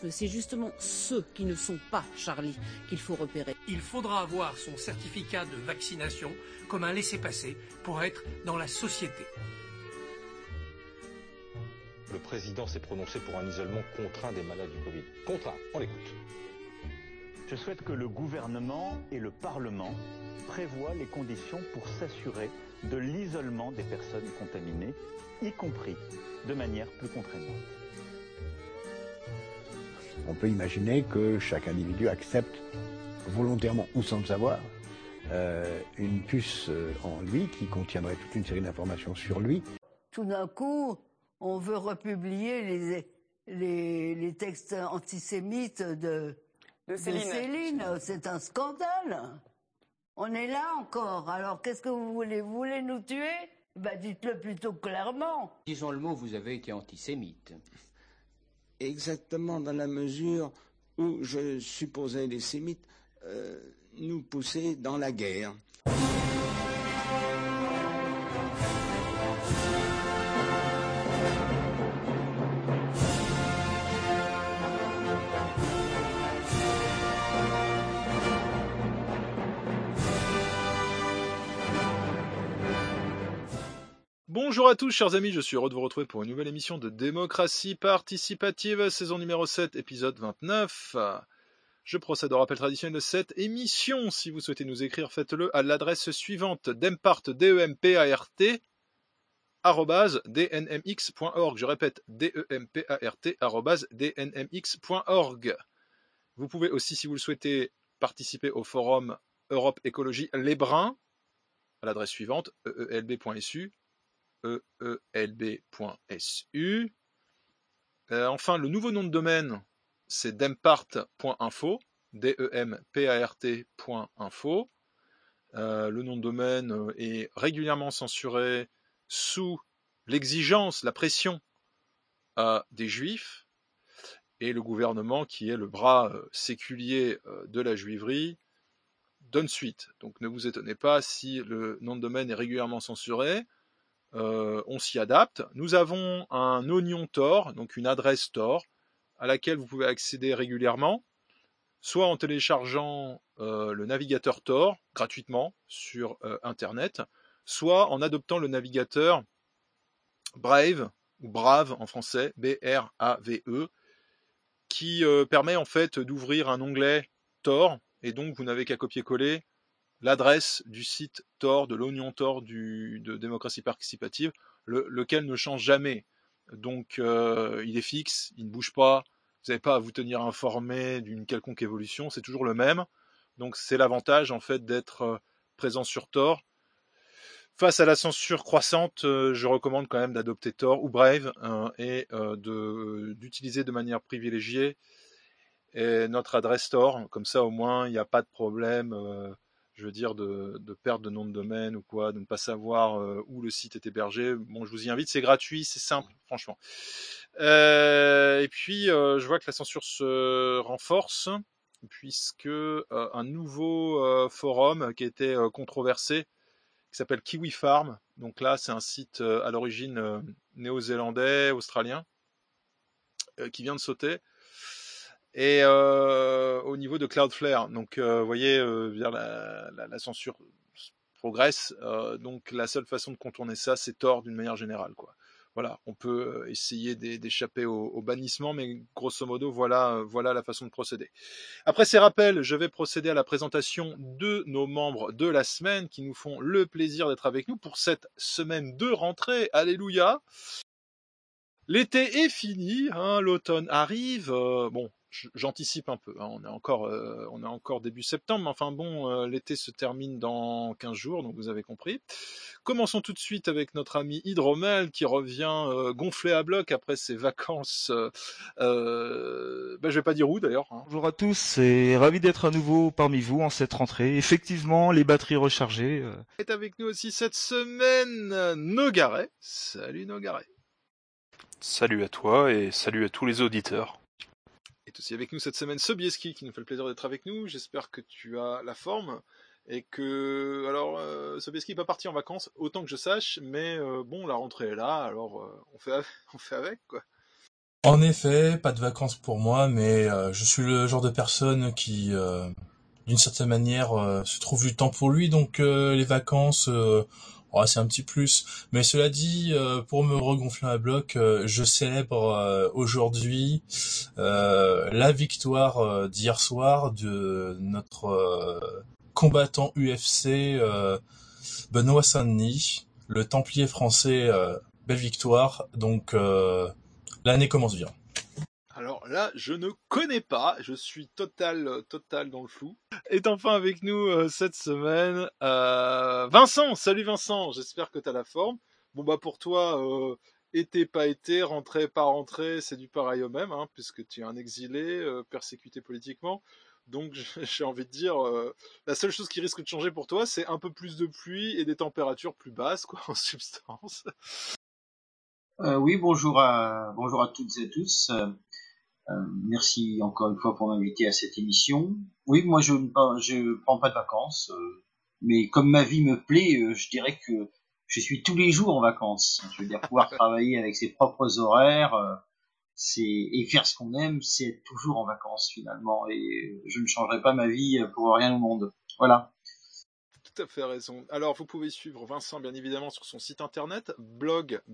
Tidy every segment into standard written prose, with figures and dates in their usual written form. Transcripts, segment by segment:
rythme. C'est justement ceux qui ne sont pas Charlie qu'il faut repérer. Il faudra avoir son certificat de vaccination comme un laissez-passer pour être dans la société. Le président s'est prononcé pour un isolement contraint des malades du Covid. Contraint, on l'écoute. Je souhaite que le gouvernement et le Parlement prévoient les conditions pour s'assurer de l'isolement des personnes contaminées, y compris de manière plus contraignante. On peut imaginer que chaque individu accepte volontairement ou sans le savoir une puce en lui qui contiendrait toute une série d'informations sur lui. Tout d'un coup, on veut republier les textes antisémites de Céline. C'est un scandale. On est là encore. Alors qu'est-ce que vous voulez? Vous voulez nous tuer? Dites-le plutôt clairement. Disons le mot, vous avez été antisémite. Exactement, dans la mesure où je supposais les sémites nous pousser dans la guerre. Bonjour à tous chers amis, je suis heureux de vous retrouver pour une nouvelle émission de Démocratie Participative, saison numéro 7, épisode 29. Je procède au rappel traditionnel de cette émission. Si vous souhaitez nous écrire, faites-le à l'adresse suivante, dempart, dempart, @dnmx.org. Je répète, dempart, @dnmx.org. Vous pouvez aussi, si vous le souhaitez, participer au forum Europe Écologie Les Brins, à l'adresse suivante, eelb.su. eelb.su. Enfin, le nouveau nom de domaine, c'est dempart.info, dempart.info. Le nom de domaine est régulièrement censuré sous l'exigence, la pression des Juifs, et le gouvernement, qui est le bras séculier de la juiverie, donne suite. Donc ne vous étonnez pas si le nom de domaine est régulièrement censuré. On s'y adapte. Nous avons un oignon Tor, donc une adresse Tor, à laquelle vous pouvez accéder régulièrement, soit en téléchargeant le navigateur Tor gratuitement sur Internet, soit en adoptant le navigateur Brave, ou Brave en français, B-R-A-V-E, qui permet en fait d'ouvrir un onglet Tor, et donc vous n'avez qu'à copier-coller l'adresse du site Tor, de l'oignon Tor de démocratie participative, lequel ne change jamais. Donc il est fixe, il ne bouge pas, vous n'avez pas à vous tenir informé d'une quelconque évolution, c'est toujours le même. Donc c'est l'avantage en fait d'être présent sur Tor. Face à la censure croissante, je recommande quand même d'adopter Tor ou Brave et d'utiliser de manière privilégiée notre adresse Tor. Comme ça au moins il n'y a pas de problème. Je veux dire, de perte de nom de domaine ou quoi, de ne pas savoir où le site est hébergé. Bon, je vous y invite, c'est gratuit, c'est simple, franchement. Et puis, je vois que la censure se renforce, puisque un nouveau forum qui a été controversé, qui s'appelle Kiwi Farm, donc là, c'est un site à l'origine néo-zélandais, australien, qui vient de sauter. Et au niveau de Cloudflare, donc vous voyez, la censure progresse, donc la seule façon de contourner ça, c'est Tor d'une manière générale, quoi. Voilà, on peut essayer d'échapper au bannissement, mais grosso modo, voilà la façon de procéder. Après ces rappels, je vais procéder à la présentation de nos membres de la semaine qui nous font le plaisir d'être avec nous pour cette semaine de rentrée. Alléluia! L'été est fini, l'automne arrive. Bon, j'anticipe un peu. On est encore début septembre, mais enfin bon, l'été se termine dans 15 jours, donc vous avez compris. Commençons tout de suite avec notre ami Hydromel qui revient gonflé à bloc après ses vacances. Je vais pas dire où d'ailleurs. Bonjour à tous et ravi d'être à nouveau parmi vous en cette rentrée. Effectivement, les batteries rechargées. Est avec nous aussi cette semaine Nogaret. Salut Nogaret. Salut à toi et salut à tous les auditeurs. Est aussi avec nous cette semaine Sobieski qui nous fait le plaisir d'être avec nous. J'espère que tu as la forme et que... Alors, Sobieski n'est pas parti en vacances, autant que je sache, mais bon, la rentrée est là, alors on fait avec, quoi. En effet, pas de vacances pour moi, mais je suis le genre de personne qui, d'une certaine manière, se trouve du temps pour lui, donc les vacances, c'est un petit plus. Mais cela dit, pour me regonfler un bloc, je célèbre aujourd'hui la victoire d'hier soir de notre combattant UFC Benoît Saint-Denis, le Templier français. Belle victoire, donc l'année commence bien. Alors là, je ne connais pas, je suis total dans le flou. Est enfin avec nous cette semaine Vincent. Salut Vincent, j'espère que t'as la forme. Bon bah pour toi, été pas été, rentrée pas rentrée, c'est du pareil au même, hein, puisque tu es un exilé, persécuté politiquement. Donc j'ai envie de dire, la seule chose qui risque de changer pour toi, c'est un peu plus de pluie et des températures plus basses, quoi, en substance. Oui, bonjour à toutes et à tous. Merci encore une fois pour m'inviter à cette émission. Oui, moi je prends pas de vacances, mais comme ma vie me plaît, je dirais que je suis tous les jours en vacances. Je veux dire, pouvoir travailler avec ses propres horaires, et faire ce qu'on aime, c'est être toujours en vacances finalement. Et je ne changerai pas ma vie pour rien au monde. Voilà. Tout à fait raison. Alors, vous pouvez suivre Vincent, bien évidemment, sur son site internet, blog,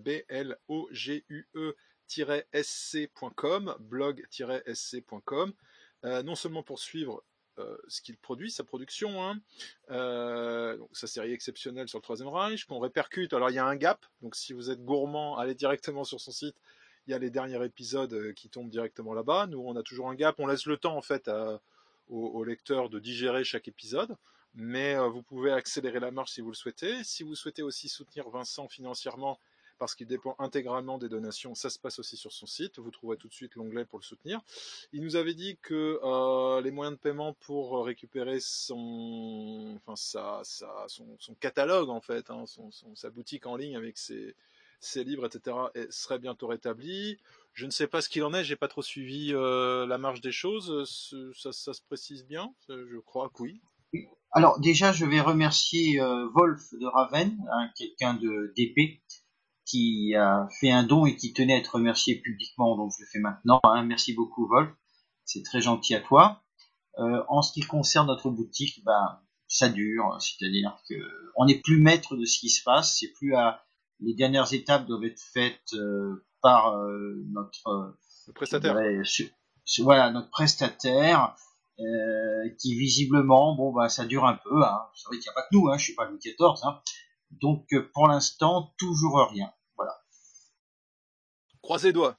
blogue-sc.com, blog-sc.com, non seulement pour suivre ce qu'il produit, sa production, hein, donc sa série exceptionnelle sur le Troisième Reich, qu'on répercute. Alors, il y a un gap, donc si vous êtes gourmand, allez directement sur son site, il y a les derniers épisodes qui tombent directement là-bas. Nous, on a toujours un gap, on laisse le temps, en fait, aux lecteurs de digérer chaque épisode. Mais vous pouvez accélérer la marche si vous le souhaitez. Si vous souhaitez aussi soutenir Vincent financièrement, parce qu'il dépend intégralement des donations, ça se passe aussi sur son site. Vous trouverez tout de suite l'onglet pour le soutenir. Il nous avait dit que les moyens de paiement pour récupérer son catalogue, en fait, hein, sa boutique en ligne avec ses livres, etc., serait bientôt rétabli. Je ne sais pas ce qu'il en est, j'ai pas trop suivi la marche des choses. Ça se précise bien, je crois que oui. Alors déjà, je vais remercier Wolf de Ravenne, hein, quelqu'un d'épée, qui a fait un don et qui tenait à être remercié publiquement, donc je le fais maintenant. Hein. Merci beaucoup Wolf, c'est très gentil à toi. En ce qui concerne notre boutique, ça dure, c'est-à-dire que on n'est plus maître de ce qui se passe, c'est plus les dernières étapes doivent être faites par notre le prestataire. Voilà, notre prestataire. Qui visiblement, ça dure un peu. Hein. C'est vrai qu'il n'y a pas que nous, hein, je suis pas Louis XIV. Hein. Donc pour l'instant, toujours rien. Voilà. Croisez les doigts.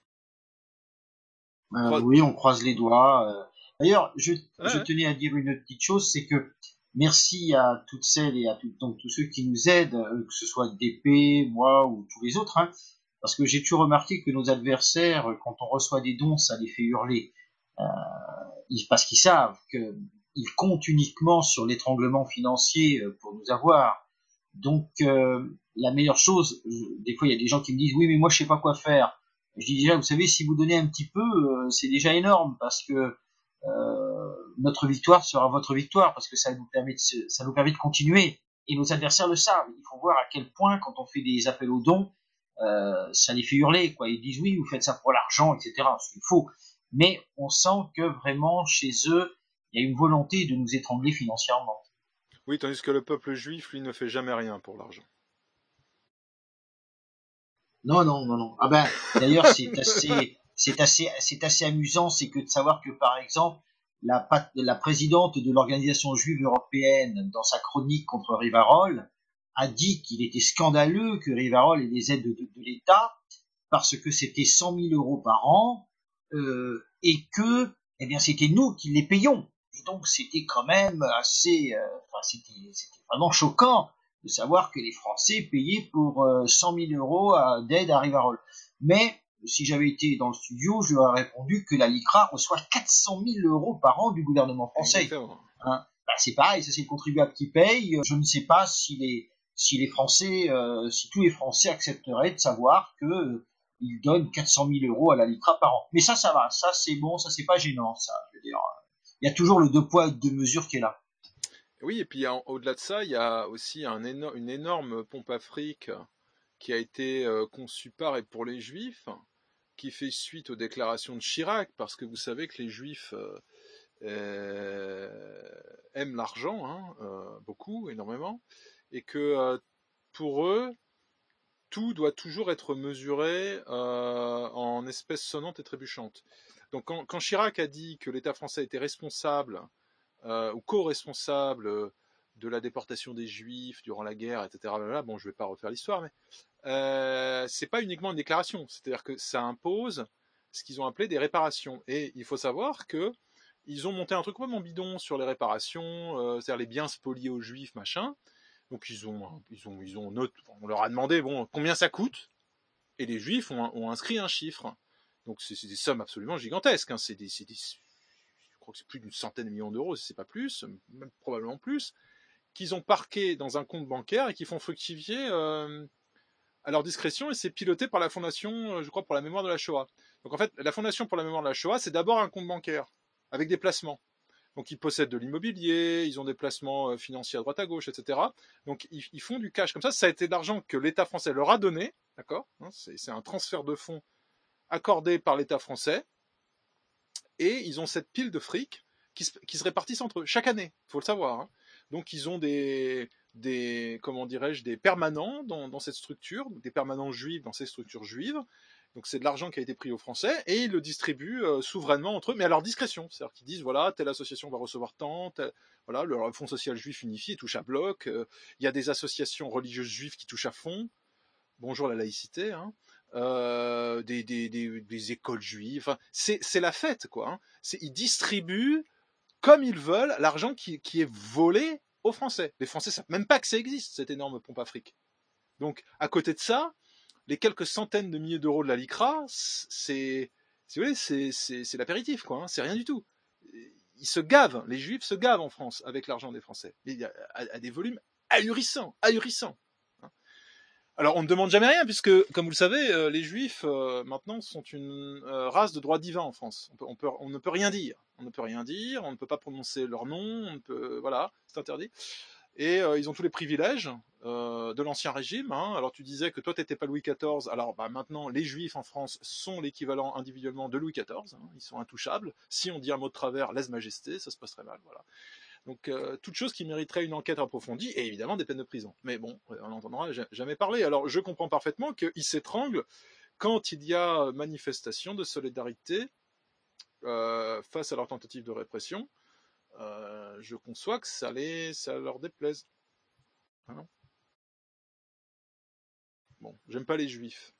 Oui, on croise les doigts. D'ailleurs, je tenais à dire une petite chose, c'est que merci à toutes celles et à tous ceux qui nous aident, que ce soit DP, moi ou tous les autres, hein, parce que j'ai toujours remarqué que nos adversaires, quand on reçoit des dons, ça les fait hurler. Parce qu'ils savent qu'ils comptent uniquement sur l'étranglement financier pour nous avoir. Donc, la meilleure chose, des fois il y a des gens qui me disent « Oui, mais moi je sais pas quoi faire ». Je dis déjà, vous savez, si vous donnez un petit peu, c'est déjà énorme, parce que notre victoire sera votre victoire, parce que ça nous permet de continuer. Et nos adversaires le savent. Il faut voir à quel point, quand on fait des appels aux dons, ça les fait hurler, quoi. Ils disent « Oui, vous faites ça pour l'argent, etc. » Ce qu'il faut. Mais on sent que vraiment, chez eux, il y a une volonté de nous étrangler financièrement. Oui, tandis que le peuple juif, lui, ne fait jamais rien pour l'argent. Non. Ah d'ailleurs, c'est assez amusant, c'est que de savoir que, par exemple, la présidente de l'Organisation juive européenne, dans sa chronique contre Rivarol, a dit qu'il était scandaleux que Rivarol ait des aides de l'État, parce que c'était 100 000 euros par an, et que, c'était nous qui les payons. Et donc, c'était quand même assez, c'était vraiment choquant de savoir que les Français payaient pour 100 000 euros d'aide à Rivarol. Mais, si j'avais été dans le studio, je lui aurais répondu que la LICRA reçoit 400 000 euros par an du gouvernement français. Hein, c'est pareil, ça c'est le contribuable qui paye. Je ne sais pas si les Français, si tous les Français accepteraient de savoir que ils donnent 400 000 euros à la LICRA par an. Mais ça va, ça c'est bon, ça c'est pas gênant, ça. Je veux dire, il y a toujours le 2 poids 2 mesures qui est là. Oui, et puis au-delà de ça, il y a aussi une énorme pompe à fric qui a été conçue par et pour les Juifs, qui fait suite aux déclarations de Chirac, parce que vous savez que les Juifs aiment l'argent, hein, beaucoup, énormément, et que pour eux, tout doit toujours être mesuré en espèces sonnantes et trébuchantes. Donc quand Chirac a dit que l'État français était responsable ou co-responsable de la déportation des Juifs durant la guerre, etc. Bon, je ne vais pas refaire l'histoire, mais c'est pas uniquement une déclaration. C'est-à-dire que ça impose ce qu'ils ont appelé des réparations. Et il faut savoir que ils ont monté un truc complètement bidon sur les réparations, c'est-à-dire les biens spoliés aux Juifs, machin. Donc on leur a demandé bon combien ça coûte, et les Juifs ont inscrit un chiffre. Donc c'est des sommes absolument gigantesques. Hein. Je crois que c'est plus d'une centaine de millions d'euros, si c'est pas plus, même probablement plus, qu'ils ont parqué dans un compte bancaire et qui font fructifier à leur discrétion, et c'est piloté par la Fondation, je crois, pour la mémoire de la Shoah. Donc en fait, la Fondation pour la mémoire de la Shoah, c'est d'abord un compte bancaire avec des placements. Donc ils possèdent de l'immobilier, ils ont des placements financiers à droite à gauche, etc. Donc ils font du cash comme ça. Ça a été de l'argent que l'État français leur a donné, d'accord, hein, c'est un transfert de fonds accordé par l'État français, et ils ont cette pile de fric qui se répartissent entre eux chaque année, il faut le savoir. Hein. Donc ils ont des comment dirais-je, des permanents dans cette structure, des permanents juifs dans ces structures juives. Donc c'est de l'argent qui a été pris aux Français, et ils le distribuent souverainement entre eux, mais à leur discrétion. C'est-à-dire qu'ils disent, voilà, telle association va recevoir tant, voilà, le Fonds social juif unifié touche à bloc, il y a des associations religieuses juives qui touchent à fond, bonjour la laïcité, hein, des écoles juives, enfin, c'est la fête, quoi. Hein. Ils distribuent, comme ils veulent, l'argent qui est volé aux Français. Les Français ne savent même pas que ça existe, cette énorme pompe à fric. Donc, à côté de ça, les quelques centaines de milliers d'euros de la LICRA, c'est l'apéritif, quoi. Hein, c'est rien du tout. Ils se gavent, les Juifs se gavent en France avec l'argent des Français. À des volumes ahurissants. Hein. Alors, on ne demande jamais rien, puisque, comme vous le savez, les Juifs, maintenant, sont une race de droit divin en France. On ne peut rien dire. On ne peut pas prononcer leur nom, voilà, c'est interdit. Et ils ont tous les privilèges de l'ancien régime. Hein. Alors tu disais que toi t'étais pas Louis XIV. Alors maintenant les Juifs en France sont l'équivalent individuellement de Louis XIV. Hein. Ils sont intouchables. Si on dit un mot de travers, lèse-majesté, ça se passerait mal. Voilà. Donc toute chose qui mériterait une enquête approfondie, et évidemment des peines de prison. Mais bon, on n'entendra jamais parler. Alors je comprends parfaitement qu'ils s'étranglent quand il y a manifestation de solidarité face à leur tentative de répression. Je conçois que ça leur déplaise. Hein, bon, j'aime pas les Juifs.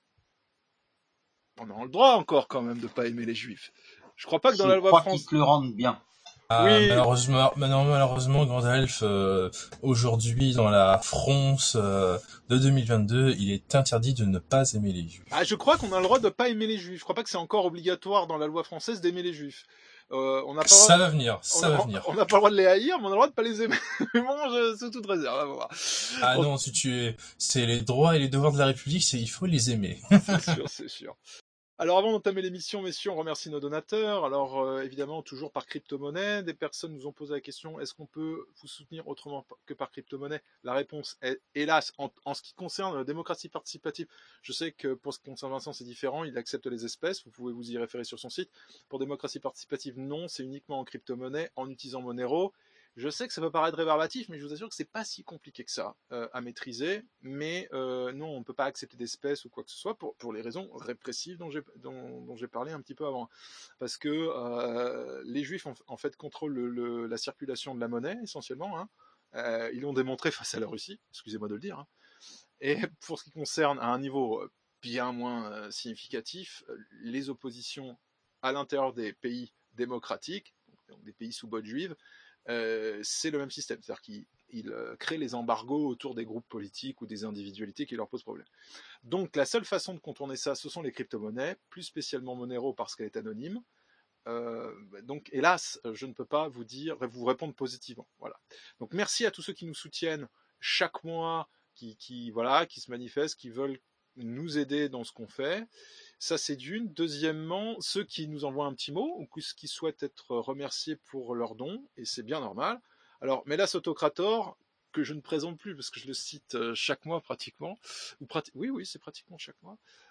On a le droit encore quand même de pas aimer les Juifs. Je crois pas que dans la loi française. Je crois qu'ils te le rendent bien. Oui. Malheureusement, Gandalf, aujourd'hui, dans la France de 2022, il est interdit de ne pas aimer les Juifs. Ah, je crois qu'on a le droit de pas aimer les Juifs. Je crois pas que c'est encore obligatoire dans la loi française d'aimer les Juifs. Ça va venir. On n'a pas le droit de les haïr, mais on a le droit de pas les aimer. Mais bon, sous toute réserve. Non, c'est les droits et les devoirs de la République, il faut les aimer. C'est sûr. Alors avant d'entamer l'émission, messieurs, on remercie nos donateurs. Alors évidemment, toujours par crypto-monnaie. Des personnes nous ont posé la question, est-ce qu'on peut vous soutenir autrement que par crypto-monnaie? La réponse est, hélas, en ce qui concerne la démocratie participative, je sais que pour ce qui concerne Vincent, c'est différent, il accepte les espèces, vous pouvez vous y référer sur son site. Pour démocratie participative, non, c'est uniquement en crypto-monnaie, en utilisant Monero. Je sais que ça peut paraître rébarbatif, mais je vous assure que c'est pas si compliqué que ça à maîtriser. Mais non, on ne peut pas accepter d'espèces ou quoi que ce soit pour les raisons répressives dont j'ai parlé un petit peu avant. Parce que les Juifs en fait contrôlent la circulation de la monnaie essentiellement. Hein. Ils l'ont démontré face à la Russie, excusez-moi de le dire. Hein. Et pour ce qui concerne à un niveau bien moins significatif, les oppositions à l'intérieur des pays démocratiques, donc des pays sous botte juive, c'est le même système, c'est-à-dire qu'ils créent les embargos autour des groupes politiques ou des individualités qui leur posent problème. Donc la seule façon de contourner ça, ce sont les crypto-monnaies, plus spécialement Monero parce qu'elle est anonyme. Donc hélas, je ne peux pas vous répondre positivement. Voilà. Donc merci à tous ceux qui nous soutiennent chaque mois, qui se manifestent, qui veulent nous aider dans ce qu'on fait. Ça, c'est d'une. Deuxièmement, ceux qui nous envoient un petit mot ou qui souhaitent être remerciés pour leurs dons, et c'est bien normal. Alors, Mélas Autocrator, que je ne présente plus parce que je le cite chaque mois pratiquement, oui, c'est pratiquement chaque mois,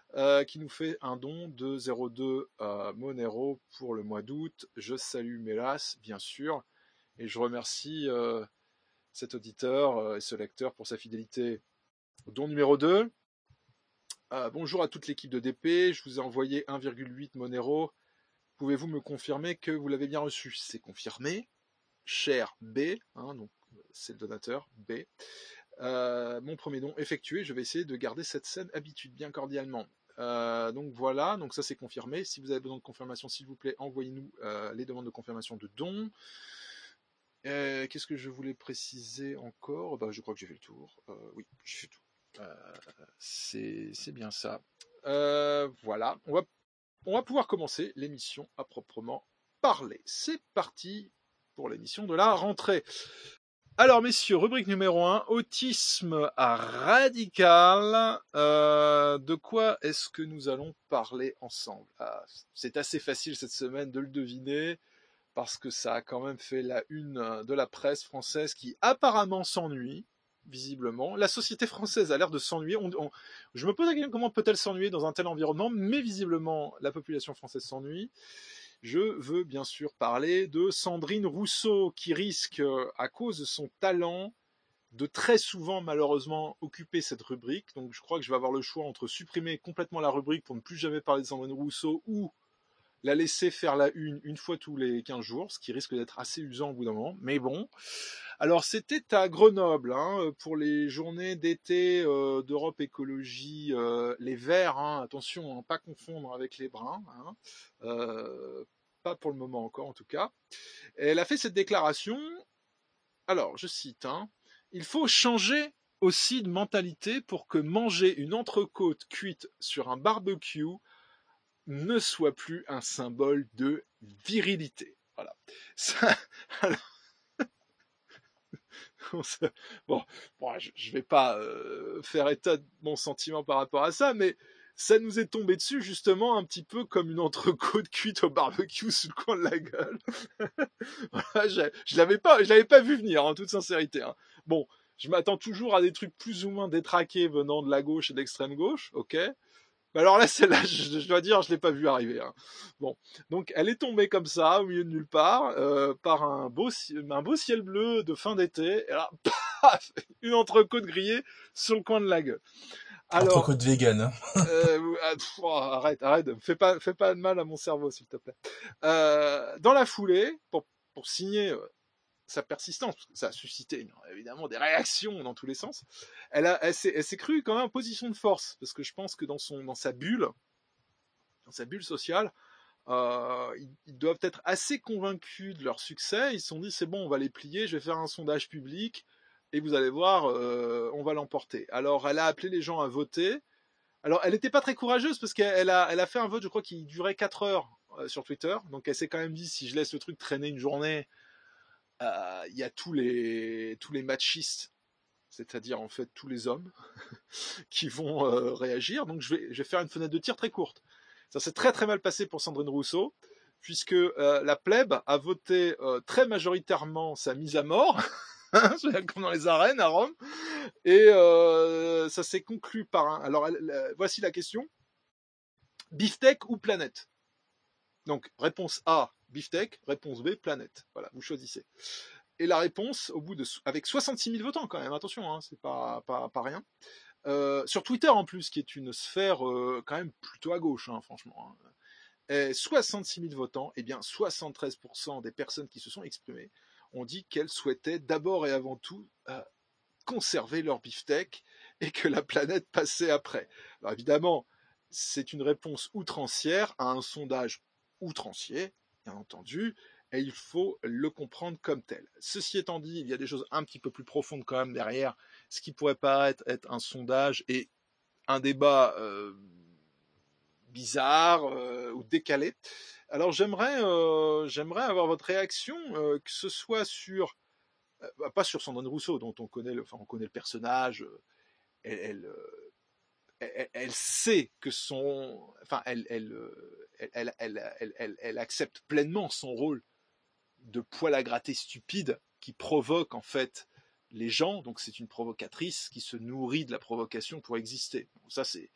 qui nous fait un don de 0,2 Monero pour le mois d'août. Je salue Mélas, bien sûr, et je remercie cet auditeur et ce lecteur pour sa fidélité. Don numéro 2. Bonjour à toute l'équipe de DP, je vous ai envoyé 1,8 Monero. Pouvez-vous me confirmer que vous l'avez bien reçu? C'est confirmé. Cher B, donc c'est le donateur B. Mon premier don effectué, je vais essayer de garder cette saine habitude bien cordialement. Donc voilà, donc ça c'est confirmé. Si vous avez besoin de confirmation, s'il vous plaît, envoyez-nous les demandes de confirmation de dons. Qu'est-ce que je voulais préciser encore? Je crois que j'ai fait le tour. Oui, j'ai fait tout. C'est bien ça. Voilà, on va pouvoir commencer l'émission à proprement parler. C'est parti pour l'émission de la rentrée. Alors messieurs, rubrique numéro 1, autisme radical. De quoi est-ce que nous allons parler ensemble? C'est assez facile cette semaine de le deviner, parce que ça a quand même fait la une de la presse française qui apparemment s'ennuie, visiblement. La société française a l'air de s'ennuyer. Je me pose la question, comment peut-elle s'ennuyer dans un tel environnement? Mais visiblement, la population française s'ennuie. Je veux bien sûr parler de Sandrine Rousseau, qui risque, à cause de son talent, de très souvent malheureusement occuper cette rubrique. Donc je crois que je vais avoir le choix entre supprimer complètement la rubrique pour ne plus jamais parler de Sandrine Rousseau, ou la laisser faire la une fois tous les 15 jours, ce qui risque d'être assez usant au bout d'un moment, mais bon. Alors c'était à Grenoble, pour les journées d'été d'Europe Écologie, les Verts, attention, pas confondre avec les Bruns, pas pour le moment encore en tout cas. Elle a fait cette déclaration, alors je cite, il faut changer aussi de mentalité pour que manger une entrecôte cuite sur un barbecue ne soit plus un symbole de virilité. Voilà. Ça, alors, bon, je vais pas faire état de mon sentiment par rapport à ça, mais ça nous est tombé dessus justement un petit peu comme une entrecôte cuite au barbecue sous le coin de la gueule. Voilà, je l'avais pas vu venir, en toute sincérité. Bon, je m'attends toujours à des trucs plus ou moins détraqués venant de la gauche et de l'extrême gauche, ok. Mais alors là, celle-là, je dois dire, je l'ai pas vu arriver. Bon, donc elle est tombée comme ça, au milieu de nulle part, par un beau ciel bleu de fin d'été, et là, paf, une entrecôte grillée sur le coin de la gueule. Alors, entrecôte vegan. Arrête, fais pas de mal à mon cerveau, s'il te plaît. Dans la foulée, pour signer sa persistance, parce que ça a suscité évidemment des réactions dans tous les sens, elle s'est crue quand même en position de force, parce que je pense que dans sa bulle sociale, ils doivent être assez convaincus de leur succès. Ils se sont dit, c'est bon, on va les plier, je vais faire un sondage public, et vous allez voir, on va l'emporter. Alors elle a appelé les gens à voter. Alors elle n'était pas très courageuse, parce qu'elle a fait un vote, je crois, qui durait 4 heures sur Twitter, donc elle s'est quand même dit, si je laisse le truc traîner une journée, il y a tous les machistes, c'est-à-dire en fait tous les hommes, qui vont réagir. Donc je vais faire une fenêtre de tir très courte. Ça s'est très très mal passé pour Sandrine Rousseau, puisque la plèbe a voté très majoritairement sa mise à mort, comme dans les arènes à Rome, et ça s'est conclu par un... Alors voici la question. Beefsteak ou planète? Donc réponse A, beefsteak, réponse B, planète. Voilà, vous choisissez. Et la réponse, avec 66 000 votants quand même, attention, c'est pas rien. Sur Twitter en plus, qui est une sphère quand même plutôt à gauche, franchement. Et 66 000 votants, et bien 73% des personnes qui se sont exprimées ont dit qu'elles souhaitaient d'abord et avant tout conserver leur beefsteak et que la planète passait après. Alors évidemment, c'est une réponse outrancière à un sondage outrancier, bien entendu, et il faut le comprendre comme tel. Ceci étant dit, il y a des choses un petit peu plus profondes quand même derrière ce qui pourrait paraître être un sondage et un débat bizarre ou décalé. Alors j'aimerais avoir votre réaction, que ce soit sur, pas sur Sandrine Rousseau, dont on connaît le personnage, elle sait que elle accepte pleinement son rôle de poil à gratter stupide qui provoque en fait les gens, donc c'est une provocatrice qui se nourrit de la provocation pour exister. Ça c'est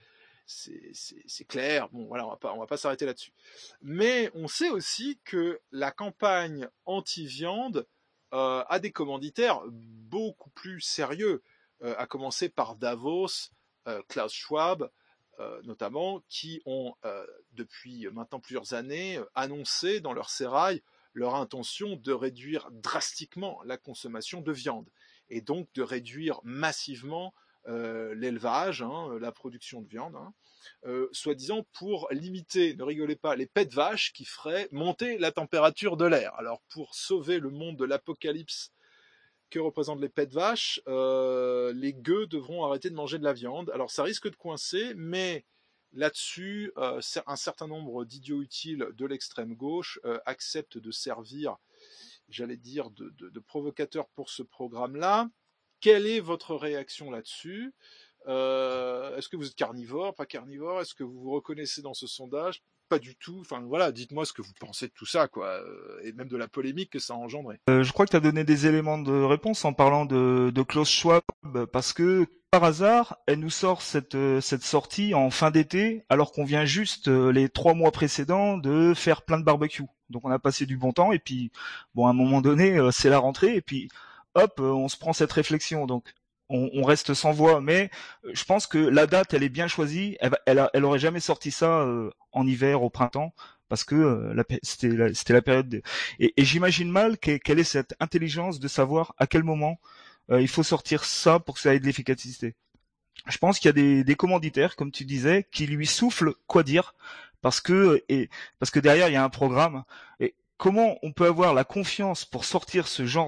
c'est clair. Bon, voilà, on va pas s'arrêter là-dessus. Mais on sait aussi que la campagne anti-viande a des commanditaires beaucoup plus sérieux, à commencer par Davos, Klaus Schwab, notamment, qui ont depuis maintenant plusieurs années annoncé dans leur sérail leur intention de réduire drastiquement la consommation de viande et donc de réduire massivement l'élevage, la production de viande, soi-disant pour limiter, ne rigolez pas, les pets de vaches qui feraient monter la température de l'air. Alors pour sauver le monde de l'apocalypse que représentent les pets de vaches, les gueux devront arrêter de manger de la viande. Alors ça risque de coincer, mais là-dessus, un certain nombre d'idiots utiles de l'extrême gauche acceptent de servir, j'allais dire, de provocateurs pour ce programme-là. Quelle est votre réaction là-dessus ? Est-ce que vous êtes carnivore, pas carnivore ? Est-ce que vous vous reconnaissez dans ce sondage ? Pas du tout. Enfin voilà, dites-moi ce que vous pensez de tout ça, quoi, et même de la polémique que ça a engendré. Je crois que tu as donné des éléments de réponse en parlant de Klaus Schwab, parce que par hasard, elle nous sort cette sortie en fin d'été, alors qu'on vient juste les 3 mois précédents de faire plein de barbecues. Donc on a passé du bon temps, et puis bon, à un moment donné, c'est la rentrée, et puis hop, on se prend cette réflexion. Donc on reste sans voix, mais je pense que la date, elle est bien choisie. Elle aurait jamais sorti ça en hiver, au printemps, parce que c'était la période. Et j'imagine mal quelle est cette intelligence de savoir à quel moment il faut sortir ça pour que ça ait de l'efficacité. Je pense qu'il y a des commanditaires, comme tu disais, qui lui soufflent quoi dire, parce que derrière il y a un programme. Et comment on peut avoir la confiance pour sortir ce genre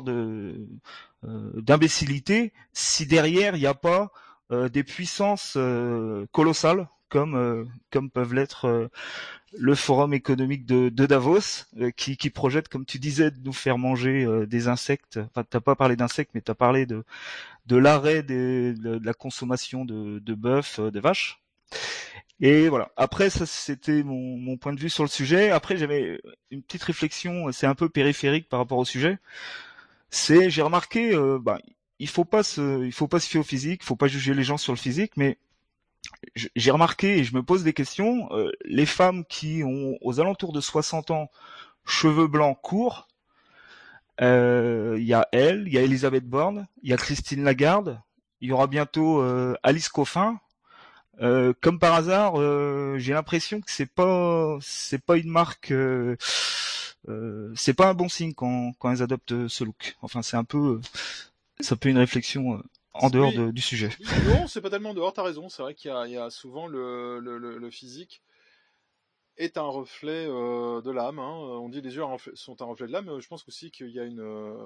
d'imbécilité si derrière il n'y a pas des puissances colossales comme peuvent l'être le Forum économique de Davos, qui projette, comme tu disais, de nous faire manger des insectes. Enfin, t'as pas parlé d'insectes, mais t'as parlé de l'arrêt de la consommation de bœuf, de vaches. Et voilà. Après, ça, c'était mon point de vue sur le sujet. Après, j'avais une petite réflexion, c'est un peu périphérique par rapport au sujet. J'ai remarqué, il faut pas se fier au physique, il faut pas juger les gens sur le physique, mais j'ai remarqué et je me pose des questions, les femmes qui ont aux alentours de 60 ans, cheveux blancs courts, il y a elle, il y a Elisabeth Borne, il y a Christine Lagarde, il y aura bientôt Alice Coffin. Comme par hasard, j'ai l'impression que c'est pas une marque, c'est pas un bon signe quand elles adoptent ce look. Enfin, c'est un peu, ça peut une réflexion en dehors du sujet. Non, c'est pas tellement en dehors, t'as raison. C'est vrai qu'il y a souvent le physique est un reflet de l'âme. On dit les yeux sont un reflet de l'âme, mais je pense aussi qu'il y a une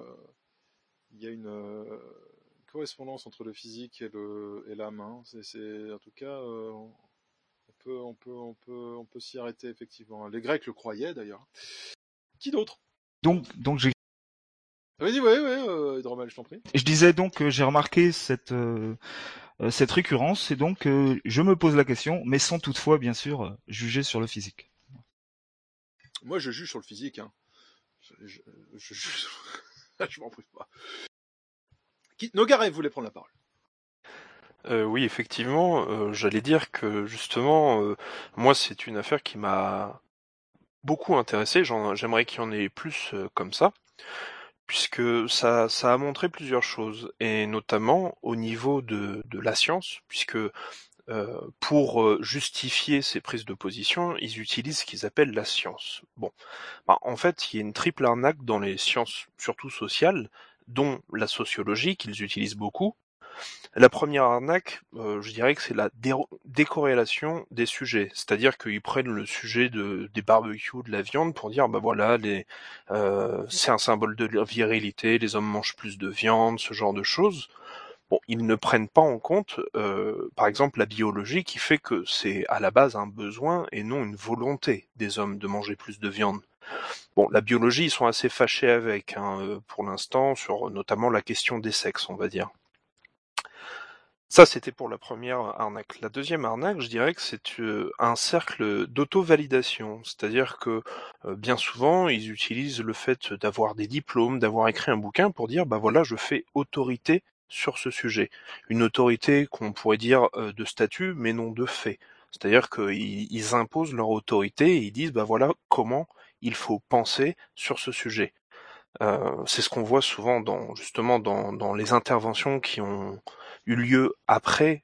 correspondance entre le physique et l'âme. C'est en tout cas, on peut s'y arrêter effectivement. Les Grecs le croyaient d'ailleurs. Qui d'autre ? Donc j'ai. Vas-y, Hydromel, je t'en prie. Je disais donc que j'ai remarqué cette récurrence, et donc je me pose la question, mais sans toutefois, bien sûr, juger sur le physique. Moi, je juge sur le physique. Je juge. Je m'en prive pas. Nogaret voulait prendre la parole. Oui, effectivement, j'allais dire que justement, moi, c'est une affaire qui m'a beaucoup intéressé. J'aimerais qu'il y en ait plus comme ça, puisque ça a montré plusieurs choses, et notamment au niveau de la science, puisque pour justifier ces prises de position, ils utilisent ce qu'ils appellent la science. Bon, en fait, il y a une triple arnaque dans les sciences, surtout sociales, dont la sociologie, qu'ils utilisent beaucoup. La première arnaque, je dirais que c'est la décorrélation des sujets. C'est-à-dire qu'ils prennent le sujet des barbecues, de la viande, pour dire, voilà, c'est un symbole de la virilité, les hommes mangent plus de viande, ce genre de choses. Bon, ils ne prennent pas en compte, par exemple, la biologie, qui fait que c'est à la base un besoin et non une volonté des hommes de manger plus de viande. Bon, la biologie, ils sont assez fâchés avec, pour l'instant, sur notamment la question des sexes, on va dire. Ça, c'était pour la première arnaque. La deuxième arnaque, je dirais que c'est un cercle d'auto-validation. C'est-à-dire que bien souvent, ils utilisent le fait d'avoir des diplômes, d'avoir écrit un bouquin pour dire, voilà, je fais autorité sur ce sujet. Une autorité qu'on pourrait dire de statut, mais non de fait. C'est-à-dire qu'ils imposent leur autorité et ils disent bah voilà comment il faut penser sur ce sujet. C'est ce qu'on voit souvent dans les interventions qui ont eu lieu après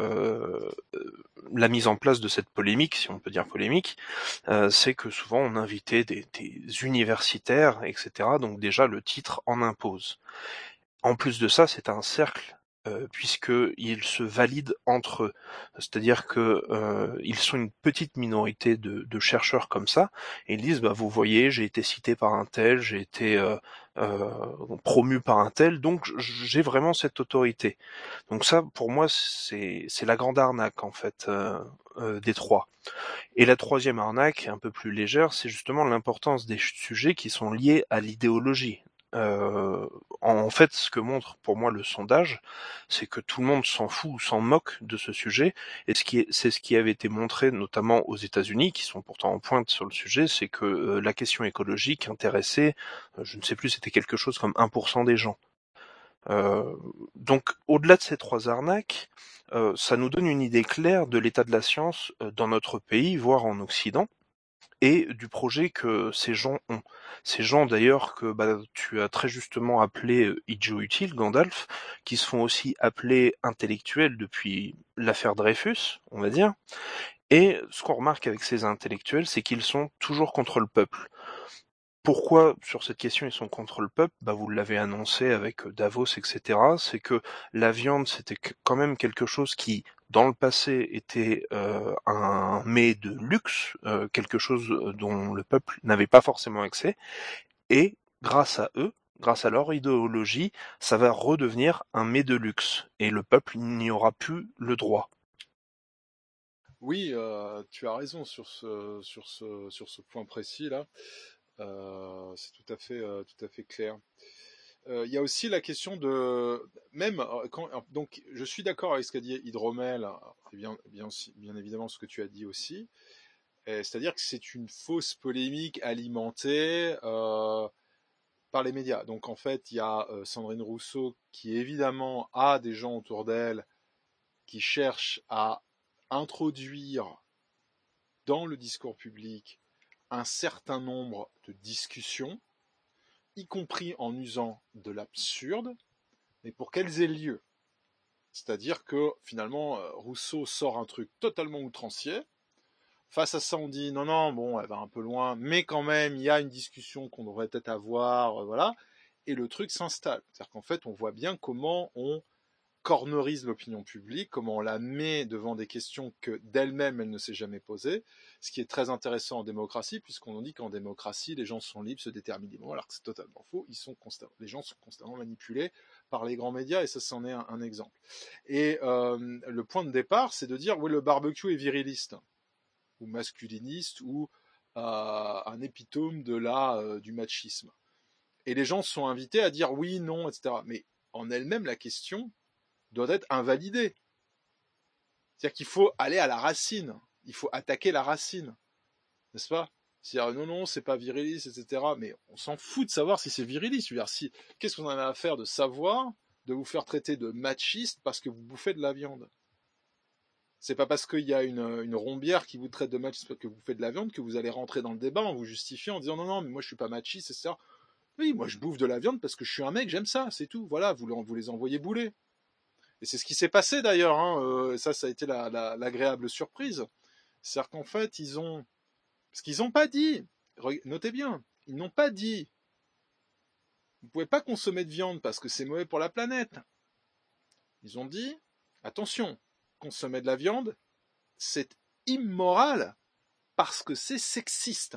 la mise en place de cette polémique, si on peut dire polémique, c'est que souvent on invitait des universitaires, etc. Donc déjà le titre en impose. En plus de ça, c'est un cercle puisqu'ils se valident entre eux. C'est-à-dire que ils sont une petite minorité de chercheurs comme ça, et ils disent bah vous voyez, j'ai été cité par un tel, j'ai été promu par un tel, donc j'ai vraiment cette autorité. Donc ça, pour moi, c'est la grande arnaque en fait des trois. Et la troisième arnaque, un peu plus légère, c'est justement l'importance des sujets qui sont liés à l'idéologie. En fait, ce que montre pour moi le sondage, c'est que tout le monde s'en fout ou s'en moque de ce sujet, et c'est ce qui avait été montré notamment aux États-Unis, qui sont pourtant en pointe sur le sujet, c'est que la question écologique intéressait, je ne sais plus, c'était quelque chose comme 1% des gens. Donc, au-delà de ces trois arnaques, ça nous donne une idée claire de l'état de la science dans notre pays, voire en Occident, et du projet que ces gens ont. Ces gens d'ailleurs que tu as très justement appelé idiots utiles, Gandalf, qui se font aussi appeler intellectuels depuis l'affaire Dreyfus, on va dire. Et ce qu'on remarque avec ces intellectuels, c'est qu'ils sont toujours contre le peuple. Pourquoi, sur cette question, ils sont contre le peuple? Vous l'avez annoncé avec Davos, etc. C'est que la viande, c'était quand même quelque chose qui, dans le passé, était un mets de luxe, quelque chose dont le peuple n'avait pas forcément accès. Et grâce à eux, grâce à leur idéologie, ça va redevenir un mets de luxe. Et le peuple n'y aura plus le droit. Oui, tu as raison sur ce point précis là. C'est tout à fait clair. Il y a aussi la question de même donc je suis d'accord avec ce qu'a dit Hydromel, et bien évidemment ce que tu as dit aussi. C'est-à-dire que c'est une fausse polémique alimentée par les médias. Donc en fait, il y a Sandrine Rousseau qui évidemment a des gens autour d'elle qui cherchent à introduire dans le discours public un certain nombre de discussions, y compris en usant de l'absurde, mais pour qu'elles aient lieu. C'est-à-dire que finalement, Rousseau sort un truc totalement outrancier. Face à ça, on dit non, bon, elle va un peu loin, mais quand même, il y a une discussion qu'on devrait peut-être avoir, voilà. Et le truc s'installe. C'est-à-dire qu'en fait, on voit bien comment on cornerise l'opinion publique, comment on la met devant des questions que d'elle-même elle ne s'est jamais posées, ce qui est très intéressant en démocratie, puisqu'on dit qu'en démocratie, les gens sont libres, se déterminent librement, alors que c'est totalement faux, les gens sont constamment manipulés par les grands médias, et ça, c'en est un exemple. Et le point de départ, c'est de dire, oui, le barbecue est viriliste, ou masculiniste, ou un épitome du machisme. Et les gens sont invités à dire oui, non, etc. Mais en elle-même, la question doit être invalidée. C'est-à-dire qu'il faut aller à la racine. Il faut attaquer la racine. N'est-ce pas? C'est-à-dire, non, c'est pas viriliste, etc. Mais on s'en fout de savoir si c'est viriliste. Qu'est-ce qu'on en a à faire de savoir, de vous faire traiter de machiste parce que vous bouffez de la viande? C'est pas parce qu'il y a une rombière qui vous traite de machiste parce que vous bouffez de la viande que vous allez rentrer dans le débat en vous justifiant, en disant non, mais moi je suis pas machiste, etc. Oui, moi je bouffe de la viande parce que je suis un mec, j'aime ça, c'est tout. Voilà, vous les envoyez bouler. Et c'est ce qui s'est passé d'ailleurs, ça a été l'agréable surprise. C'est-à-dire qu'en fait, ce qu'ils n'ont pas dit, notez bien, ils n'ont pas dit, vous ne pouvez pas consommer de viande parce que c'est mauvais pour la planète. Ils ont dit, attention, consommer de la viande, c'est immoral parce que c'est sexiste.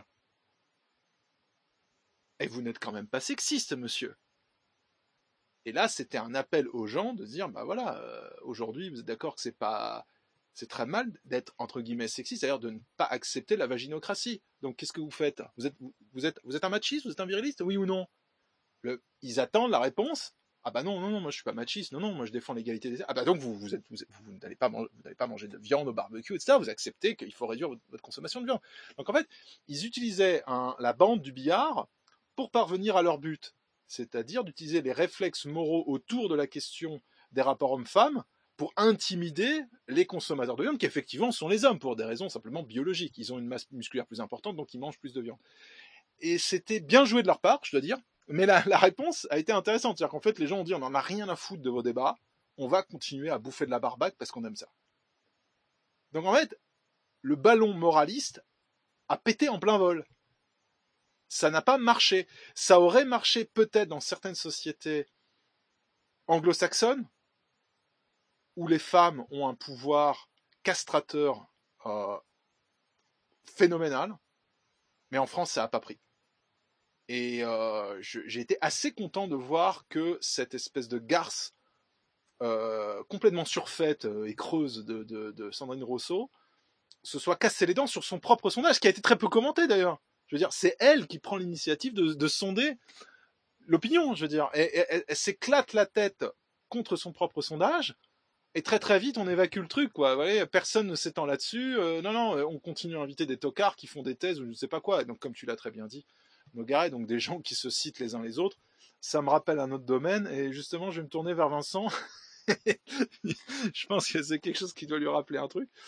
Et vous n'êtes quand même pas sexiste, monsieur. Et là, c'était un appel aux gens de dire, aujourd'hui, vous êtes d'accord que c'est très mal d'être, entre guillemets, sexiste, c'est-à-dire de ne pas accepter la vaginocratie. Donc, qu'est-ce que vous faites? Vous êtes un machiste, vous êtes un viriliste, oui ou non? Ils attendent la réponse. Ah bah non, moi je suis pas machiste, non, moi je défends l'égalité des... Ah bah donc vous n'allez pas manger de viande au barbecue, etc. Vous acceptez qu'il faut réduire votre consommation de viande. Donc en fait, ils utilisaient la bande du billard pour parvenir à leur but. C'est-à-dire d'utiliser les réflexes moraux autour de la question des rapports hommes-femmes pour intimider les consommateurs de viande, qui effectivement sont les hommes, pour des raisons simplement biologiques. Ils ont une masse musculaire plus importante, donc ils mangent plus de viande. Et c'était bien joué de leur part, je dois dire, mais la réponse a été intéressante. C'est-à-dire qu'en fait, les gens ont dit, on n'en a rien à foutre de vos débats, on va continuer à bouffer de la barbaque parce qu'on aime ça. Donc en fait, le ballon moraliste a pété en plein vol. Ça n'a pas marché. Ça aurait marché peut-être dans certaines sociétés anglo-saxonnes, où les femmes ont un pouvoir castrateur phénoménal, mais en France, ça n'a pas pris. Et j'ai été assez content de voir que cette espèce de garce complètement surfaite et creuse de Sandrine Rousseau se soit cassé les dents sur son propre sondage, qui a été très peu commenté d'ailleurs. Je veux dire, c'est elle qui prend l'initiative de sonder l'opinion, je veux dire. Elle s'éclate la tête contre son propre sondage, et très très vite on évacue le truc, quoi. Voilà, personne ne s'étend là-dessus. Non, on continue à inviter des tocards qui font des thèses ou je ne sais pas quoi. Donc comme tu l'as très bien dit, Nogaret, donc des gens qui se citent les uns les autres. Ça me rappelle un autre domaine, et justement je vais me tourner vers Vincent. Je pense que c'est quelque chose qui doit lui rappeler un truc.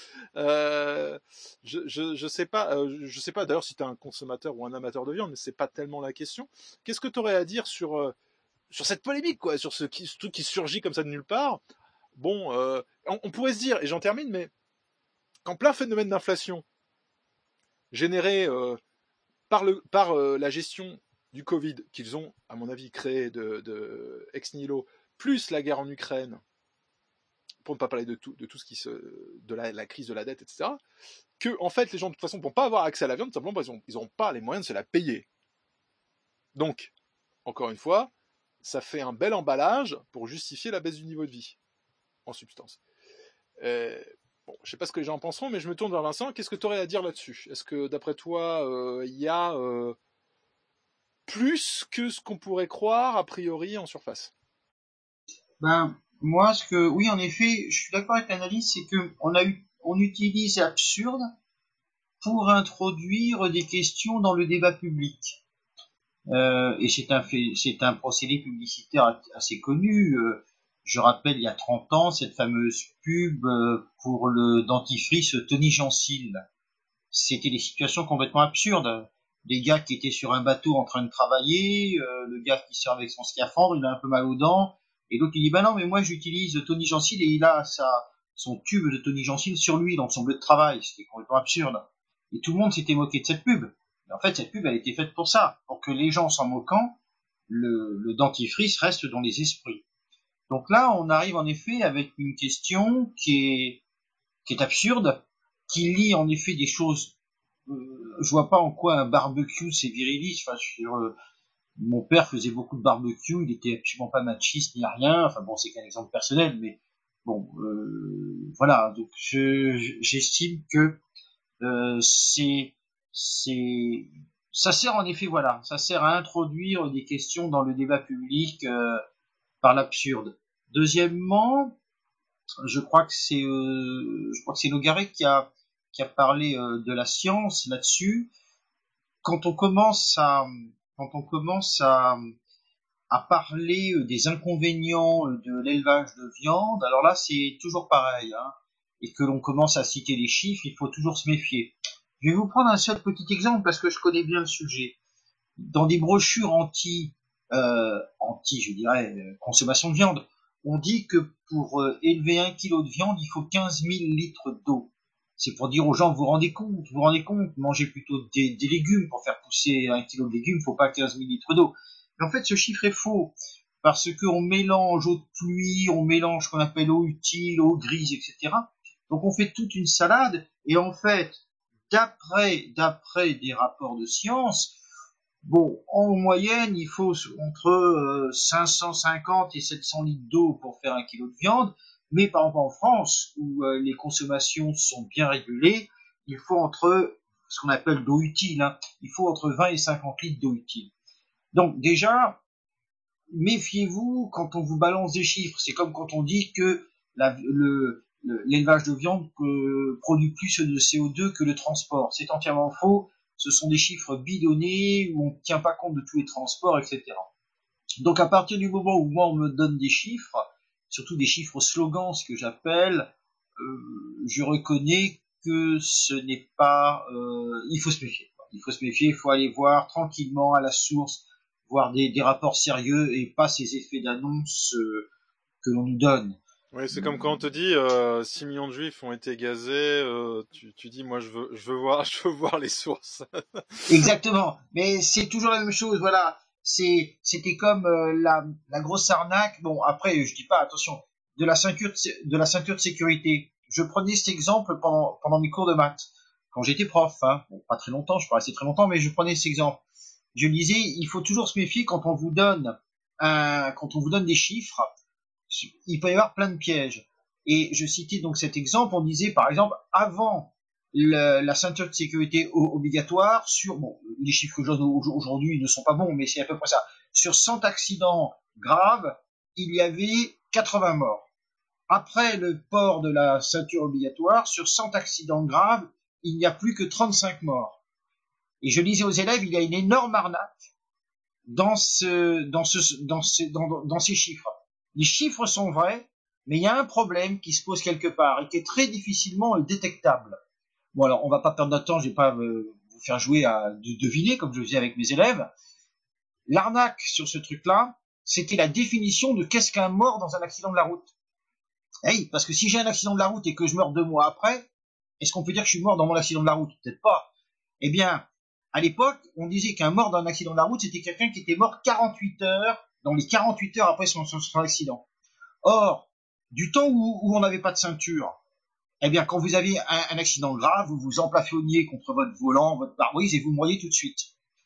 Je sais pas d'ailleurs si tu es un consommateur ou un amateur de viande, mais c'est pas tellement la question. Qu'est-ce que tu aurais à dire sur cette polémique, quoi, sur ce truc qui surgit comme ça de nulle part? Bon, on pourrait se dire, et j'en termine, mais qu'en plein phénomène d'inflation généré par la gestion du Covid qu'ils ont, à mon avis, créé de ex nihilo, plus la guerre en Ukraine, pour ne pas parler de tout ce qui de la crise de la dette, etc., que en fait les gens de toute façon ne vont pas avoir accès à la viande simplement parce qu'ils n'auront pas les moyens de se la payer. Donc, encore une fois, ça fait un bel emballage pour justifier la baisse du niveau de vie, en substance. Bon, je ne sais pas ce que les gens en penseront, mais je me tourne vers Vincent. Qu'est-ce que tu aurais à dire là-dessus? Est-ce que d'après toi, il y a plus que ce qu'on pourrait croire a priori en surface? Moi, oui, en effet, je suis d'accord avec l'analyse, c'est que on utilise l'absurde pour introduire des questions dans le débat public. Et c'est un procédé publicitaire assez connu. Je rappelle, il y a 30 ans, cette fameuse pub pour le dentifrice Tony Gentil. C'était des situations complètement absurdes. Des gars qui étaient sur un bateau en train de travailler, le gars qui sort avec son scaphandre, il a un peu mal aux dents, et l'autre il dit bah non mais moi j'utilise Tony Gentil et il a son tube de Tony Gentil sur lui dans son bleu de travail. C'était complètement absurde. Et tout le monde s'était moqué de cette pub. Et en fait cette pub elle était faite pour ça, pour que les gens s'en moquant, le dentifrice reste dans les esprits. Donc là on arrive en effet avec une question qui est absurde, qui lie en effet des choses. Je vois pas en quoi un barbecue c'est viriliste. Enfin, mon père faisait beaucoup de barbecue, il était absolument pas machiste ni rien. Enfin bon, c'est qu'un exemple personnel, mais bon, voilà. Donc j'estime que ça sert en effet, voilà, ça sert à introduire des questions dans le débat public par l'absurde. Deuxièmement, je crois que c'est Nogaret qui a parlé de la science là-dessus. Quand on commence à parler des inconvénients de l'élevage de viande, alors là c'est toujours pareil, hein, et que l'on commence à citer les chiffres, il faut toujours se méfier. Je vais vous prendre un seul petit exemple parce que je connais bien le sujet. Dans des brochures consommation de viande, on dit que pour élever 1 kilo de viande, il faut 15 000 litres d'eau. C'est pour dire aux gens, vous vous rendez compte, mangez plutôt des légumes. Pour faire pousser 1 kilo de légumes, il ne faut pas 15 000 litres d'eau. Mais en fait, ce chiffre est faux, parce qu'on mélange eau de pluie, on mélange ce qu'on appelle eau utile, eau grise, etc. Donc on fait toute une salade, et en fait, d'après des rapports de science, bon, en moyenne, il faut entre 550 et 700 litres d'eau pour faire 1 kilo de viande. Mais par exemple en France, où les consommations sont bien régulées, il faut entre ce qu'on appelle d'eau utile, hein, il faut entre 20 et 50 litres d'eau utile. Donc déjà, méfiez-vous quand on vous balance des chiffres. C'est comme quand on dit que l'élevage de viande produit plus de CO2 que le transport. C'est entièrement faux. Ce sont des chiffres bidonnés où on ne tient pas compte de tous les transports, etc. Donc à partir du moment où moi on me donne des chiffres, surtout des chiffres slogans, ce que j'appelle, je reconnais que ce n'est pas... il faut se méfier. Il faut se méfier, il faut aller voir tranquillement à la source, voir des rapports sérieux et pas ces effets d'annonce que l'on nous donne. Oui, c'est comme quand on te dit 6 millions de juifs ont été gazés, tu dis moi je veux voir les sources. Exactement, mais c'est toujours la même chose, voilà. C'était comme la grosse arnaque. Bon, après je dis pas, attention, de la ceinture de sécurité. Je prenais cet exemple pendant mes cours de maths quand j'étais prof, hein. Bon, pas très longtemps, je suis pas resté très longtemps, mais je prenais cet exemple. Je disais, il faut toujours se méfier quand on vous donne des chiffres. Il peut y avoir plein de pièges. Et je citais donc cet exemple, on disait par exemple, avant la ceinture de sécurité obligatoire, les chiffres que je donne aujourd'hui ne sont pas bons, mais c'est à peu près ça. Sur 100 accidents graves, il y avait 80 morts. Après le port de la ceinture obligatoire, sur 100 accidents graves, il n'y a plus que 35 morts. Et je disais aux élèves, il y a une énorme arnaque dans ces chiffres. Les chiffres sont vrais, mais il y a un problème qui se pose quelque part et qui est très difficilement détectable. Bon, alors, on va pas perdre notre temps, je vais pas vous faire jouer à deviner comme je faisais avec mes élèves. L'arnaque sur ce truc-là, c'était la définition de qu'est-ce qu'un mort dans un accident de la route. Hey, parce que si j'ai un accident de la route et que je meurs 2 mois après, est-ce qu'on peut dire que je suis mort dans mon accident de la route? Peut-être pas. Eh bien, à l'époque, on disait qu'un mort dans un accident de la route, c'était quelqu'un qui était mort 48 heures, dans les 48 heures après son accident. Or, du temps où on n'avait pas de ceinture, eh bien, quand vous aviez un accident grave, vous vous emplafonniez contre votre volant, votre pare-brise, et vous mouriez tout de suite.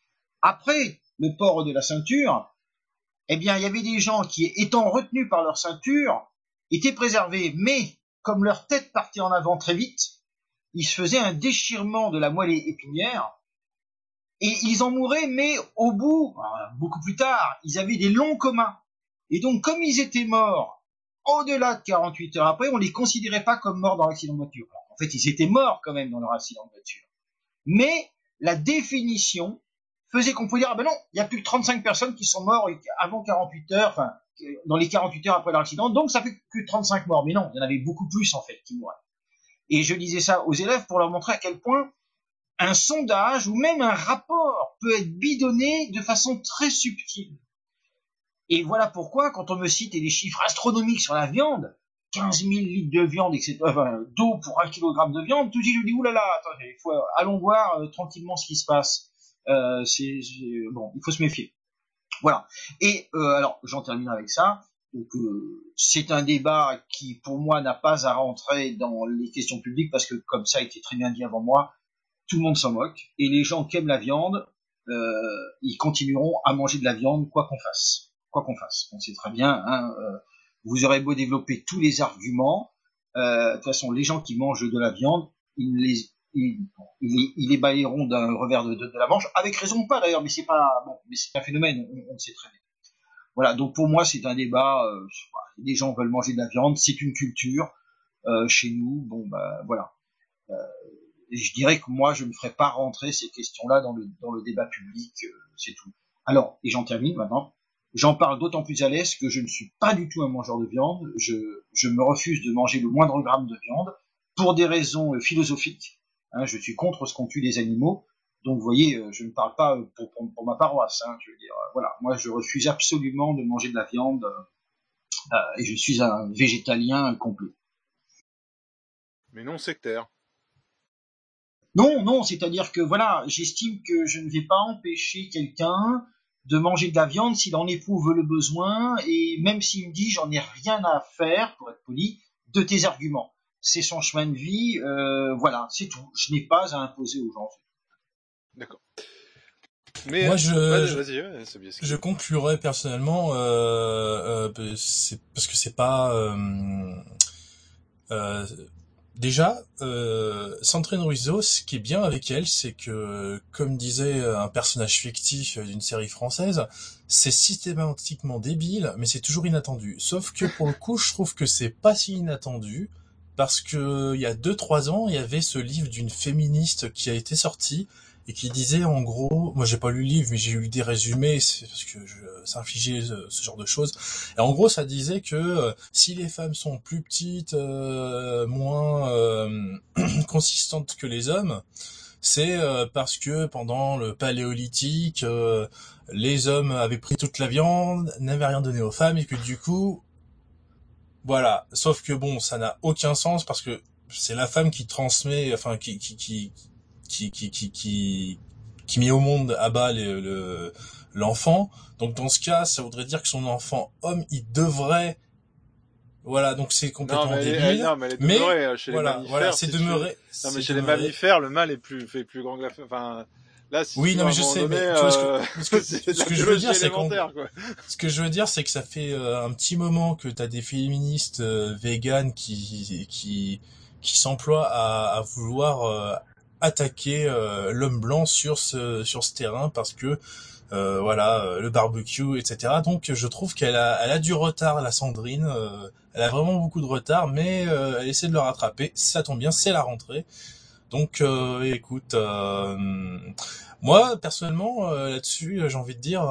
Après le port de la ceinture, eh bien, il y avait des gens qui, étant retenus par leur ceinture, étaient préservés, mais comme leur tête partait en avant très vite, il se faisait un déchirement de la moelle épinière, et ils en mouraient, mais au bout, beaucoup plus tard, ils avaient des longs comas. Et donc, comme ils étaient morts au-delà de 48 heures après, on les considérait pas comme morts dans l'accident de voiture. Alors, en fait, ils étaient morts quand même dans leur accident de voiture. Mais la définition faisait qu'on pouvait dire, ah ben non, il y a plus que 35 personnes qui sont mortes avant 48 heures, enfin, dans les 48 heures après leur accident, donc ça fait que 35 morts. Mais non, il y en avait beaucoup plus, en fait, qui mouraient. Et je disais ça aux élèves pour leur montrer à quel point un sondage ou même un rapport peut être bidonné de façon très subtile. Et voilà pourquoi, quand on me cite des chiffres astronomiques sur la viande, 15 000 litres de viande, etc., d'eau pour 1 kilogramme de viande, tout de suite je dis, oulala, attendez, allons voir tranquillement ce qui se passe. Bon, il faut se méfier. Voilà. Et alors, j'en termine avec ça. Donc, c'est un débat qui, pour moi, n'a pas à rentrer dans les questions publiques, parce que, comme ça a été très bien dit avant moi, tout le monde s'en moque. Et les gens qui aiment la viande, ils continueront à manger de la viande, quoi qu'on fasse. Quoi qu'on fasse. On sait très bien, hein, vous aurez beau développer tous les arguments, de toute façon, les gens qui mangent de la viande, ils les balayeront d'un revers de la manche, avec raison ou pas d'ailleurs, mais c'est un phénomène, on le sait très bien. Voilà, donc pour moi, c'est un débat, les gens veulent manger de la viande, c'est une culture, chez nous, bon, voilà. Et je dirais que moi, je ne ferai pas rentrer ces questions-là dans le débat public, c'est tout. Alors, et j'en termine maintenant. J'en parle d'autant plus à l'aise que je ne suis pas du tout un mangeur de viande. Je me refuse de manger le moindre gramme de viande pour des raisons philosophiques. Hein, je suis contre ce qu'ont tué les animaux. Donc, vous voyez, je ne parle pas pour ma paroisse. Hein, je veux dire, voilà. Moi, je refuse absolument de manger de la viande et je suis un végétalien complet. Mais non sectaire. Non, c'est-à-dire que voilà, j'estime que je ne vais pas empêcher quelqu'un de manger de la viande s'il en éprouve le besoin, et même s'il me dit j'en ai rien à faire, pour être poli, de tes arguments. C'est son chemin de vie, voilà, c'est tout. Je n'ai pas à imposer aux gens. D'accord. Mais moi, je conclurai personnellement, c'est parce que c'est pas déjà, Sandrine Rousseau, ce qui est bien avec elle, c'est que, comme disait un personnage fictif d'une série française, c'est systématiquement débile, mais c'est toujours inattendu. Sauf que pour le coup, je trouve que c'est pas si inattendu, parce que il y a 2-3 ans, il y avait ce livre d'une féministe qui a été sorti, et qui disait en gros, moi j'ai pas lu le livre mais j'ai lu des résumés, c'est parce que ça infligeait ce genre de choses. Et en gros ça disait que si les femmes sont plus petites, moins consistantes que les hommes, c'est parce que pendant le paléolithique, les hommes avaient pris toute la viande, n'avaient rien donné aux femmes et que du coup, voilà. Sauf que bon, ça n'a aucun sens parce que c'est la femme qui transmet, enfin qui met au monde à bas l'enfant. Donc dans ce cas, ça voudrait dire que son enfant homme, il devrait, voilà, donc c'est complètement débile. Non, mais elle est demeurée chez les mammifères. Voilà, c'est demeuré. Non, mais chez les mammifères, le mâle fait plus grand que la femme. Enfin, là, si oui, non, mais je sais, mais tu vois, ce que je veux dire, c'est ce que je veux dire, c'est que ça fait un petit moment que t'as des féministes véganes qui s'emploient à vouloir attaquer l'homme blanc sur ce terrain parce que voilà, le barbecue, etc. Donc je trouve qu'elle a du retard, la Sandrine. Elle a vraiment beaucoup de retard, mais elle essaie de le rattraper. Ça tombe bien, c'est la rentrée. Donc écoute, moi personnellement là-dessus, j'ai envie de dire,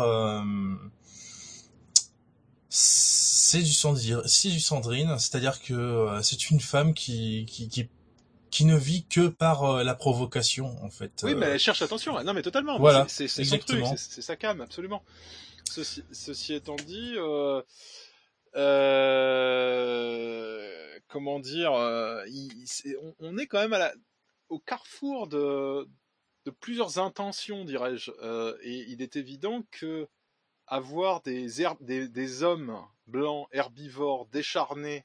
c'est du Sandrine, c'est-à-dire que c'est une femme qui ne vit que par la provocation, en fait. Oui, mais elle cherche l'attention. Non, mais totalement. Voilà, c'est son truc, c'est sa came, absolument. Ceci étant dit, comment dire, on est quand même au carrefour de plusieurs intentions, dirais-je. Et il est évident que avoir des hommes blancs, herbivores, décharnés,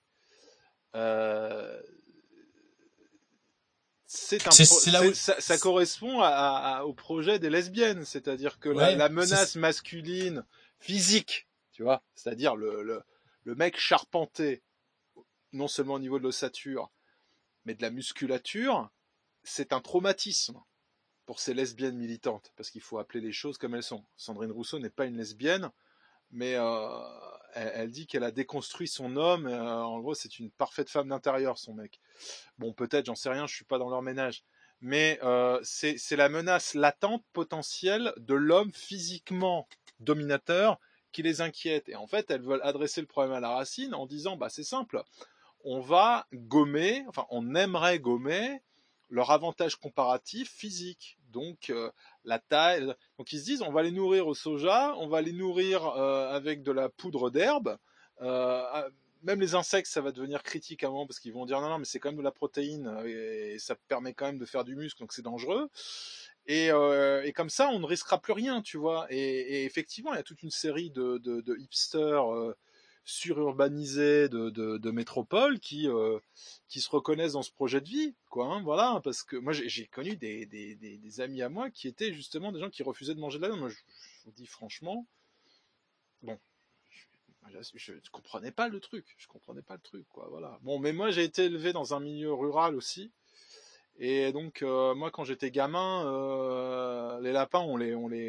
ça correspond au projet des lesbiennes, c'est-à-dire que la menace masculine physique, tu vois, c'est-à-dire le mec charpenté, non seulement au niveau de l'ossature, mais de la musculature, c'est un traumatisme pour ces lesbiennes militantes, parce qu'il faut appeler les choses comme elles sont. Sandrine Rousseau n'est pas une lesbienne, mais elle dit qu'elle a déconstruit son homme. En gros, c'est une parfaite femme d'intérieur, son mec. Bon, peut-être, j'en sais rien, je suis pas dans leur ménage. Mais c'est la menace latente, potentielle, de l'homme physiquement dominateur qui les inquiète. Et en fait, elles veulent adresser le problème à la racine en disant, bah c'est simple, on aimerait gommer leur avantage comparatif physique. Donc la taille. Donc ils se disent, on va les nourrir au soja, on va les nourrir avec de la poudre d'herbe. Même les insectes, ça va devenir critique à un moment parce qu'ils vont dire non, mais c'est quand même de la protéine et ça permet quand même de faire du muscle, donc c'est dangereux. Et comme ça, on ne risquera plus rien, tu vois. Et effectivement, il y a toute une série de hipsters sururbanisés de métropole qui se reconnaissent dans ce projet de vie, quoi. Hein, voilà, parce que moi j'ai connu des amis à moi qui étaient justement des gens qui refusaient de manger de la viande. Moi, je vous dis franchement, bon. Je comprenais pas le truc, quoi, voilà. Bon, mais moi j'ai été élevé dans un milieu rural aussi, et donc moi quand j'étais gamin, les lapins on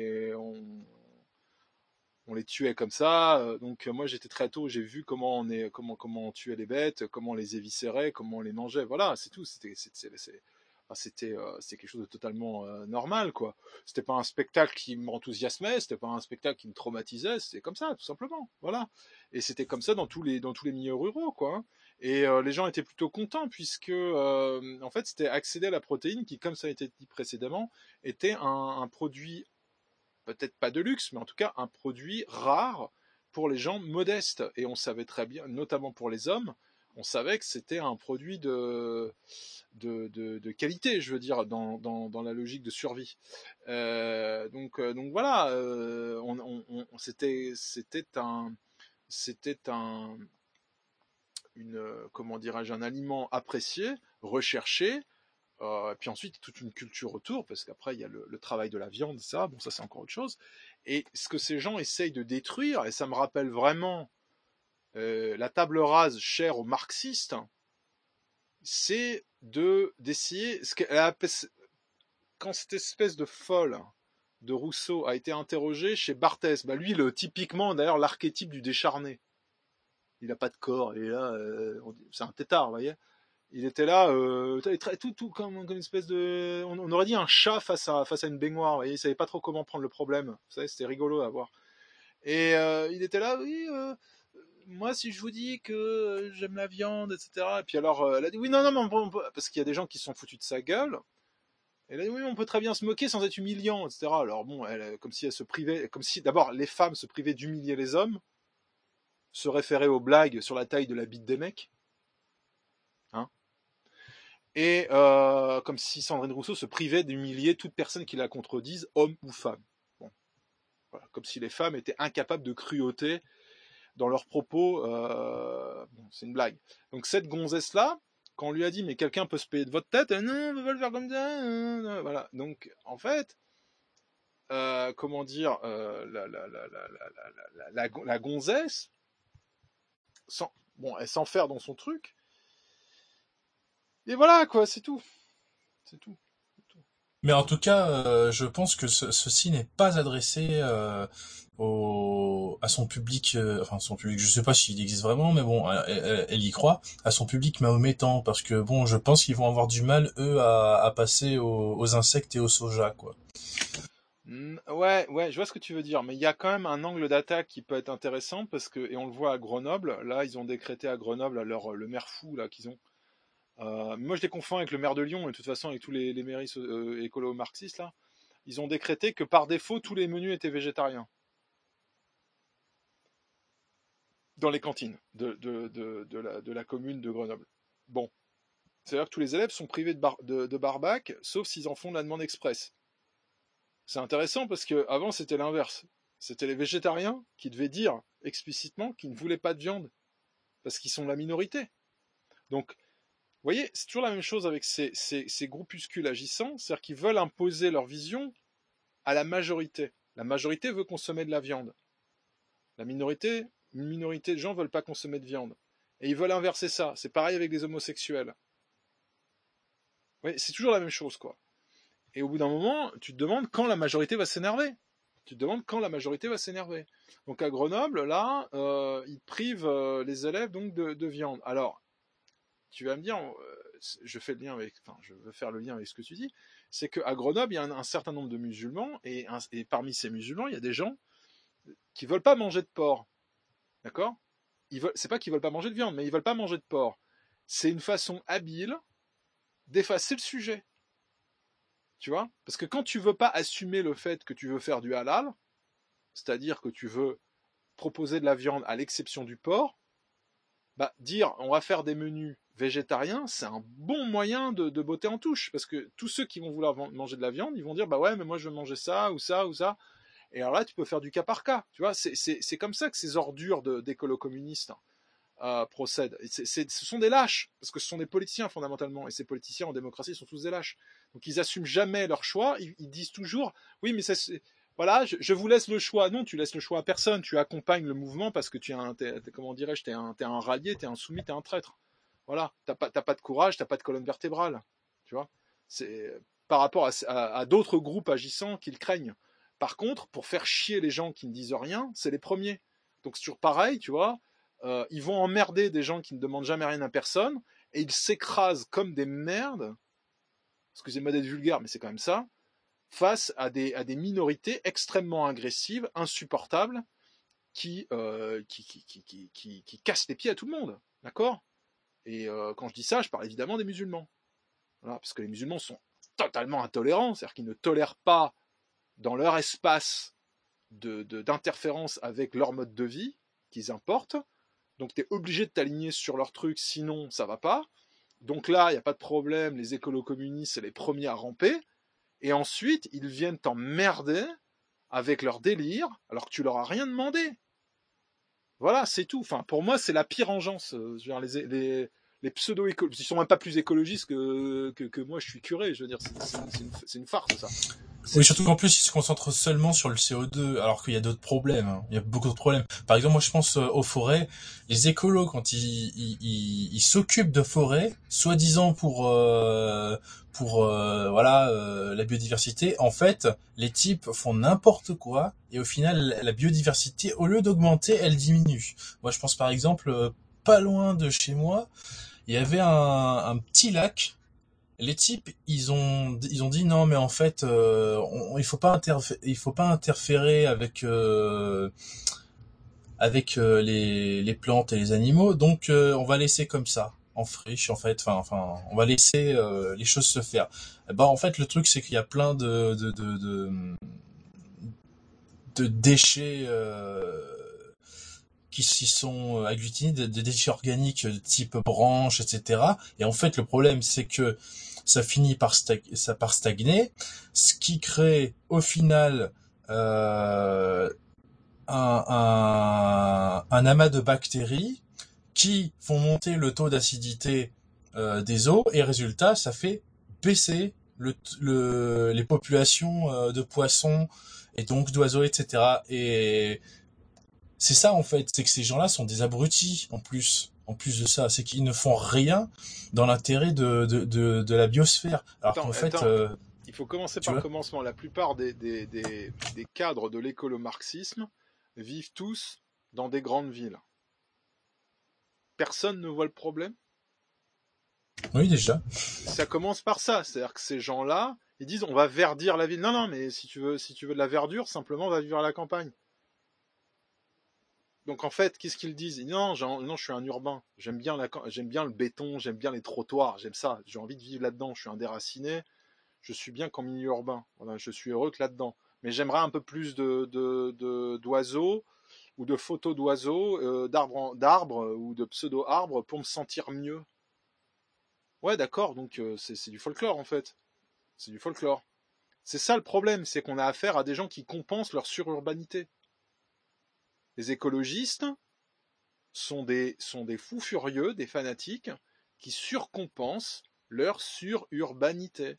les tuait comme ça, donc moi j'étais très tôt, j'ai vu comment on tuait les bêtes, comment on les éviscérait, comment on les mangeait, voilà, c'est tout, c'était quelque chose de totalement normal, quoi. C'était pas un spectacle qui m'enthousiasmait, c'était pas un spectacle qui me traumatisait, c'était comme ça, tout simplement, voilà. Et c'était comme ça dans tous les milieux ruraux, quoi. Hein. Et les gens étaient plutôt contents puisque en fait c'était accéder à la protéine qui, comme ça a été dit précédemment, était un produit peut-être pas de luxe, mais en tout cas un produit rare pour les gens modestes. Et on savait très bien, notamment pour les hommes, on savait que c'était un produit de qualité, je veux dire, dans la logique de survie. Donc voilà, c'était comment dirais-je, un aliment apprécié, recherché. Et puis ensuite toute une culture autour, parce qu'après il y a le travail de la viande, ça c'est encore autre chose. Et ce que ces gens essayent de détruire, et ça me rappelle vraiment la table rase chère aux marxistes, c'est d'essayer quand cette espèce de folle de Rousseau a été interrogé chez Barthès, bah lui typiquement d'ailleurs l'archétype du décharné, il a pas de corps, et là c'est un tétard, vous voyez. Il était là, tout comme une espèce de, on aurait dit un chat face à une baignoire. Vous voyez, il savait pas trop comment prendre le problème. Vous savez, c'était rigolo à voir. Et il était là, oui. Moi, si je vous dis que j'aime la viande, etc. Et puis alors, elle a dit oui, non, parce qu'il y a des gens qui se sont foutus de sa gueule. Elle a dit oui, on peut très bien se moquer sans être humiliant, etc. Alors bon, comme si elle se privait, comme si d'abord les femmes se privaient d'humilier les hommes, se référaient aux blagues sur la taille de la bite des mecs, hein. Et comme si Sandrine Rousseau se privait d'humilier toute personne qui la contredise, homme ou femme. Bon, voilà, comme si les femmes étaient incapables de cruauté dans leurs propos. Bon, c'est une blague. Donc cette gonzesse-là, quand on lui a dit mais quelqu'un peut se payer de votre tête, non, on peut pas le faire comme ça. Voilà. Donc en fait, comment dire, la gonzesse, elle s'enferme dans son truc. Et voilà quoi, c'est tout. C'est tout. Mais en tout cas, je pense que ceci n'est pas adressé à son public, son public, je sais pas s'il existe vraiment, mais bon, elle y croit, à son public mahométan, parce que bon, je pense qu'ils vont avoir du mal, eux, à passer aux insectes et au soja, quoi. Ouais, je vois ce que tu veux dire, mais il y a quand même un angle d'attaque qui peut être intéressant, parce que, et on le voit à Grenoble, là, ils ont décrété à Grenoble, le maire fou, là, qu'ils ont. Moi, je les confonds avec le maire de Lyon, et de toute façon, avec tous les mairies écolo-marxistes, là. Ils ont décrété que par défaut, tous les menus étaient végétariens. Dans les cantines de la commune de Grenoble. Bon. C'est-à-dire que tous les élèves sont privés de barbac, sauf s'ils en font la demande express. C'est intéressant parce que avant c'était l'inverse. C'était les végétariens qui devaient dire explicitement qu'ils ne voulaient pas de viande. Parce qu'ils sont la minorité. Donc, vous voyez, c'est toujours la même chose avec ces groupuscules agissants, c'est-à-dire qu'ils veulent imposer leur vision à la majorité. La majorité veut consommer de la viande. Une minorité de gens veulent pas consommer de viande. Et ils veulent inverser ça. C'est pareil avec les homosexuels. Oui, c'est toujours la même chose, quoi. Et au bout d'un moment, tu te demandes quand la majorité va s'énerver. Donc à Grenoble, là, ils privent les élèves donc de viande. Alors, tu vas me dire, je veux faire le lien avec ce que tu dis, c'est qu'à Grenoble, il y a un certain nombre de musulmans, et parmi ces musulmans, il y a des gens qui veulent pas manger de porc. D'accord ? C'est pas qu'ils veulent pas manger de viande, mais ils veulent pas manger de porc. C'est une façon habile d'effacer le sujet. Tu vois ? Parce que quand tu veux pas assumer le fait que tu veux faire du halal, c'est-à-dire que tu veux proposer de la viande à l'exception du porc, bah dire on va faire des menus végétariens, c'est un bon moyen de botter en touche. Parce que tous ceux qui vont vouloir manger de la viande, ils vont dire bah ouais, mais moi je veux manger ça ou ça ou ça. Et alors là, tu peux faire du cas par cas. Tu vois, c'est comme ça que ces ordures d'écolo-communistes procèdent. Ce sont des lâches, parce que ce sont des politiciens fondamentalement, et ces politiciens en démocratie sont tous des lâches. Donc ils assument jamais leur choix. Ils disent toujours, oui, mais voilà, je vous laisse le choix. Non, tu laisses le choix à personne. Tu accompagnes le mouvement parce que comment dirais-je, t'es un rallié, t'es un soumis, t'es un traître. Voilà, t'as pas de courage, t'as pas de colonne vertébrale. Tu vois, c'est par rapport à d'autres groupes agissants qu'ils craignent. Par contre, pour faire chier les gens qui ne disent rien, c'est les premiers. Donc c'est toujours pareil, tu vois. Ils vont emmerder des gens qui ne demandent jamais rien à personne, et ils s'écrasent comme des merdes, excusez-moi d'être vulgaire, mais c'est quand même ça, face à des minorités extrêmement agressives, insupportables, qui cassent les pieds à tout le monde, d'accord ? Et quand je dis ça, je parle évidemment des musulmans. Voilà, parce que les musulmans sont totalement intolérants, c'est-à-dire qu'ils ne tolèrent pas dans leur espace d'interférence avec leur mode de vie qu'ils importent. Donc tu es obligé de t'aligner sur leur truc, sinon ça va pas. Donc là, il n'y a pas de problème, les écolo-communistes, c'est les premiers à ramper. Et ensuite, ils viennent t'emmerder avec leur délire, alors que tu leur as rien demandé. Voilà, c'est tout. Enfin, pour moi, c'est la pire engeance. Je veux dire, les pseudo-écologistes, ils sont même pas plus écologistes que moi, je suis curé. Je veux dire, c'est une farce, ça. Oui, surtout qu'en plus, ils se concentrent seulement sur le CO2, alors qu'il y a d'autres problèmes. Il y a beaucoup de problèmes. Par exemple, moi, je pense aux forêts. Les écolos, quand ils s'occupent de forêts, soi-disant pour la biodiversité, en fait, les types font n'importe quoi, et au final, la biodiversité, au lieu d'augmenter, elle diminue. Moi, je pense par exemple, pas loin de chez moi, il y avait un petit lac. Les types, ils ont dit non, mais en fait, il faut pas interférer avec les plantes et les animaux, donc on va laisser comme ça, en friche, en fait. Enfin, on va laisser les choses se faire. En fait, le truc, c'est qu'il y a plein de déchets qui s'y sont agglutinés, des déchets organiques type branches, etc. Et en fait, le problème, c'est que ça finit par stagner, ce qui crée au final un amas de bactéries qui font monter le taux d'acidité des eaux, et résultat, ça fait baisser les populations de poissons et donc d'oiseaux, etc. Et c'est ça, en fait, c'est que ces gens-là sont des abrutis, en plus de ça, c'est qu'ils ne font rien dans l'intérêt de la biosphère. Alors qu'en fait, il faut commencer par le commencement. La plupart des cadres de l'écolo-marxisme vivent tous dans des grandes villes. Personne ne voit le problème. Oui, déjà. Ça commence par ça, c'est-à-dire que ces gens-là, ils disent on va verdir la ville. Non, mais si tu veux de la verdure, simplement va vivre à la campagne. Donc en fait, qu'est-ce qu'ils disent ? Non, je suis un urbain. J'aime bien le béton, j'aime bien les trottoirs, j'aime ça. J'ai envie de vivre là-dedans. Je suis un déraciné. Je suis bien qu'en milieu urbain. Voilà, je suis heureux que là-dedans. Mais j'aimerais un peu plus d'oiseaux ou de photos d'oiseaux, d'arbres ou de pseudo-arbres pour me sentir mieux. Ouais, d'accord. Donc c'est du folklore en fait. C'est du folklore. C'est ça le problème, c'est qu'on a affaire à des gens qui compensent leur sururbanité. Les écologistes sont des fous furieux, des fanatiques, qui surcompensent leur sururbanité.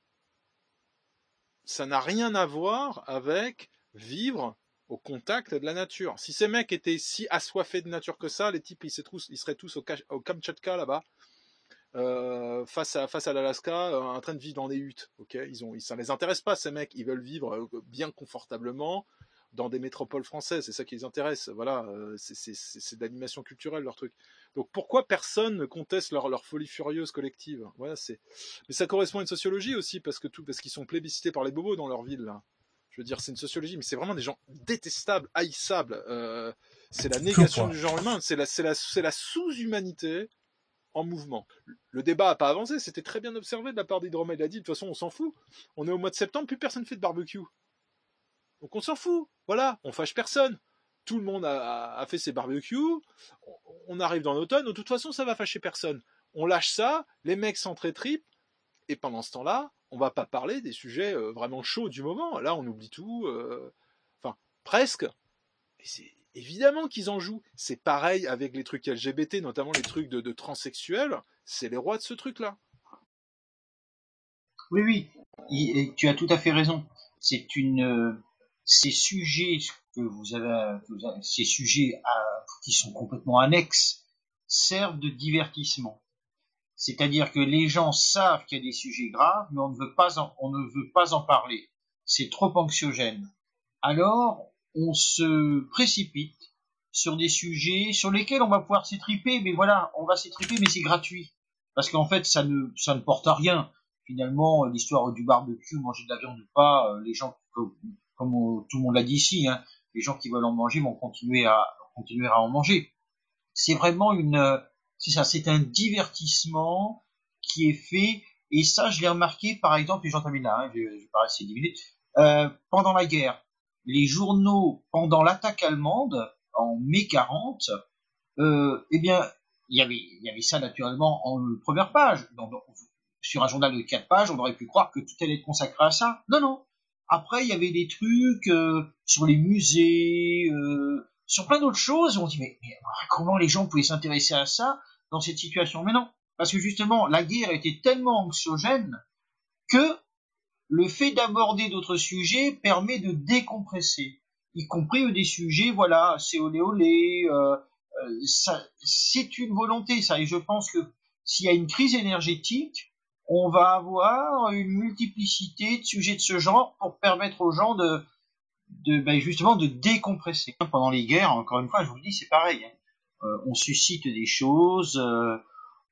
Ça n'a rien à voir avec vivre au contact de la nature. Si ces mecs étaient si assoiffés de nature que ça, les types, ils seraient tous au Kamtchatka, là-bas, face à l'Alaska, en train de vivre dans des huttes. Okay, ça les intéresse pas, ces mecs. Ils veulent vivre bien confortablement dans des métropoles françaises, c'est ça qui les intéresse. Voilà, c'est de l'animation culturelle leur truc. Donc pourquoi personne ne conteste leur folie furieuse collective ? Voilà, mais ça correspond à une sociologie aussi, parce qu'ils sont plébiscités par les bobos dans leur ville là. Je veux dire, c'est une sociologie, mais c'est vraiment des gens détestables, haïssables. C'est la négation du genre humain, c'est la sous-humanité en mouvement. Le débat n'a pas avancé, c'était très bien observé de la part d'Hydromel. Il a dit, de toute façon, on s'en fout. On est au mois de septembre, plus personne fait de barbecue. Donc on s'en fout, voilà, on fâche personne. Tout le monde a fait ses barbecues, on arrive dans l'automne, de toute façon ça va fâcher personne. On lâche ça, les mecs s'entretripent, et pendant ce temps-là, on va pas parler des sujets vraiment chauds du moment. Là on oublie tout, enfin presque. Et c'est évidemment qu'ils en jouent. C'est pareil avec les trucs LGBT, notamment les trucs de transsexuels, c'est les rois de ce truc-là. Oui, et tu as tout à fait raison. Ces sujets ces sujets qui sont complètement annexes servent de divertissement. C'est-à-dire que les gens savent qu'il y a des sujets graves, mais on ne veut pas en parler. C'est trop anxiogène. Alors, on se précipite sur des sujets sur lesquels on va pouvoir s'étriper, mais voilà, on va s'étriper, mais c'est gratuit. Parce qu'en fait, ça ne porte à rien. Finalement, l'histoire du barbecue, manger de la viande ou pas, les gens, comme tout le monde l'a dit ici, hein, les gens qui veulent en manger vont continuer à en manger. C'est vraiment c'est un divertissement qui est fait, et ça, je l'ai remarqué, par exemple, et j'en termine là, hein, je vais pas rester 10 minutes, pendant la guerre, les journaux, pendant l'attaque allemande, en mai 40, eh bien, il y avait ça naturellement en première page. Donc, sur un journal de 4 pages, on aurait pu croire que tout allait être consacré à ça. Non. Après, il y avait des trucs sur les musées, sur plein d'autres choses. On dit, mais comment les gens pouvaient s'intéresser à ça dans cette situation ? Mais non, parce que justement, la guerre était tellement anxiogène que le fait d'aborder d'autres sujets permet de décompresser, y compris des sujets, voilà, c'est olé, ça, c'est une volonté, ça. Et je pense que s'il y a une crise énergétique, on va avoir une multiplicité de sujets de ce genre pour permettre aux gens justement de décompresser. Pendant les guerres, encore une fois, je vous le dis, c'est pareil. On suscite des choses,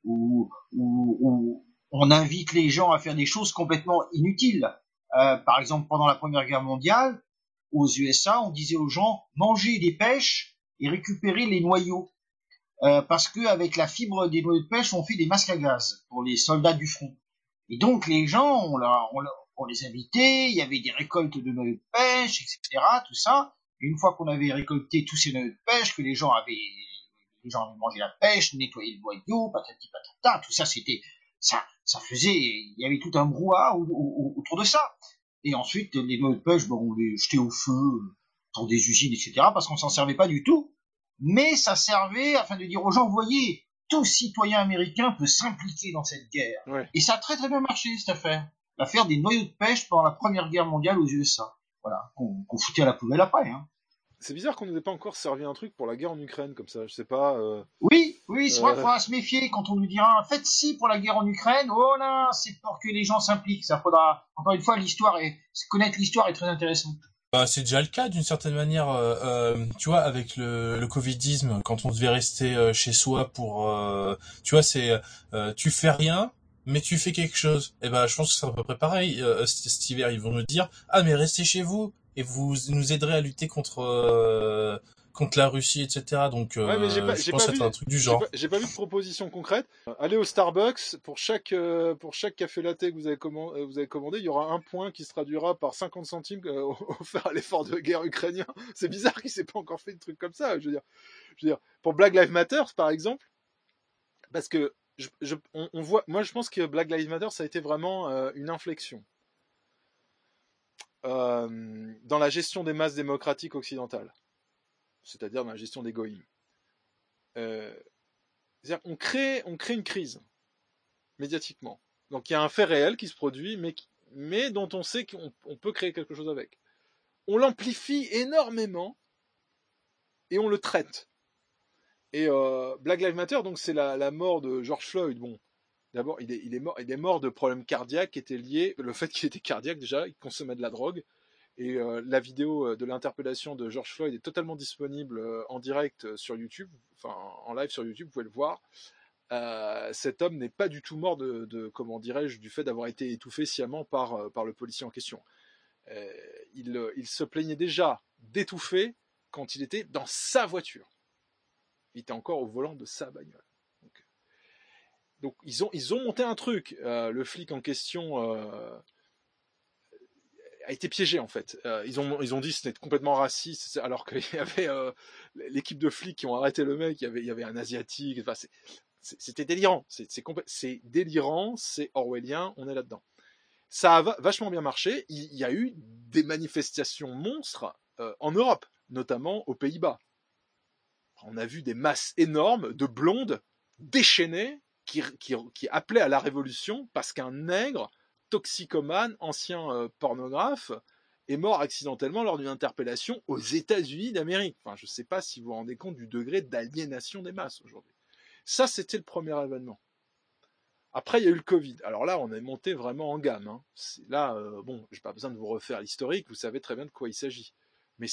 où on invite les gens à faire des choses complètement inutiles. Par exemple, pendant la Première Guerre mondiale, aux USA, on disait aux gens mangez des pêches et récupérez les noyaux, parce que avec la fibre des noyaux de pêche, on fait des masques à gaz pour les soldats du front. Et donc les gens, on les invitait, il y avait des récoltes de noyaux de pêche, etc., tout ça. Et une fois qu'on avait récolté tous ces noyaux de pêche, que les gens avaient mangé la pêche, nettoyé le noyau, patati patata, tout ça, ça faisait, il y avait tout un brouhaha autour de ça. Et ensuite, les noyaux de pêche, on les jetait au feu pour des usines, etc., parce qu'on s'en servait pas du tout. Mais ça servait afin de dire aux gens, vous voyez, tout citoyen américain peut s'impliquer dans cette guerre. Ouais. Et ça a très très bien marché, cette affaire. L'affaire des noyaux de pêche pendant la Première Guerre mondiale aux USA. Voilà, qu'on foutait à la poubelle après. Hein. C'est bizarre qu'on nous ait pas encore servi un truc pour la guerre en Ukraine, comme ça, je sais pas... Oui, c'est vrai qu'il faudra se méfier quand on nous dira « Faites ci pour la guerre en Ukraine », oh là, c'est pour que les gens s'impliquent. Ça faudra... Encore une fois, connaître l'histoire est très intéressant. C'est déjà le cas d'une certaine manière, tu vois, avec le covidisme, quand on devait rester chez soi pour, tu vois, c'est tu fais rien, mais tu fais quelque chose. Et ben, je pense que c'est à peu près pareil. Cet hiver, ils vont nous dire mais restez chez vous et vous nous aiderez à lutter contre la Russie, etc. Donc, je pense que c'est un truc du genre. J'ai pas vu de proposition concrète. Allez au Starbucks, pour chaque café latte que vous avez commandé, il y aura un point qui se traduira par 50 centimes offert à l'effort de guerre ukrainien. C'est bizarre qu'il s'est pas encore fait de trucs comme ça. Je veux dire, pour Black Lives Matter, par exemple, parce que on voit, moi je pense que Black Lives Matter, ça a été vraiment une inflexion dans la gestion des masses démocratiques occidentales. C'est-à-dire dans la gestion des goïms. C'est-à-dire on crée une crise médiatiquement. Donc il y a un fait réel qui se produit, mais dont on sait qu'on peut créer quelque chose avec. On l'amplifie énormément et on le traite. Et Black Lives Matter, donc c'est la mort de George Floyd. Bon, d'abord il est mort de problèmes cardiaques qui étaient liés, le fait qu'il était cardiaque déjà, il consommait de la drogue. Et la vidéo de l'interpellation de George Floyd est totalement disponible en direct sur YouTube, enfin en live sur YouTube, vous pouvez le voir. Cet homme n'est pas du tout mort de comment dirais-je, du fait d'avoir été étouffé sciemment par le policier en question. Il se plaignait déjà d'étouffer quand il était dans sa voiture. Il était encore au volant de sa bagnole. Donc ils ont monté un truc. Le flic en question a été piégé en fait. Ils ont dit que c'était complètement raciste, alors qu'il y avait l'équipe de flics qui ont arrêté le mec, il y avait un asiatique. Enfin, c'était délirant. C'est délirant, c'est orwellien, on est là-dedans. Ça a vachement bien marché. Il y a eu des manifestations monstres en Europe, notamment aux Pays-Bas. On a vu des masses énormes de blondes déchaînées qui appelaient à la révolution parce qu'un nègre toxicomane, ancien pornographe, est mort accidentellement lors d'une interpellation aux États-Unis d'Amérique. Enfin, je ne sais pas si vous vous rendez compte du degré d'aliénation des masses aujourd'hui. Ça, c'était le premier événement. Après, il y a eu le Covid. Alors là, on est monté vraiment en gamme. Hein. Là, bon, j'ai pas besoin de vous refaire l'historique, vous savez très bien de quoi il s'agit. Mais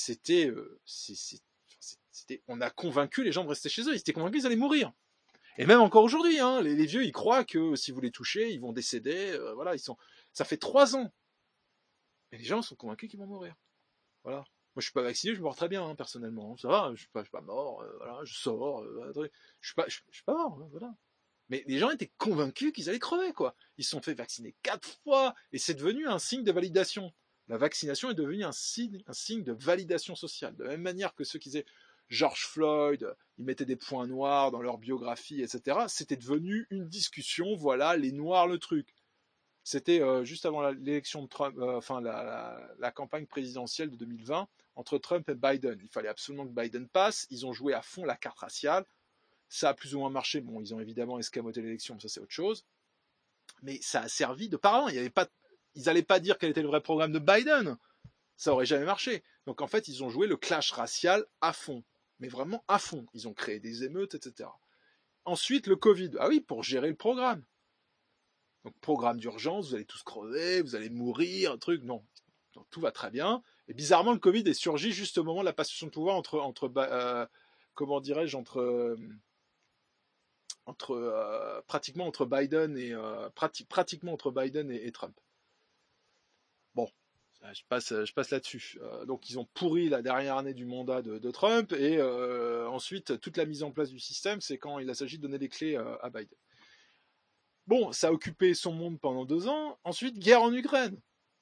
on a convaincu les gens de rester chez eux. Ils étaient convaincus qu'ils allaient mourir. Et même encore aujourd'hui, hein, les vieux, ils croient que si vous les touchez, ils vont décéder. Voilà, ça fait 3 ans. Et les gens sont convaincus qu'ils vont mourir. Voilà. Moi, je suis pas vacciné, je me porte très bien, hein, personnellement. Ça va, je suis pas mort. Voilà, je sors. Je suis pas mort. Voilà. Mais les gens étaient convaincus qu'ils allaient crever, quoi. Ils se sont fait vacciner 4 fois, et c'est devenu un signe de validation. La vaccination est devenue un signe de validation sociale. De la même manière que ceux qui disaient George Floyd, ils mettaient des points noirs dans leur biographie, etc. C'était devenu une discussion, voilà, les noirs, le truc. C'était juste avant l'élection de Trump, la campagne présidentielle de 2020, entre Trump et Biden. Il fallait absolument que Biden passe. Ils ont joué à fond la carte raciale. Ça a plus ou moins marché. Bon, ils ont évidemment escamoté l'élection, mais ça c'est autre chose. Mais ça a servi de parlant. Ils n'allaient pas dire quel était le vrai programme de Biden. Ça aurait jamais marché. Donc en fait, ils ont joué le clash racial à fond. Mais vraiment à fond. Ils ont créé des émeutes, etc. Ensuite, le Covid. Ah oui, pour gérer le programme. Donc programme d'urgence, vous allez tous crever, vous allez mourir, un truc. Non. Donc, tout va très bien. Et bizarrement, le Covid est surgi juste au moment de la passation de pouvoir entre pratiquement entre Biden et Trump. Bon, je passe là-dessus. Donc ils ont pourri la dernière année du mandat de Trump et ensuite toute la mise en place du système, c'est quand il s'agit de donner les clés à Biden. Bon, ça a occupé son monde pendant 2 ans. Ensuite, guerre en Ukraine.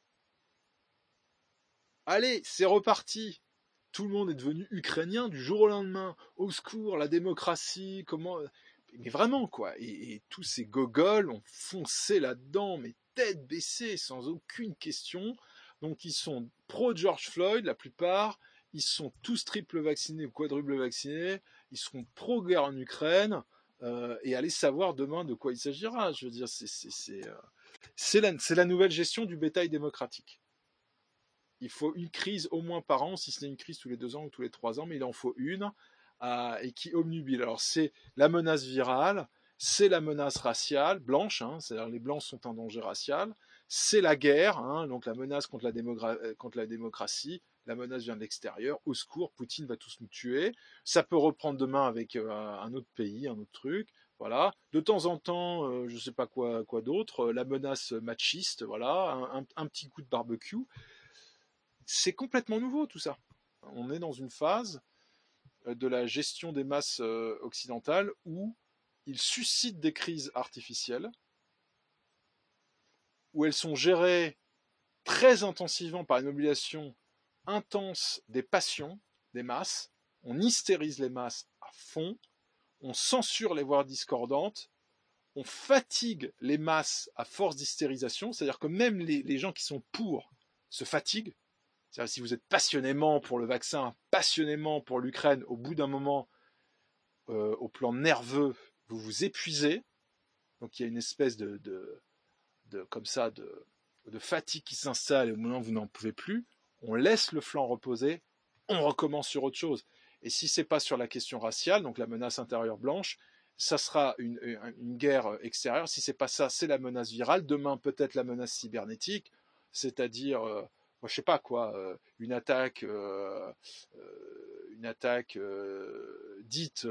Allez, c'est reparti. Tout le monde est devenu ukrainien du jour au lendemain. Au secours, la démocratie, comment... Mais vraiment, quoi. Et tous ces gogoles ont foncé là-dedans, mais tête baissée, sans aucune question. Donc, ils sont pro-George Floyd, la plupart. Ils sont tous triple vaccinés ou quadruple vaccinés. Ils seront pro-guerre en Ukraine. Et allez savoir demain de quoi il s'agira. Je veux dire, c'est la nouvelle gestion du bétail démocratique. Il faut une crise au moins par an, si ce n'est une crise tous les 2 ans ou tous les 3 ans, mais il en faut une, et qui obnubile. Alors c'est la menace virale, c'est la menace raciale, blanche, c'est-à-dire les blancs sont un danger racial, c'est la guerre, donc la menace contre la démocratie, la menace vient de l'extérieur, au secours, Poutine va tous nous tuer, ça peut reprendre demain avec un autre pays, un autre truc, voilà. De temps en temps, je sais pas quoi d'autre, la menace machiste, voilà, un petit coup de barbecue. C'est complètement nouveau tout ça. On est dans une phase de la gestion des masses occidentales où ils suscitent des crises artificielles, où elles sont gérées très intensivement par une mobilisation intense des passions des masses. On hystérise les masses à fond, on censure les voix discordantes, on fatigue les masses à force d'hystérisation, c'est-à-dire que même les gens qui sont pour se fatiguent. C'est-à-dire, si vous êtes passionnément pour le vaccin, passionnément pour l'Ukraine, au bout d'un moment, au plan nerveux, vous vous épuisez. Donc il y a une espèce de fatigue qui s'installe et au moment où vous n'en pouvez plus, on laisse le flanc reposer, on recommence sur autre chose. Et si c'est pas sur la question raciale, donc la menace intérieure blanche, ça sera une guerre extérieure. Si c'est pas ça, c'est la menace virale. Demain, peut-être la menace cybernétique, c'est-à-dire... moi, je sais pas quoi, une attaque dite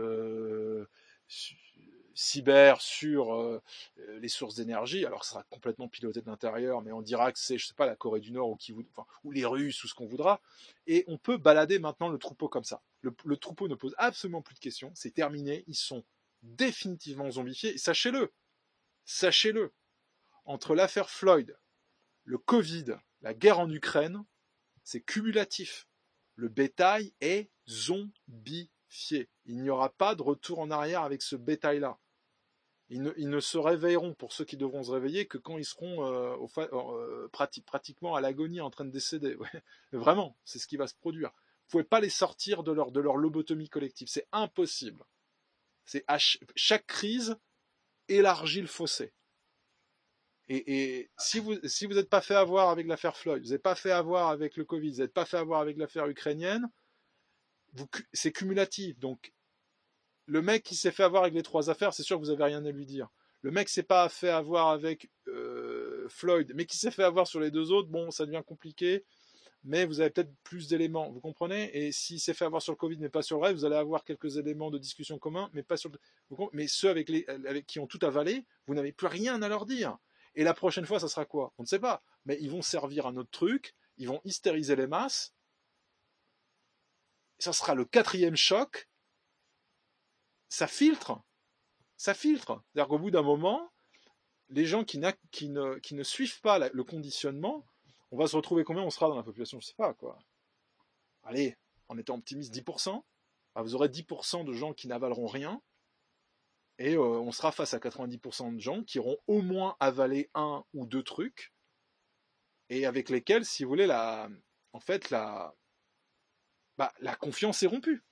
cyber sur les sources d'énergie. Alors, ça sera complètement piloté de l'intérieur, mais on dira que c'est, je sais pas, la Corée du Nord ou les Russes ou ce qu'on voudra. Et on peut balader maintenant le troupeau comme ça. Le troupeau ne pose absolument plus de questions. C'est terminé. Ils sont définitivement zombifiés. Et sachez-le, entre l'affaire Floyd, le Covid, la guerre en Ukraine, c'est cumulatif. Le bétail est zombifié. Il n'y aura pas de retour en arrière avec ce bétail-là. Ils ne se réveilleront, pour ceux qui devront se réveiller, que quand ils seront pratiquement à l'agonie, en train de décéder. Ouais. Vraiment, c'est ce qui va se produire. Vous ne pouvez pas les sortir de leur lobotomie collective. C'est impossible. Chaque crise élargit le fossé. Et si vous n'êtes pas fait avoir avec l'affaire Floyd, vous n'êtes pas fait avoir avec le Covid, vous n'êtes pas fait avoir avec l'affaire ukrainienne, c'est cumulatif. Donc, le mec qui s'est fait avoir avec les 3 affaires, c'est sûr que vous n'avez rien à lui dire. Le mec qui s'est pas fait avoir avec Floyd, mais qui s'est fait avoir sur les 2 autres, bon, ça devient compliqué, mais vous avez peut-être plus d'éléments, vous comprenez? Et s'il s'est fait avoir sur le Covid, mais pas sur le reste, vous allez avoir quelques éléments de discussion communs, mais pas sur mais ceux avec qui ont tout avalé, vous n'avez plus rien à leur dire. Et la prochaine fois, ça sera quoi? On ne sait pas. Mais ils vont servir à notre truc, ils vont hystériser les masses. Ça sera le 4e choc. Ça filtre. C'est-à-dire qu'au bout d'un moment, les gens qui ne suivent pas le conditionnement, on va se retrouver combien on sera dans la population? Je ne sais pas, quoi. Allez, en étant optimiste, 10%. Bah, vous aurez 10% de gens qui n'avaleront rien. Et on sera face à 90% de gens qui auront au moins avalé 1 ou 2 trucs, et avec lesquels, si vous voulez, la confiance est rompue.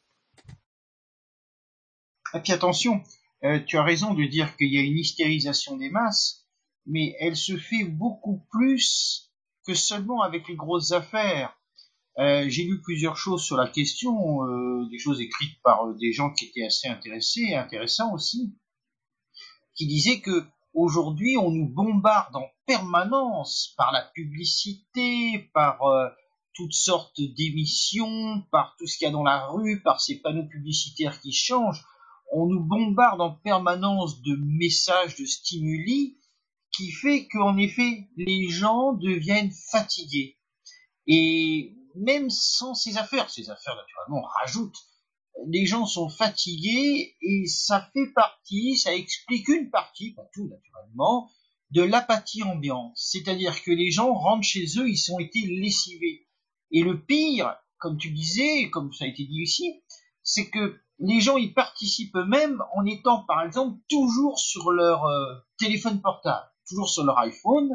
Et puis attention, tu as raison de dire qu'il y a une hystérisation des masses, mais elle se fait beaucoup plus que seulement avec les grosses affaires. J'ai lu plusieurs choses sur la question, des choses écrites par des gens qui étaient assez intéressants aussi, qui disaient que aujourd'hui on nous bombarde en permanence par la publicité, par toutes sortes d'émissions, par tout ce qu'il y a dans la rue, par ces panneaux publicitaires qui changent. on nous bombarde en permanence de messages, de stimuli, qui fait qu'en effet, les gens deviennent fatigués. Et même sans ces affaires naturellement rajoutent, les gens sont fatigués et ça explique une partie, pas tout naturellement, de l'apathie ambiante. C'est-à-dire que les gens rentrent chez eux, ils ont été lessivés. Et le pire, comme tu disais, comme ça a été dit ici, c'est que les gens y participent eux-mêmes en étant, par exemple, toujours sur leur téléphone portable, toujours sur leur iPhone,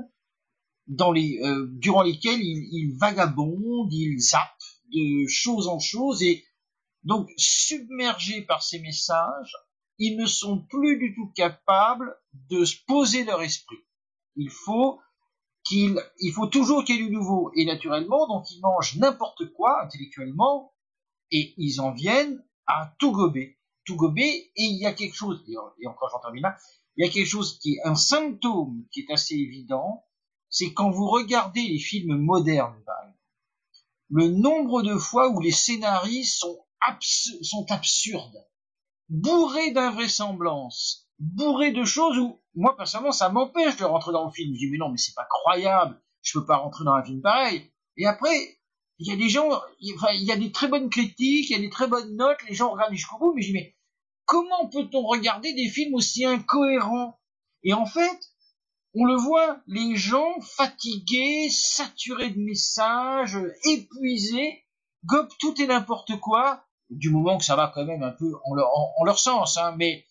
durant lesquels ils vagabondent, ils zappent de chose en chose, et donc submergés par ces messages, ils ne sont plus du tout capables de se poser leur esprit. Il faut toujours qu'il y ait du nouveau, et naturellement, donc ils mangent n'importe quoi intellectuellement, et ils en viennent à tout gober, et il y a quelque chose, et encore j'en termine là, il y a quelque chose qui est un symptôme qui est assez évident, c'est quand vous regardez les films modernes, par exemple, le nombre de fois où les scénarios sont absurdes, bourrés d'invraisemblances, bourrés de choses où, moi, personnellement, ça m'empêche de rentrer dans le film. Je dis, mais non, mais c'est pas croyable, je peux pas rentrer dans un film pareil. Et après, il y a des gens, il y a des très bonnes critiques, il y a des très bonnes notes, les gens regardent jusqu'au bout, mais je dis, mais comment peut-on regarder des films aussi incohérents? Et en fait, on le voit, les gens fatigués, saturés de messages, épuisés, gobent tout et n'importe quoi, du moment que ça va quand même un peu en leur sens, hein, mais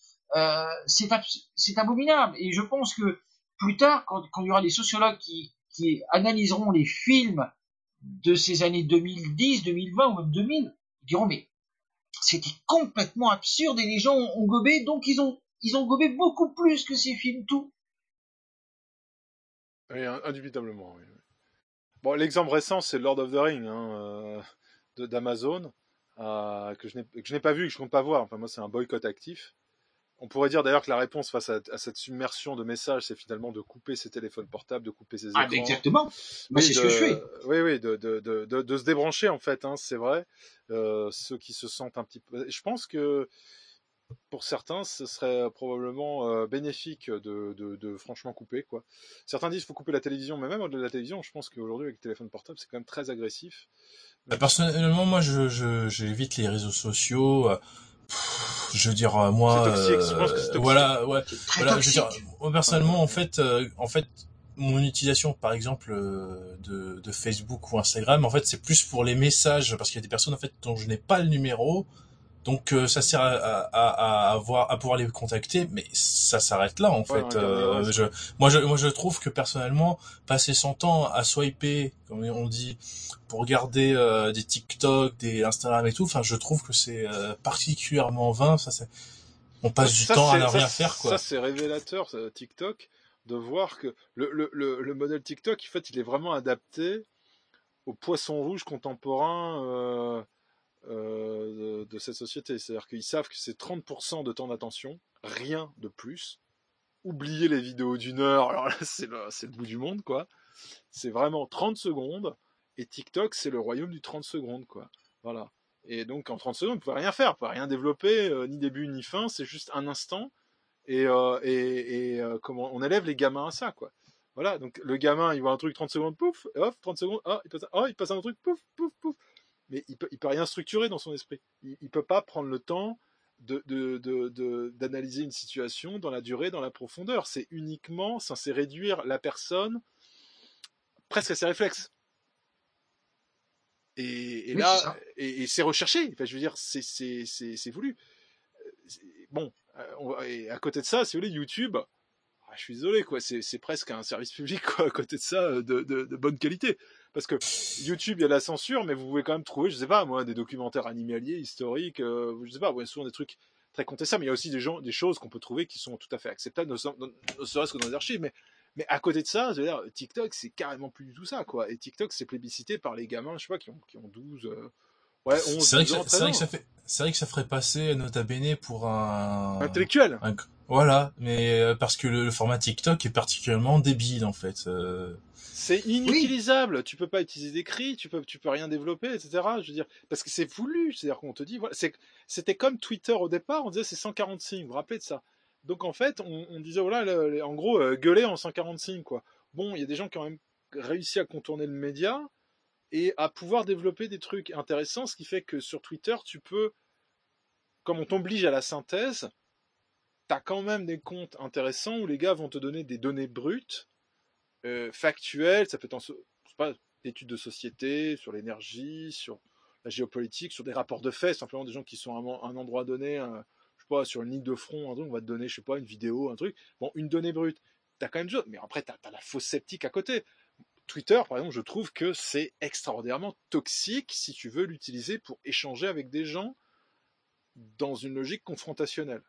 c'est abominable. Et je pense que plus tard, quand il y aura des sociologues qui analyseront les films de ces années 2010, 2020 ou même 2000, ils diront mais c'était complètement absurde et les gens ont gobé, donc ils ont gobé beaucoup plus que ces films tout. Oui, indubitablement. Oui. Bon, l'exemple récent, c'est Lord of the Rings d'Amazon, que je n'ai pas vu et que je compte pas voir. Enfin, moi, c'est un boycott actif. On pourrait dire d'ailleurs que la réponse face à cette submersion de messages, c'est finalement de couper ses téléphones portables, de couper ses écrans. Ah, exactement. Moi, c'est ce que je fais. Oui, de se débrancher en fait. Hein, c'est vrai. Ceux qui se sentent un petit peu. Je pense que pour certains, ce serait probablement bénéfique de franchement couper, quoi. Certains disent qu'il faut couper la télévision, mais même au-delà de la télévision, je pense qu'aujourd'hui, avec le téléphone portable, c'est quand même très agressif. Personnellement, moi, j'évite les réseaux sociaux. Je veux dire, moi, c'est toxique. Je pense que c'est toxique. voilà, ouais, voilà. Je veux dire, moi personnellement, en fait, mon utilisation, par exemple, de Facebook ou Instagram, en fait, c'est plus pour les messages, parce qu'il y a des personnes en fait dont je n'ai pas le numéro. Donc ça sert à pouvoir les contacter, mais ça s'arrête là en fait. Moi je trouve que personnellement passer son temps à swiper, comme on dit, pour regarder des TikTok, des Instagram et tout, enfin je trouve que c'est particulièrement vain. On passe du temps à ne rien faire quoi. Ça c'est révélateur TikTok de voir que le modèle TikTok en fait il est vraiment adapté au poisson rouge contemporain. De cette société, c'est-à-dire qu'ils savent que c'est 30% de temps d'attention, rien de plus. Oubliez les vidéos d'1 heure, alors là c'est le bout du monde quoi. C'est vraiment 30 secondes et TikTok c'est le royaume du 30 secondes quoi. Voilà. Et donc en 30 secondes, vous pouvez rien faire, vous pouvez rien développer, ni début ni fin, c'est juste un instant et comment on élève les gamins à ça quoi. Voilà, donc le gamin il voit un truc 30 secondes, pouf, et hop, 30 secondes, il passe un autre truc, pouf, pouf, pouf. Mais il peut rien structurer dans son esprit. Il peut pas prendre le temps d'analyser une situation dans la durée, dans la profondeur. C'est uniquement censé réduire la personne presque à ses réflexes. Et là, et c'est recherché. Enfin, je veux dire, c'est voulu. Bon, et à côté de ça, si vous voulez, YouTube, je suis désolé, quoi. C'est presque un service public, quoi. À côté de ça, de bonne qualité. Parce que YouTube, il y a la censure, mais vous pouvez quand même trouver, je sais pas, moi, des documentaires animaliers, historiques, je sais pas, souvent des trucs très contestables, mais il y a aussi des choses qu'on peut trouver qui sont tout à fait acceptables, ne serait-ce que dans les archives, mais à côté de ça, je veux dire, TikTok, c'est carrément plus du tout ça, quoi. Et TikTok, c'est plébiscité par les gamins, je sais pas, qui ont 12, 11, c'est vrai 12 ans, 13 ans. C'est vrai que ça ferait passer Nota Bene pour un intellectuel. Voilà, mais parce que le format TikTok est particulièrement débile en fait. C'est inutilisable. Tu peux pas utiliser d'écrit, tu peux rien développer, etc. Je veux dire, parce que c'est voulu. C'est-à-dire qu'on te dit, voilà, c'était comme Twitter au départ. On disait c'est 140 signes. Vous vous rappelez de ça? Donc en fait, on disait voilà, en gros, gueuler en 140 signes, quoi. Bon, il y a des gens qui ont même réussi à contourner le média et à pouvoir développer des trucs intéressants, ce qui fait que sur Twitter, tu peux, comme on t'oblige à la synthèse, t'as quand même des comptes intéressants où les gars vont te donner des données brutes, factuelles, ça peut être d'études de société, sur l'énergie, sur la géopolitique, sur des rapports de faits, simplement des gens qui sont à un endroit donné, je sais pas, sur une ligne de front, un truc, on va te donner, je sais pas, une vidéo, un truc. Bon, une donnée brute, t'as quand même des choses, mais après t'as la fausse sceptique à côté. Twitter, par exemple, je trouve que c'est extraordinairement toxique si tu veux l'utiliser pour échanger avec des gens dans une logique confrontationnelle.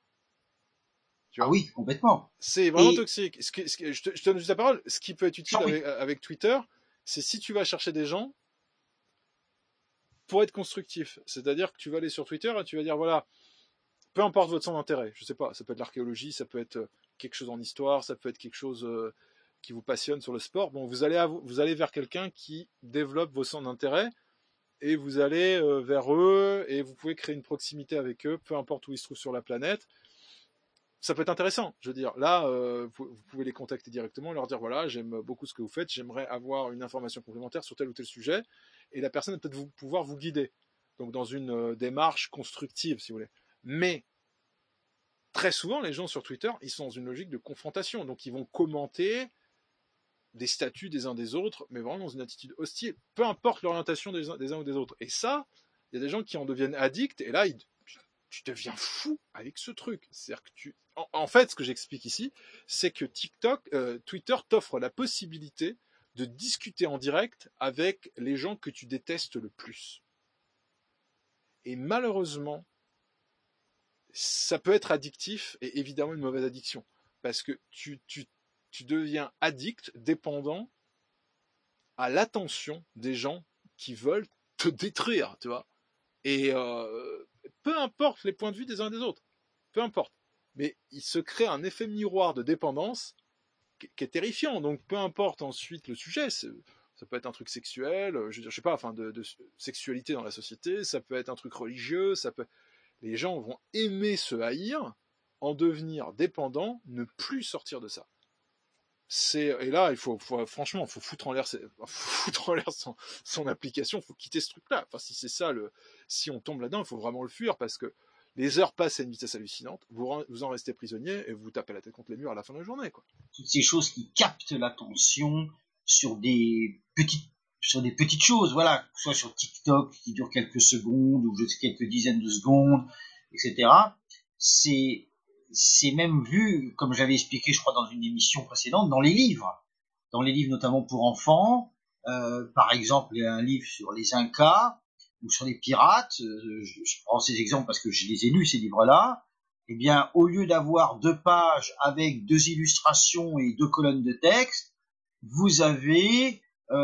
Ah oui, complètement. C'est vraiment toxique. Je te donne juste la parole. Ce qui peut être utile avec Twitter, c'est si tu vas chercher des gens pour être constructif. C'est-à-dire que tu vas aller sur Twitter et tu vas dire, voilà, peu importe votre centre d'intérêt, je sais pas, ça peut être l'archéologie, ça peut être quelque chose en histoire, ça peut être quelque chose qui vous passionne sur le sport. Bon, vous allez vers quelqu'un qui développe vos centres d'intérêt et vous allez vers eux et vous pouvez créer une proximité avec eux, peu importe où ils se trouvent sur la planète. Ça peut être intéressant, je veux dire. Là, vous pouvez les contacter directement, leur dire voilà, j'aime beaucoup ce que vous faites, j'aimerais avoir une information complémentaire sur tel ou tel sujet, et la personne va peut-être pouvoir vous guider. Donc dans une démarche constructive, si vous voulez. Mais très souvent, les gens sur Twitter, ils sont dans une logique de confrontation, donc ils vont commenter des statuts des uns des autres, mais vraiment dans une attitude hostile, peu importe l'orientation des uns ou des autres. Et ça, il y a des gens qui en deviennent addicts, et là, tu deviens fou avec ce truc. C'est-à-dire que en fait, ce que j'explique ici, c'est que Twitter t'offre la possibilité de discuter en direct avec les gens que tu détestes le plus. Et malheureusement, ça peut être addictif et évidemment une mauvaise addiction. Parce que tu deviens addict, dépendant à l'attention des gens qui veulent te détruire, tu vois. Et peu importe les points de vue des uns et des autres, peu importe. Mais il se crée un effet miroir de dépendance qui est terrifiant. Donc peu importe ensuite le sujet, ça peut être un truc sexuel, je sais pas, enfin de sexualité dans la société, ça peut être un truc religieux, les gens vont aimer se haïr, en devenir dépendants, ne plus sortir de ça. Et là, franchement, il faut foutre en l'air son application, il faut quitter ce truc-là. Enfin, si c'est ça, si on tombe là-dedans, il faut vraiment le fuir parce que les heures passent à une vitesse hallucinante, vous en restez prisonnier et vous tapez la tête contre les murs à la fin de la journée, quoi. Toutes ces choses qui captent l'attention sur des petites choses, voilà, soit sur TikTok qui dure quelques secondes ou juste quelques dizaines de secondes, etc. C'est même vu, comme j'avais expliqué, je crois, dans une émission précédente, dans les livres notamment pour enfants. Par exemple, il y a un livre sur les Incas ou sur les pirates. Je prends ces exemples parce que je les ai lus, ces livres-là. Eh bien, au lieu d'avoir 2 pages avec 2 illustrations et 2 colonnes de texte, vous avez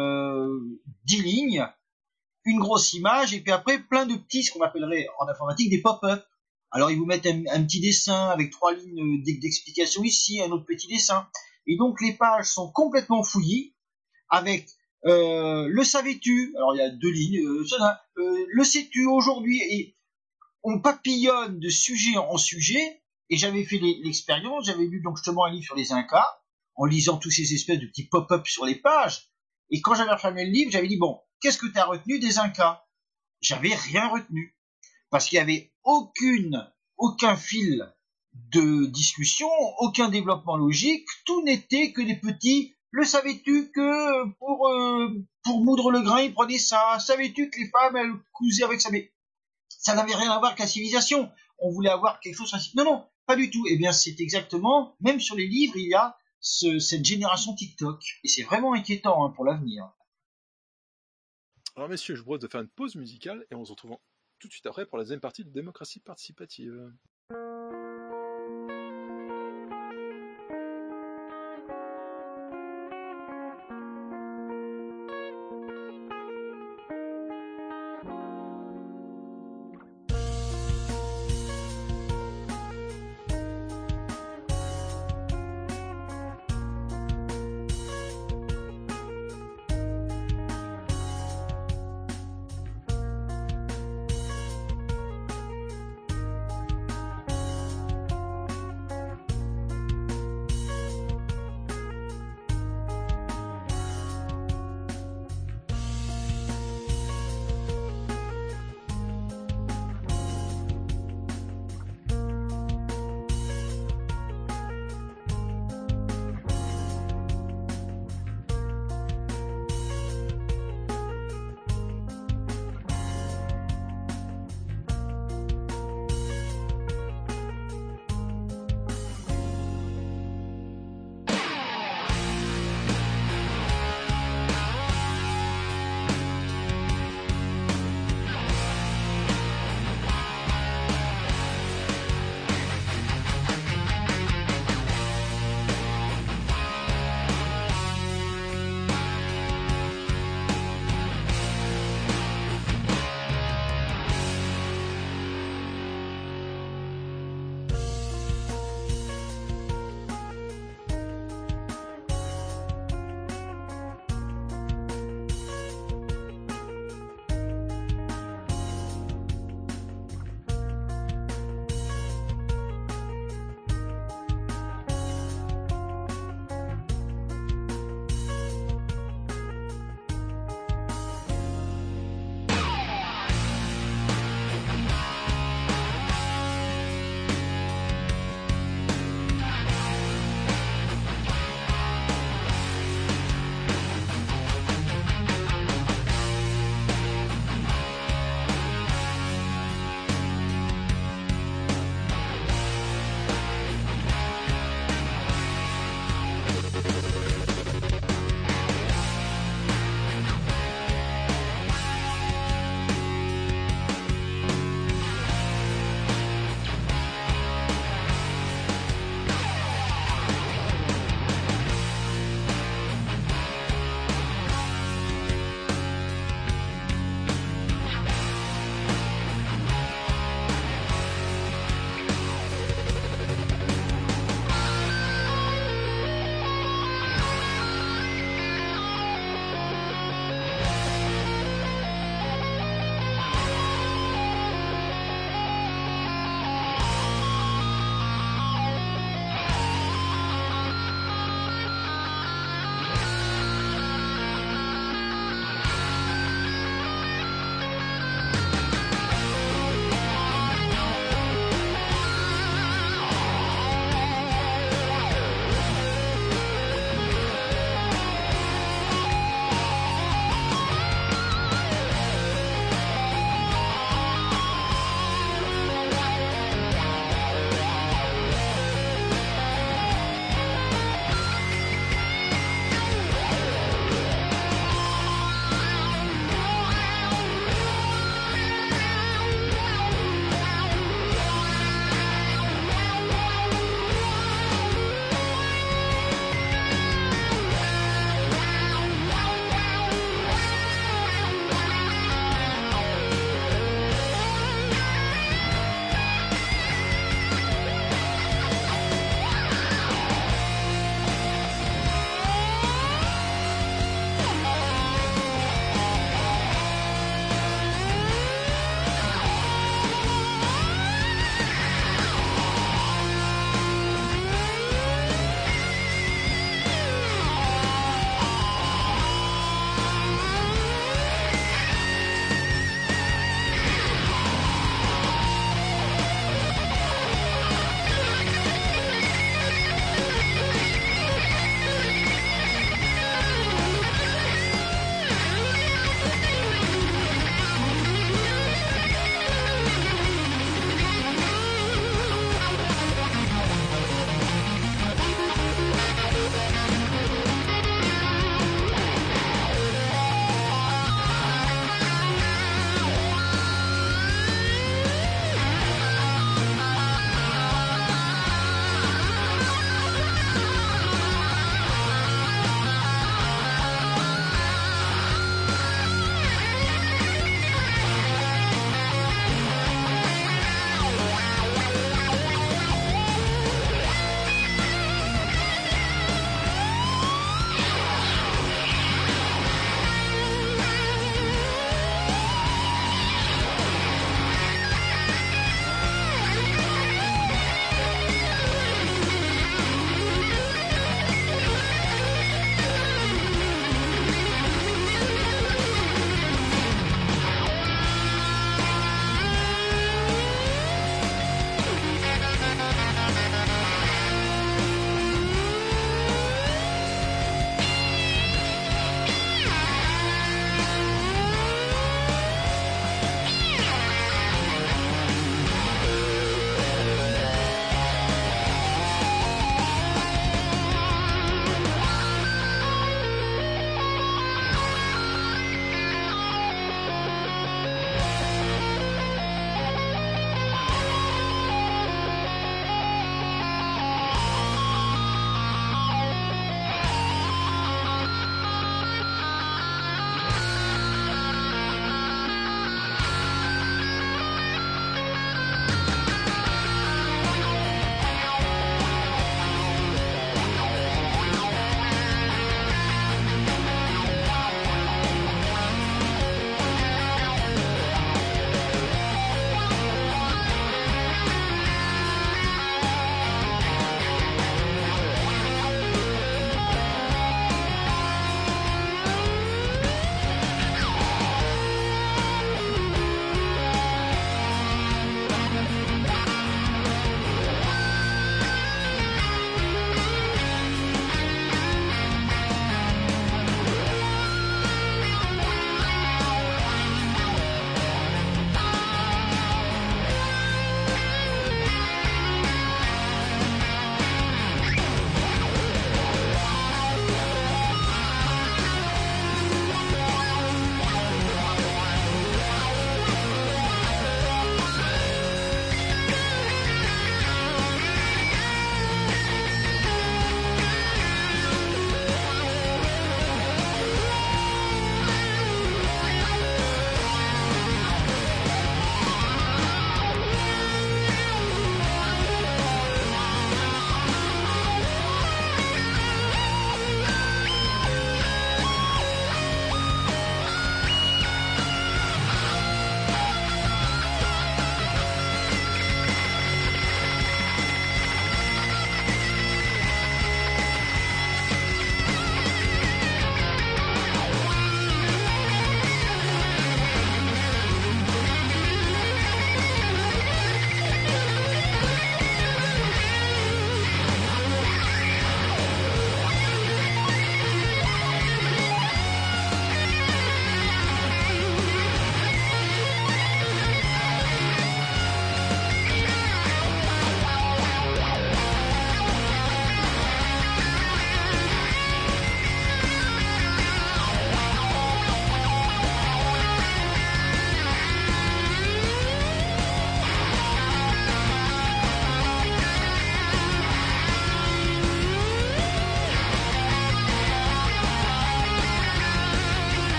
10 lignes, une grosse image, et puis après plein de petits, ce qu'on appellerait en informatique des pop-up. Alors ils vous mettent un petit dessin avec 3 lignes d'explication ici, un autre petit dessin. Et donc les pages sont complètement fouillies avec le savais-tu, alors il y a 2 lignes, le sais-tu aujourd'hui, et on papillonne de sujet en sujet. Et j'avais fait l'expérience, j'avais lu donc justement un livre sur les Incas, en lisant tous ces espèces de petits pop-up sur les pages. Et quand j'avais refermé le livre, j'avais dit bon, qu'est-ce que tu as retenu des Incas? J'avais rien retenu. Parce qu'il n'y avait aucun fil de discussion, aucun développement logique, tout n'était que des petits « Le savais-tu que pour moudre le grain, ils prenaient ça? Savais-tu que les femmes, elles cousaient avec ça ?» Mais ça n'avait rien à voir avec la civilisation. On voulait avoir quelque chose... Non, pas du tout. Eh bien, c'est exactement... Même sur les livres, il y a cette génération TikTok. Et c'est vraiment inquiétant pour l'avenir. Alors, messieurs, je vous propose de faire une pause musicale et on se retrouve tout de suite après pour la deuxième partie de démocratie participative.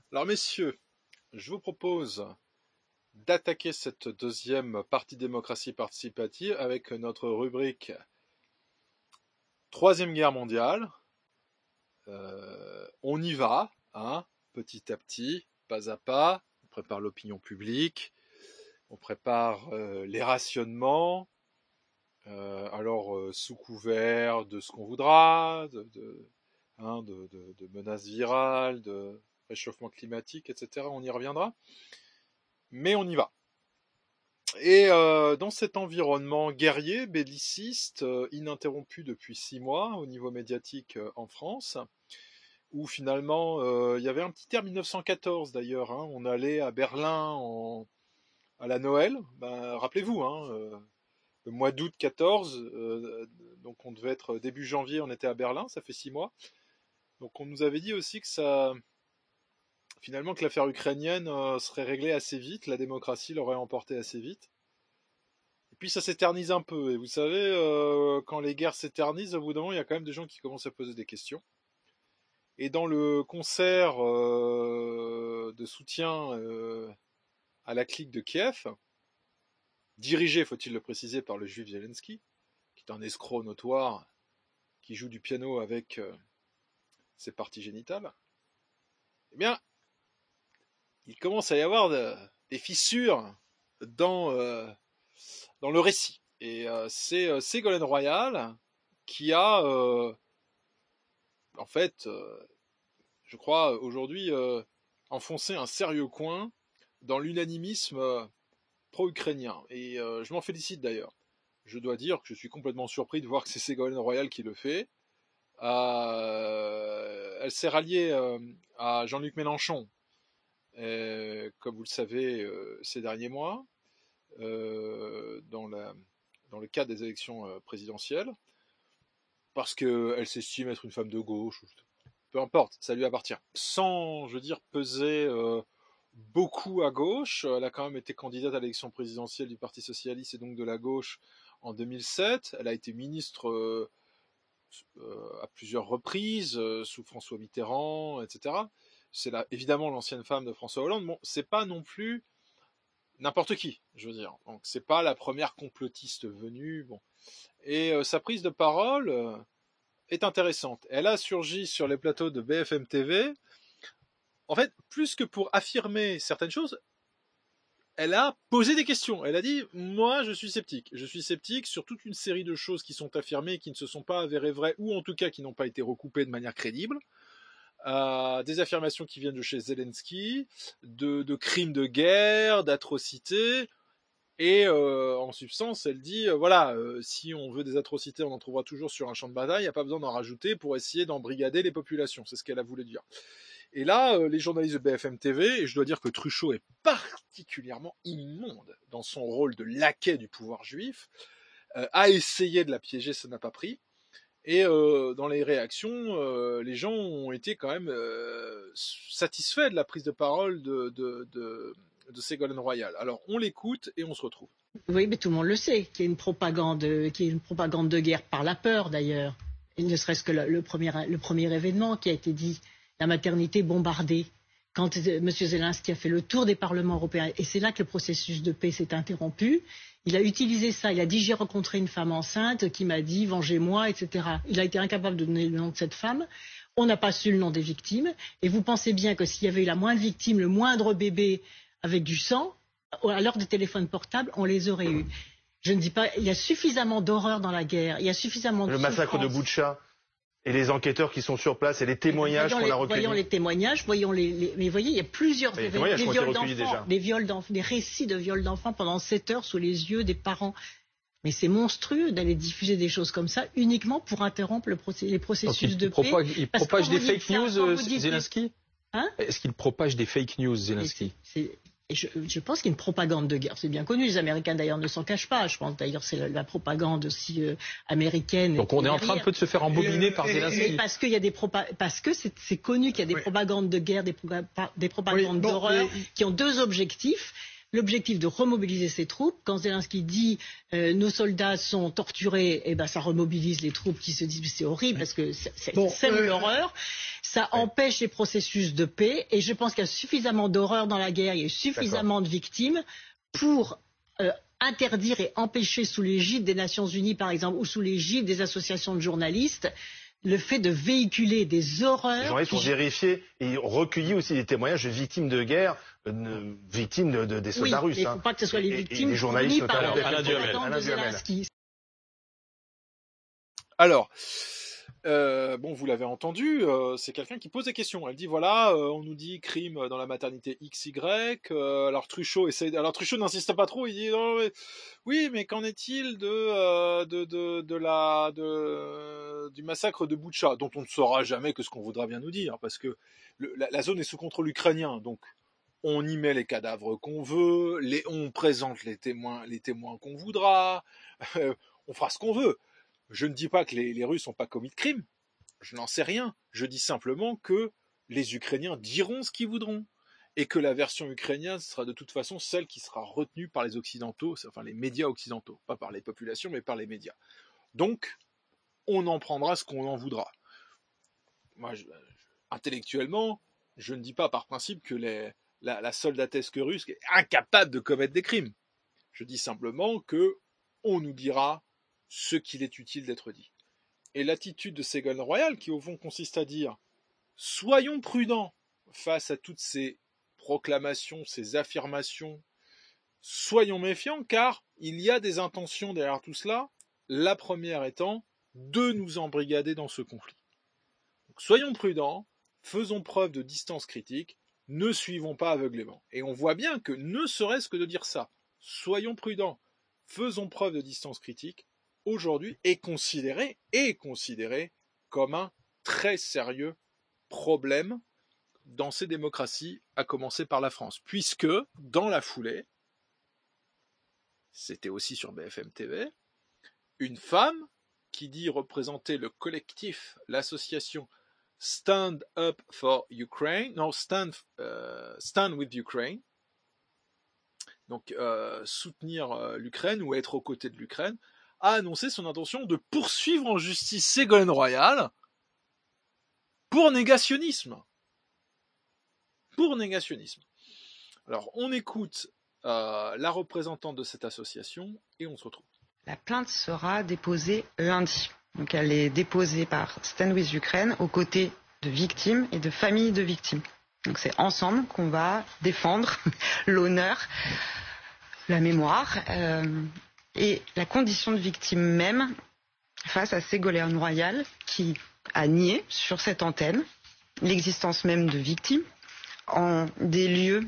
Alors messieurs, je vous propose d'attaquer cette deuxième partie démocratie participative avec notre rubrique Troisième Guerre mondiale. On y va, hein, petit à petit, pas à pas. On prépare l'opinion publique, on prépare les rationnements. Sous couvert de ce qu'on voudra, de menaces virales, de réchauffement climatique, etc. On y reviendra. Mais on y va. Et dans cet environnement guerrier, belliciste, ininterrompu depuis 6 mois au niveau médiatique en France, où finalement il y avait un petit air 1914 d'ailleurs, hein, on allait à Berlin à la Noël, rappelez-vous, le mois d'août 14, donc on devait être début janvier, on était à Berlin, ça fait 6 mois, donc on nous avait dit aussi que finalement que l'affaire ukrainienne serait réglée assez vite, la démocratie l'aurait emporté assez vite. Et puis ça s'éternise un peu. Et vous savez, quand les guerres s'éternisent, au bout d'un moment, il y a quand même des gens qui commencent à poser des questions. Et dans le concert de soutien à la clique de Kiev, dirigé, faut-il le préciser, par le juif Zelensky, qui est un escroc notoire, qui joue du piano avec ses parties génitales, eh bien, il commence à y avoir des fissures dans le récit. Et c'est Ségolène Royal qui a, en fait, je crois, aujourd'hui, enfoncé un sérieux coin dans l'unanimisme pro-ukrainien. Et je m'en félicite d'ailleurs. Je dois dire que je suis complètement surpris de voir que c'est Ségolène Royal qui le fait. Elle s'est ralliée à Jean-Luc Mélenchon, comme vous le savez, ces derniers mois, dans le cadre des élections présidentielles, parce qu'elle s'estime être une femme de gauche, peu importe, ça lui appartient. Sans, je veux dire, peser beaucoup à gauche, elle a quand même été candidate à l'élection présidentielle du Parti Socialiste et donc de la gauche en 2007, elle a été ministre à plusieurs reprises, sous François Mitterrand, etc. C'est évidemment l'ancienne femme de François Hollande. Bon, c'est pas non plus n'importe qui, je veux dire. Donc c'est pas la première complotiste venue. Bon, et sa prise de parole est intéressante. Elle a surgi sur les plateaux de BFM TV. En fait, plus que pour affirmer certaines choses, elle a posé des questions. Elle a dit, moi, je suis sceptique. Je suis sceptique sur toute une série de choses qui sont affirmées, qui ne se sont pas avérées vraies, ou en tout cas qui n'ont pas été recoupées de manière crédible. Des affirmations qui viennent de chez Zelensky, de crimes de guerre, d'atrocités. Et en substance, elle dit, si on veut des atrocités, on en trouvera toujours sur un champ de bataille, il n'y a pas besoin d'en rajouter pour essayer d'embrigader les populations. C'est ce qu'elle a voulu dire. Et là, les journalistes de BFM TV, et je dois dire que Truchot est particulièrement immonde dans son rôle de laquais du pouvoir juif, a essayé de la piéger, ça n'a pas pris. Et dans les réactions, les gens ont été quand même satisfaits de la prise de parole de Ségolène Royal. Alors on l'écoute et on se retrouve. Oui, mais tout le monde le sait, qu'il y a une propagande de guerre par la peur d'ailleurs. Et ne serait-ce que le premier événement qui a été dit, la maternité bombardée, quand M. Zelensky a fait le tour des parlements européens, et c'est là que le processus de paix s'est interrompu. Il a utilisé ça, il a dit j'ai rencontré une femme enceinte qui m'a dit vengez-moi, etc. Il a été incapable de donner le nom de cette femme, on n'a pas su le nom des victimes, et vous pensez bien que s'il y avait eu la moindre victime, le moindre bébé avec du sang, à l'heure des téléphones portables, on les aurait eus. Je ne dis pas, il y a suffisamment d'horreur dans la guerre, il y a suffisamment de souffrance. Le massacre de Boutcha et les enquêteurs qui sont sur place et les témoignages qu'on a recueillis. Voyons les témoignages, mais voyez, il y a plusieurs événements, des récits de viols d'enfants pendant 7 heures sous les yeux des parents. Mais c'est monstrueux d'aller diffuser des choses comme ça uniquement pour interrompre les processus de paix. Il propage des fake news, Zelensky ? Est-ce qu'il propage des fake news, Zelensky ? Je pense qu'il y a une propagande de guerre. C'est bien connu. Les Américains, d'ailleurs, ne s'en cachent pas. Je pense, d'ailleurs, c'est la propagande aussi américaine. Donc on est en train de se faire embobiner par Zelensky. Parce que c'est connu qu'il y a des propagandes de guerre, des propagandes d'horreur qui ont deux objectifs. l'objectif de remobiliser ses troupes. Quand Zelensky dit nos soldats sont torturés, eh ben ça remobilise les troupes qui se disent c'est horrible parce que c'est l'horreur. Ça empêche les processus de paix et je pense qu'il y a suffisamment d'horreur dans la guerre, il y a suffisamment de victimes pour interdire et empêcher sous l'égide des Nations Unies par exemple ou sous l'égide des associations de journalistes le fait de véhiculer des horreurs. Les journalistes ont vérifié et recueilli aussi des témoignages de victimes de guerre, victimes des soldats russes. Il ne faut pas que ce soit les victimes et les journalistes notamment de Zelensky. Alors, vous l'avez entendu, c'est quelqu'un qui pose des questions. Elle dit voilà, on nous dit crime dans la maternité XY. Alors Truchot n'insiste pas trop. Il dit non, oui, mais qu'en est-il du massacre de Boutcha, dont on ne saura jamais que ce qu'on voudra bien nous dire, parce que la zone est sous contrôle ukrainien, donc on y met les cadavres qu'on veut, on présente les témoins qu'on voudra, on fera ce qu'on veut. Je ne dis pas que les Russes n'ont pas commis de crime, je n'en sais rien. Je dis simplement que les Ukrainiens diront ce qu'ils voudront, et que la version ukrainienne sera de toute façon celle qui sera retenue par les Occidentaux, enfin les médias occidentaux, pas par les populations, mais par les médias. Donc, on en prendra ce qu'on en voudra. Moi, intellectuellement, je ne dis pas par principe que la soldatesque russe est incapable de commettre des crimes. Je dis simplement que on nous dira ce qu'il est utile d'être dit. Et l'attitude de Ségolène Royal, qui au fond consiste à dire « Soyons prudents face à toutes ces proclamations, ces affirmations, soyons méfiants, car il y a des intentions derrière tout cela, la première étant de nous embrigader dans ce conflit. Donc, soyons prudents, faisons preuve de distance critique, ne suivons pas aveuglément. » Et on voit bien que ne serait-ce que de dire ça, soyons prudents, faisons preuve de distance critique, aujourd'hui est considéré comme un très sérieux problème dans ces démocraties, à commencer par la France, puisque dans la foulée, c'était aussi sur BFM TV, une femme qui dit représenter le collectif, l'association Stand Up for Ukraine, non, Stand with Ukraine, donc soutenir l'Ukraine ou être aux côtés de l'Ukraine, a annoncé son intention de poursuivre en justice Ségolène Royal pour négationnisme. Alors, on écoute la représentante de cette association et on se retrouve. La plainte sera déposée lundi. Donc, elle est déposée par Stand with Ukraine aux côtés de victimes et de familles de victimes. Donc, c'est ensemble qu'on va défendre l'honneur, la mémoire et la condition de victime même face à Ségolène Royal qui a nié sur cette antenne l'existence même de victimes en des lieux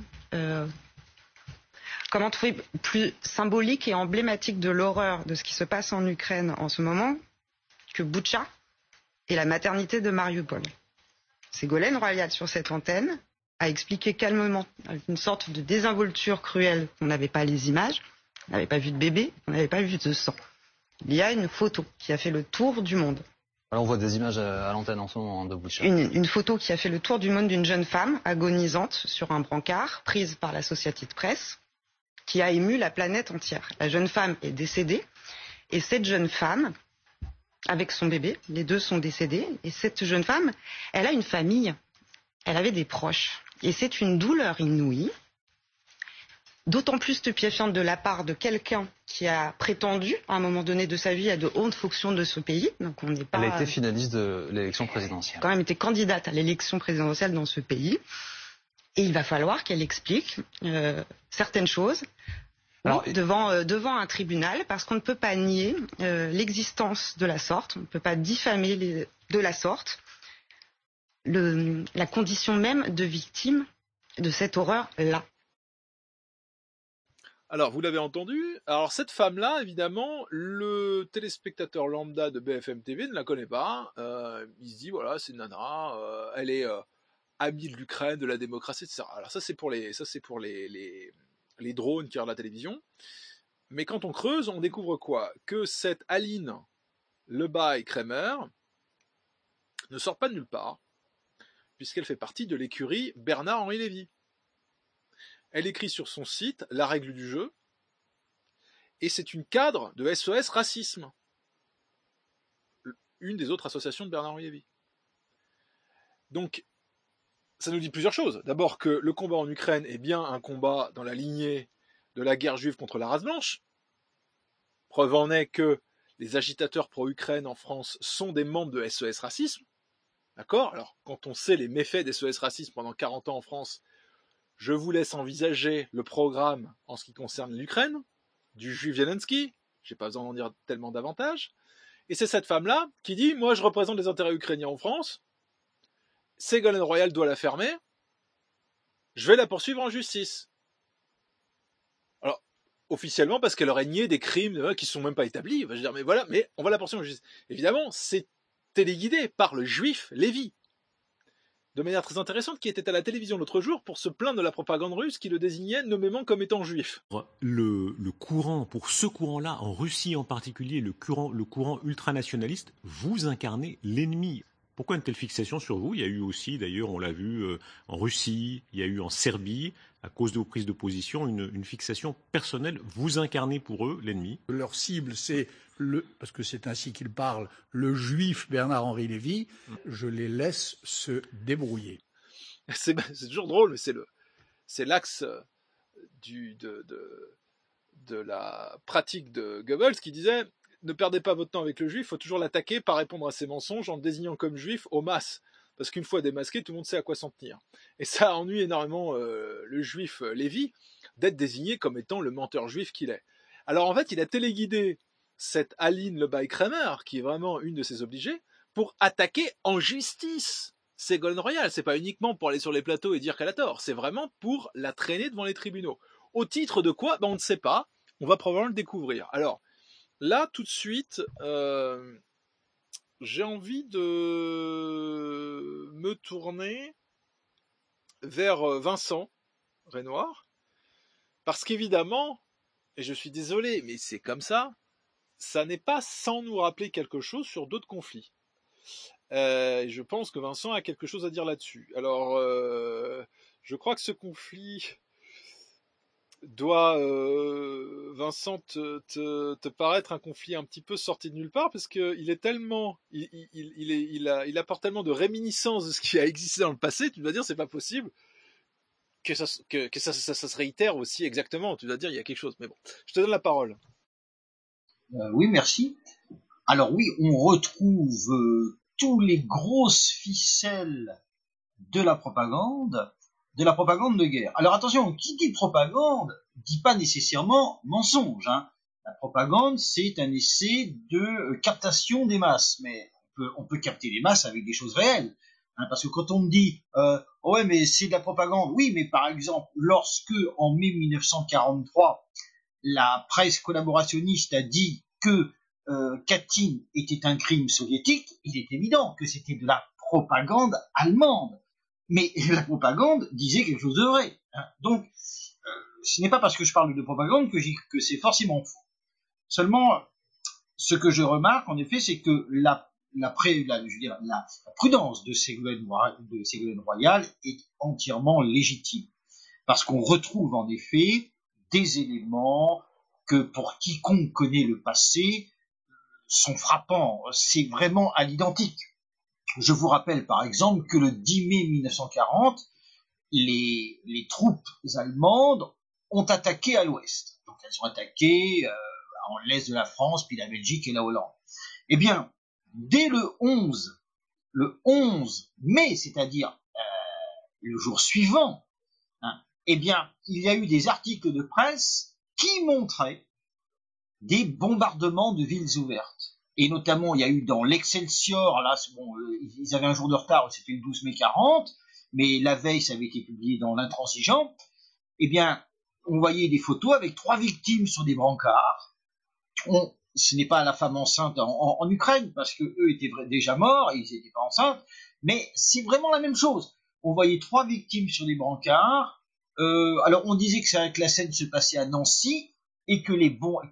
comment trouver plus symbolique et emblématique de l'horreur de ce qui se passe en Ukraine en ce moment que Boutcha et la maternité de Mariupol. Ségolène Royal sur cette antenne a expliqué calmement avec une sorte de désinvolture cruelle qu'on n'avait pas les images, on n'avait pas vu de bébé, on n'avait pas vu de sang. Il y a une photo qui a fait le tour du monde. Alors on voit des images à l'antenne en ce moment de Boutcha. Une photo qui a fait le tour du monde d'une jeune femme agonisante sur un brancard, prise par l'Associated Press, qui a ému la planète entière. La jeune femme est décédée, et cette jeune femme, avec son bébé, les deux sont décédés, et cette jeune femme, elle a une famille, elle avait des proches, et c'est une douleur inouïe, d'autant plus stupéfiante de la part de quelqu'un qui a prétendu, à un moment donné de sa vie, à de hautes fonctions de ce pays. Donc on n'est pas... Elle a été finaliste de l'élection présidentielle. Quand même été candidate à l'élection présidentielle dans ce pays. Et il va falloir qu'elle explique certaines choses devant un tribunal, parce qu'on ne peut pas nier l'existence de la sorte, on ne peut pas diffamer de la sorte la condition même de victime de cette horreur-là. Alors, vous l'avez entendu, alors cette femme-là, évidemment, le téléspectateur lambda de BFM TV ne la connaît pas. Il se dit, voilà, c'est une nana, elle est amie de l'Ukraine, de la démocratie, etc. Alors ça, c'est pour les drones qui regardent la télévision. Mais quand on creuse, on découvre quoi? Que cette Aline Lebas-Kramer ne sort pas de nulle part, puisqu'elle fait partie de l'écurie Bernard-Henri Lévy. Elle écrit sur son site la règle du jeu, et c'est une cadre de SOS Racisme, une des autres associations de Bernard-Henri Lévy. Donc, ça nous dit plusieurs choses. D'abord que le combat en Ukraine est bien un combat dans la lignée de la guerre juive contre la race blanche. Preuve en est que les agitateurs pro-Ukraine en France sont des membres de SOS Racisme. D'accord ? Alors, quand on sait les méfaits des SOS Racisme pendant 40 ans en France, je vous laisse envisager le programme en ce qui concerne l'Ukraine, du juif Zelensky, j'ai pas besoin d'en dire tellement davantage, et c'est cette femme-là qui dit « Moi, je représente les intérêts ukrainiens en France, Ségolène Royal doit la fermer, je vais la poursuivre en justice. » Alors, officiellement, parce qu'elle aurait nié des crimes qui ne sont même pas établis, je veux dire, mais voilà, mais on va la poursuivre en justice. Évidemment, c'est téléguidé par le juif Lévy, de manière très intéressante, qui était à la télévision l'autre jour pour se plaindre de la propagande russe qui le désignait nommément comme étant juif. Le courant, pour ce courant-là, en Russie en particulier, le courant ultranationaliste, vous incarnez l'ennemi. Pourquoi une telle fixation sur vous ? Il y a eu aussi, d'ailleurs, on l'a vu en Russie, il y a eu en Serbie, à cause de vos prises de position, une fixation personnelle. Vous incarnez pour eux l'ennemi. Leur cible, c'est parce que c'est ainsi qu'ils parlent, le juif Bernard-Henri Lévy. Je les laisse se débrouiller. C'est toujours drôle, mais c'est l'axe de la pratique de Goebbels qui disait « Ne perdez pas votre temps avec le juif, il faut toujours l'attaquer par répondre à ses mensonges en le désignant comme juif aux masses. Parce qu'une fois démasqué, tout le monde sait à quoi s'en tenir. » Et ça ennuie énormément le juif Lévy d'être désigné comme étant le menteur juif qu'il est. Alors en fait, il a téléguidé cette Aline Lebaille-Kramer, qui est vraiment une de ses obligées, pour attaquer en justice Ségolène Royal. C'est pas uniquement pour aller sur les plateaux et dire qu'elle a tort, c'est vraiment pour la traîner devant les tribunaux. Au titre de quoi ? On ne sait pas, on va probablement le découvrir. Alors, là, tout de suite, j'ai envie de me tourner vers Vincent Renoir, parce qu'évidemment, et je suis désolé, mais c'est comme ça n'est pas sans nous rappeler quelque chose sur d'autres conflits. Je pense que Vincent a quelque chose à dire là-dessus. Alors, je crois que ce conflit doit, Vincent, te paraître un conflit un petit peu sorti de nulle part, parce qu'il est tellement, il apporte tellement de réminiscences de ce qui a existé dans le passé, tu dois dire c'est pas possible que ça se réitère aussi exactement. Tu dois dire il y a quelque chose. Mais bon, je te donne la parole. Oui, merci. Alors oui, on retrouve tous les grosses ficelles de la propagande de guerre. Alors attention, qui dit propagande dit pas nécessairement mensonge. La propagande, c'est un essai de captation des masses, mais on peut capter les masses avec des choses réelles. Parce que quand on me dit oh ouais, mais c'est de la propagande, oui, mais par exemple, lorsque en mai 1943 la presse collaborationniste a dit que Katyn était un crime soviétique, il est évident que c'était de la propagande allemande. Mais la propagande disait quelque chose de vrai. Donc, ce n'est pas parce que je parle de propagande que c'est forcément faux. Seulement, ce que je remarque, en effet, c'est que la prudence de Ségolène Royal est entièrement légitime. Parce qu'on retrouve, en effet, des éléments que pour quiconque connaît le passé sont frappants. C'est vraiment à l'identique. Je vous rappelle par exemple que le 10 mai 1940, les troupes allemandes ont attaqué à l'ouest. Donc elles ont attaqué en l'est de la France, puis la Belgique et la Hollande. Eh bien, dès le 11 mai, c'est-à-dire le jour suivant, eh bien, il y a eu des articles de presse qui montraient des bombardements de villes ouvertes. Et notamment, il y a eu dans l'Excelsior, là, bon, ils avaient un jour de retard, c'était le 12 mai 40, mais la veille, ça avait été publié dans l'Intransigeant. Eh bien, on voyait des photos avec 3 victimes sur des brancards. Ce n'est pas la femme enceinte en Ukraine, parce que eux étaient déjà morts, et ils n'étaient pas enceintes, mais c'est vraiment la même chose. On voyait 3 victimes sur des brancards. Alors, on disait que la scène se passait à Nancy, et que les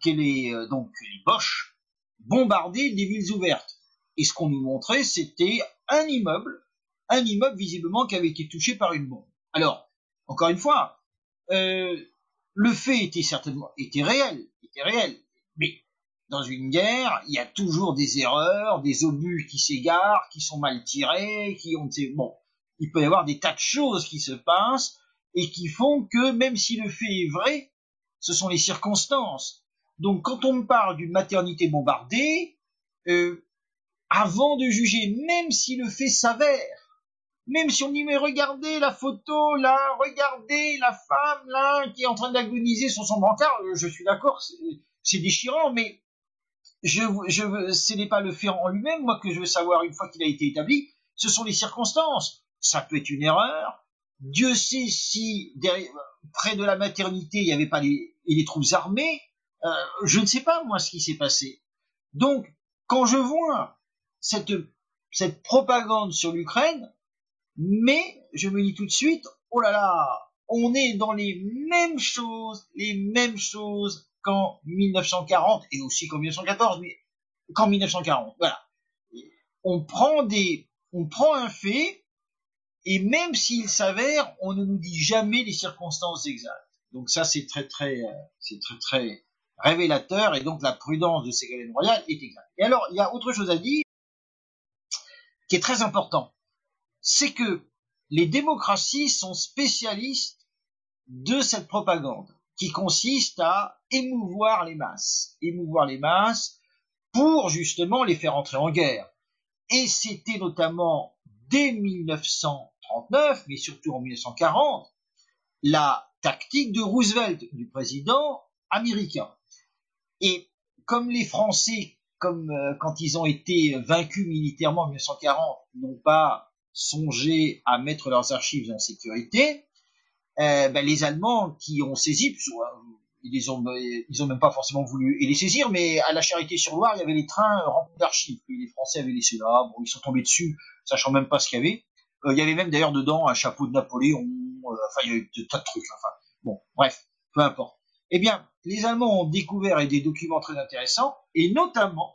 Boches bombardaient des villes ouvertes. Et ce qu'on nous montrait, c'était un immeuble visiblement qui avait été touché par une bombe. Alors, encore une fois, le fait était réel, mais dans une guerre, il y a toujours des erreurs, des obus qui s'égarent, qui sont mal tirés, il peut y avoir des tas de choses qui se passent et qui font que même si le fait est vrai, ce sont les circonstances. Donc quand on me parle d'une maternité bombardée, avant de juger, même si le fait s'avère, même si on dit mais regardez la photo là, regardez la femme là qui est en train d'agoniser sur son brancard, je suis d'accord, c'est déchirant, mais ce n'est pas le fait en lui-même, moi, que je veux savoir une fois qu'il a été établi, ce sont les circonstances. Ça peut être une erreur. Dieu sait si près de la maternité il n'y avait pas les troupes armées. Je ne sais pas moi ce qui s'est passé. Donc quand je vois cette propagande sur l'Ukraine, mais je me dis tout de suite, oh là là, on est dans les mêmes choses qu'en 1940 et aussi qu'en 1914, mais qu'en 1940. Voilà. On prend un fait et même s'il s'avère, on ne nous dit jamais les circonstances exactes. Donc ça, c'est très révélateur et donc la prudence de Ségolène Royal est exacte. Et alors, il y a autre chose à dire qui est très important. C'est que les démocraties sont spécialistes de cette propagande qui consiste à émouvoir les masses pour justement les faire entrer en guerre. Et c'était notamment dès 1939, mais surtout en 1940, la tactique de Roosevelt, du président américain. Et comme les Français, quand ils ont été vaincus militairement en 1940, n'ont pas songé à mettre leurs archives en sécurité, les Allemands qui ont saisi, ils ont même pas forcément voulu les saisir, mais à la Charité-sur-Loire, il y avait les trains remplis d'archives que les Français avaient laissés là. Bon, ils sont tombés dessus, sachant même pas ce qu'il y avait. Il y avait même d'ailleurs dedans un chapeau de Napoléon. Il y avait des tas de trucs. Bon, bref, peu importe. Eh bien, les Allemands ont découvert des documents très intéressants, et notamment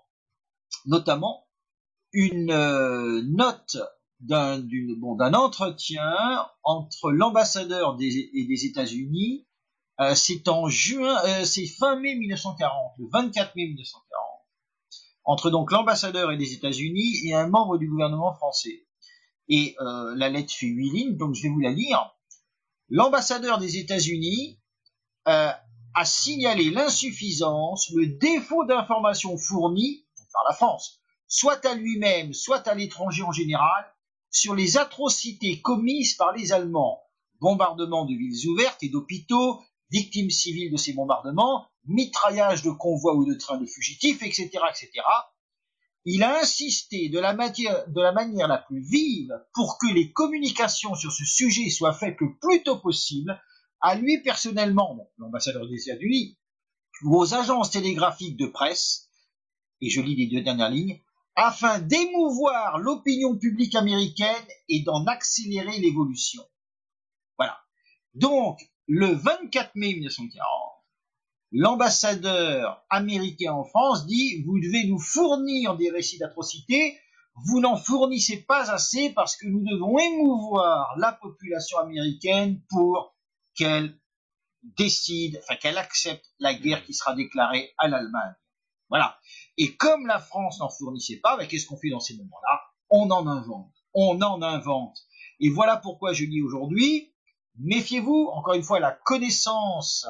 une note d'un entretien entre l'ambassadeur des États-Unis, c'est fin mai 1940, le 24 mai 1940, entre donc l'ambassadeur des États-Unis et un membre du gouvernement français. Et la lettre fait 8 lignes, donc je vais vous la lire. L'ambassadeur des États-Unis a signalé l'insuffisance, le défaut d'informations fournies par la France, soit à lui-même, soit à l'étranger en général, sur les atrocités commises par les Allemands, bombardement de villes ouvertes et d'hôpitaux, victimes civiles de ces bombardements, mitraillage de convois ou de trains de fugitifs, etc., etc. Il a insisté de la manière la plus vive pour que les communications sur ce sujet soient faites le plus tôt possible, à lui personnellement, l'ambassadeur des États-Unis, ou aux agences télégraphiques de presse, et je lis les 2 dernières lignes, afin d'émouvoir l'opinion publique américaine et d'en accélérer l'évolution. Voilà. Donc, le 24 mai 1940, l'ambassadeur américain en France dit « Vous devez nous fournir des récits d'atrocités, vous n'en fournissez pas assez parce que nous devons émouvoir la population américaine pour qu'elle qu'elle accepte la guerre qui sera déclarée à l'Allemagne. » Voilà. Et comme la France n'en fournissait pas, qu'est-ce qu'on fait dans ces moments-là? On en invente. Et voilà pourquoi je dis aujourd'hui, méfiez-vous, encore une fois, la connaissance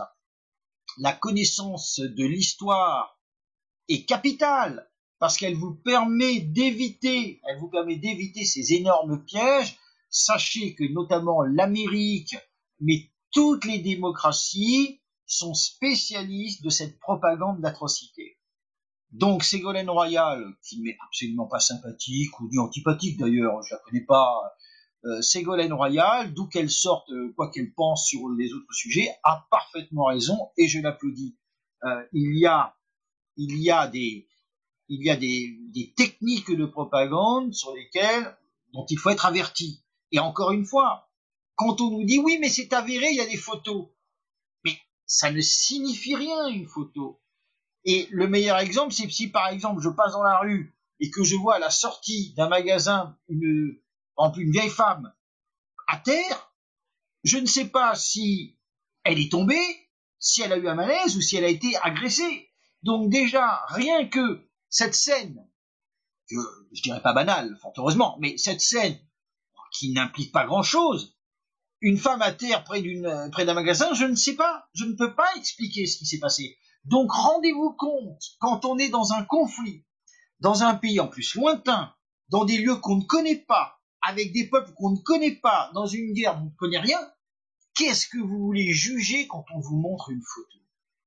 de l'histoire est capitale, parce qu'elle vous permet d'éviter ces énormes pièges. Sachez que notamment l'Amérique, mais toutes les démocraties sont spécialistes de cette propagande d'atrocité. Donc Ségolène Royal, qui n'est absolument pas sympathique ou ni antipathique d'ailleurs, je la connais pas, Ségolène Royal, d'où qu'elle sorte, quoi qu'elle pense sur les autres sujets, a parfaitement raison et je l'applaudis. Il y a des techniques de propagande dont il faut être averti. Et encore une fois, quand on nous dit oui mais c'est avéré, il y a des photos, mais ça ne signifie rien une photo. Et le meilleur exemple, c'est si par exemple je passe dans la rue et que je vois à la sortie d'un magasin une vieille femme à terre, je ne sais pas si elle est tombée, si elle a eu un malaise ou si elle a été agressée. Donc déjà, rien que cette scène, que je dirais pas banale, fort heureusement, mais cette scène qui n'implique pas grand-chose, une femme à terre près d'un magasin, je ne sais pas, je ne peux pas expliquer ce qui s'est passé. Donc rendez-vous compte, quand on est dans un conflit, dans un pays en plus lointain, dans des lieux qu'on ne connaît pas, avec des peuples qu'on ne connaît pas, dans une guerre où on ne connaît rien, qu'est-ce que vous voulez juger quand on vous montre une photo?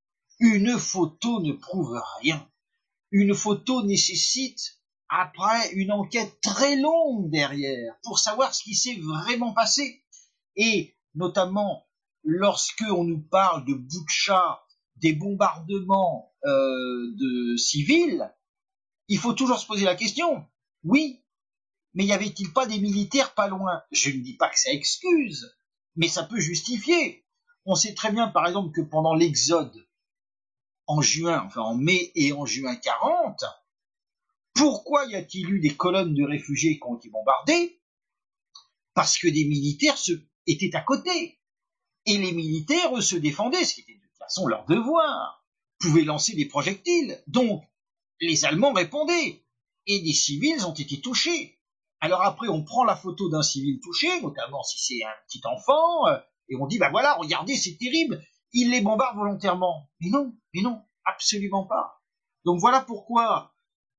Une photo ne prouve rien. Une photo nécessite après une enquête très longue derrière pour savoir ce qui s'est vraiment passé. Et notamment lorsque on nous parle de Boutcha, des bombardements de civils, il faut toujours se poser la question. Oui, mais y avait-il pas des militaires pas loin? Je ne dis pas que ça excuse, mais ça peut justifier. On sait très bien, par exemple, que pendant l'exode, en mai et en juin 40, pourquoi y a-t-il eu des colonnes de réfugiés qui ont été bombardées? Parce que des militaires étaient à côté. Et les militaires, eux, se défendaient, ce qui était de toute façon leur devoir, pouvaient lancer des projectiles. Donc, les Allemands répondaient. Et des civils ont été touchés. Alors après, on prend la photo d'un civil touché, notamment si c'est un petit enfant, et on dit, voilà, regardez, c'est terrible, ils les bombardent volontairement. Mais non, absolument pas. Donc voilà pourquoi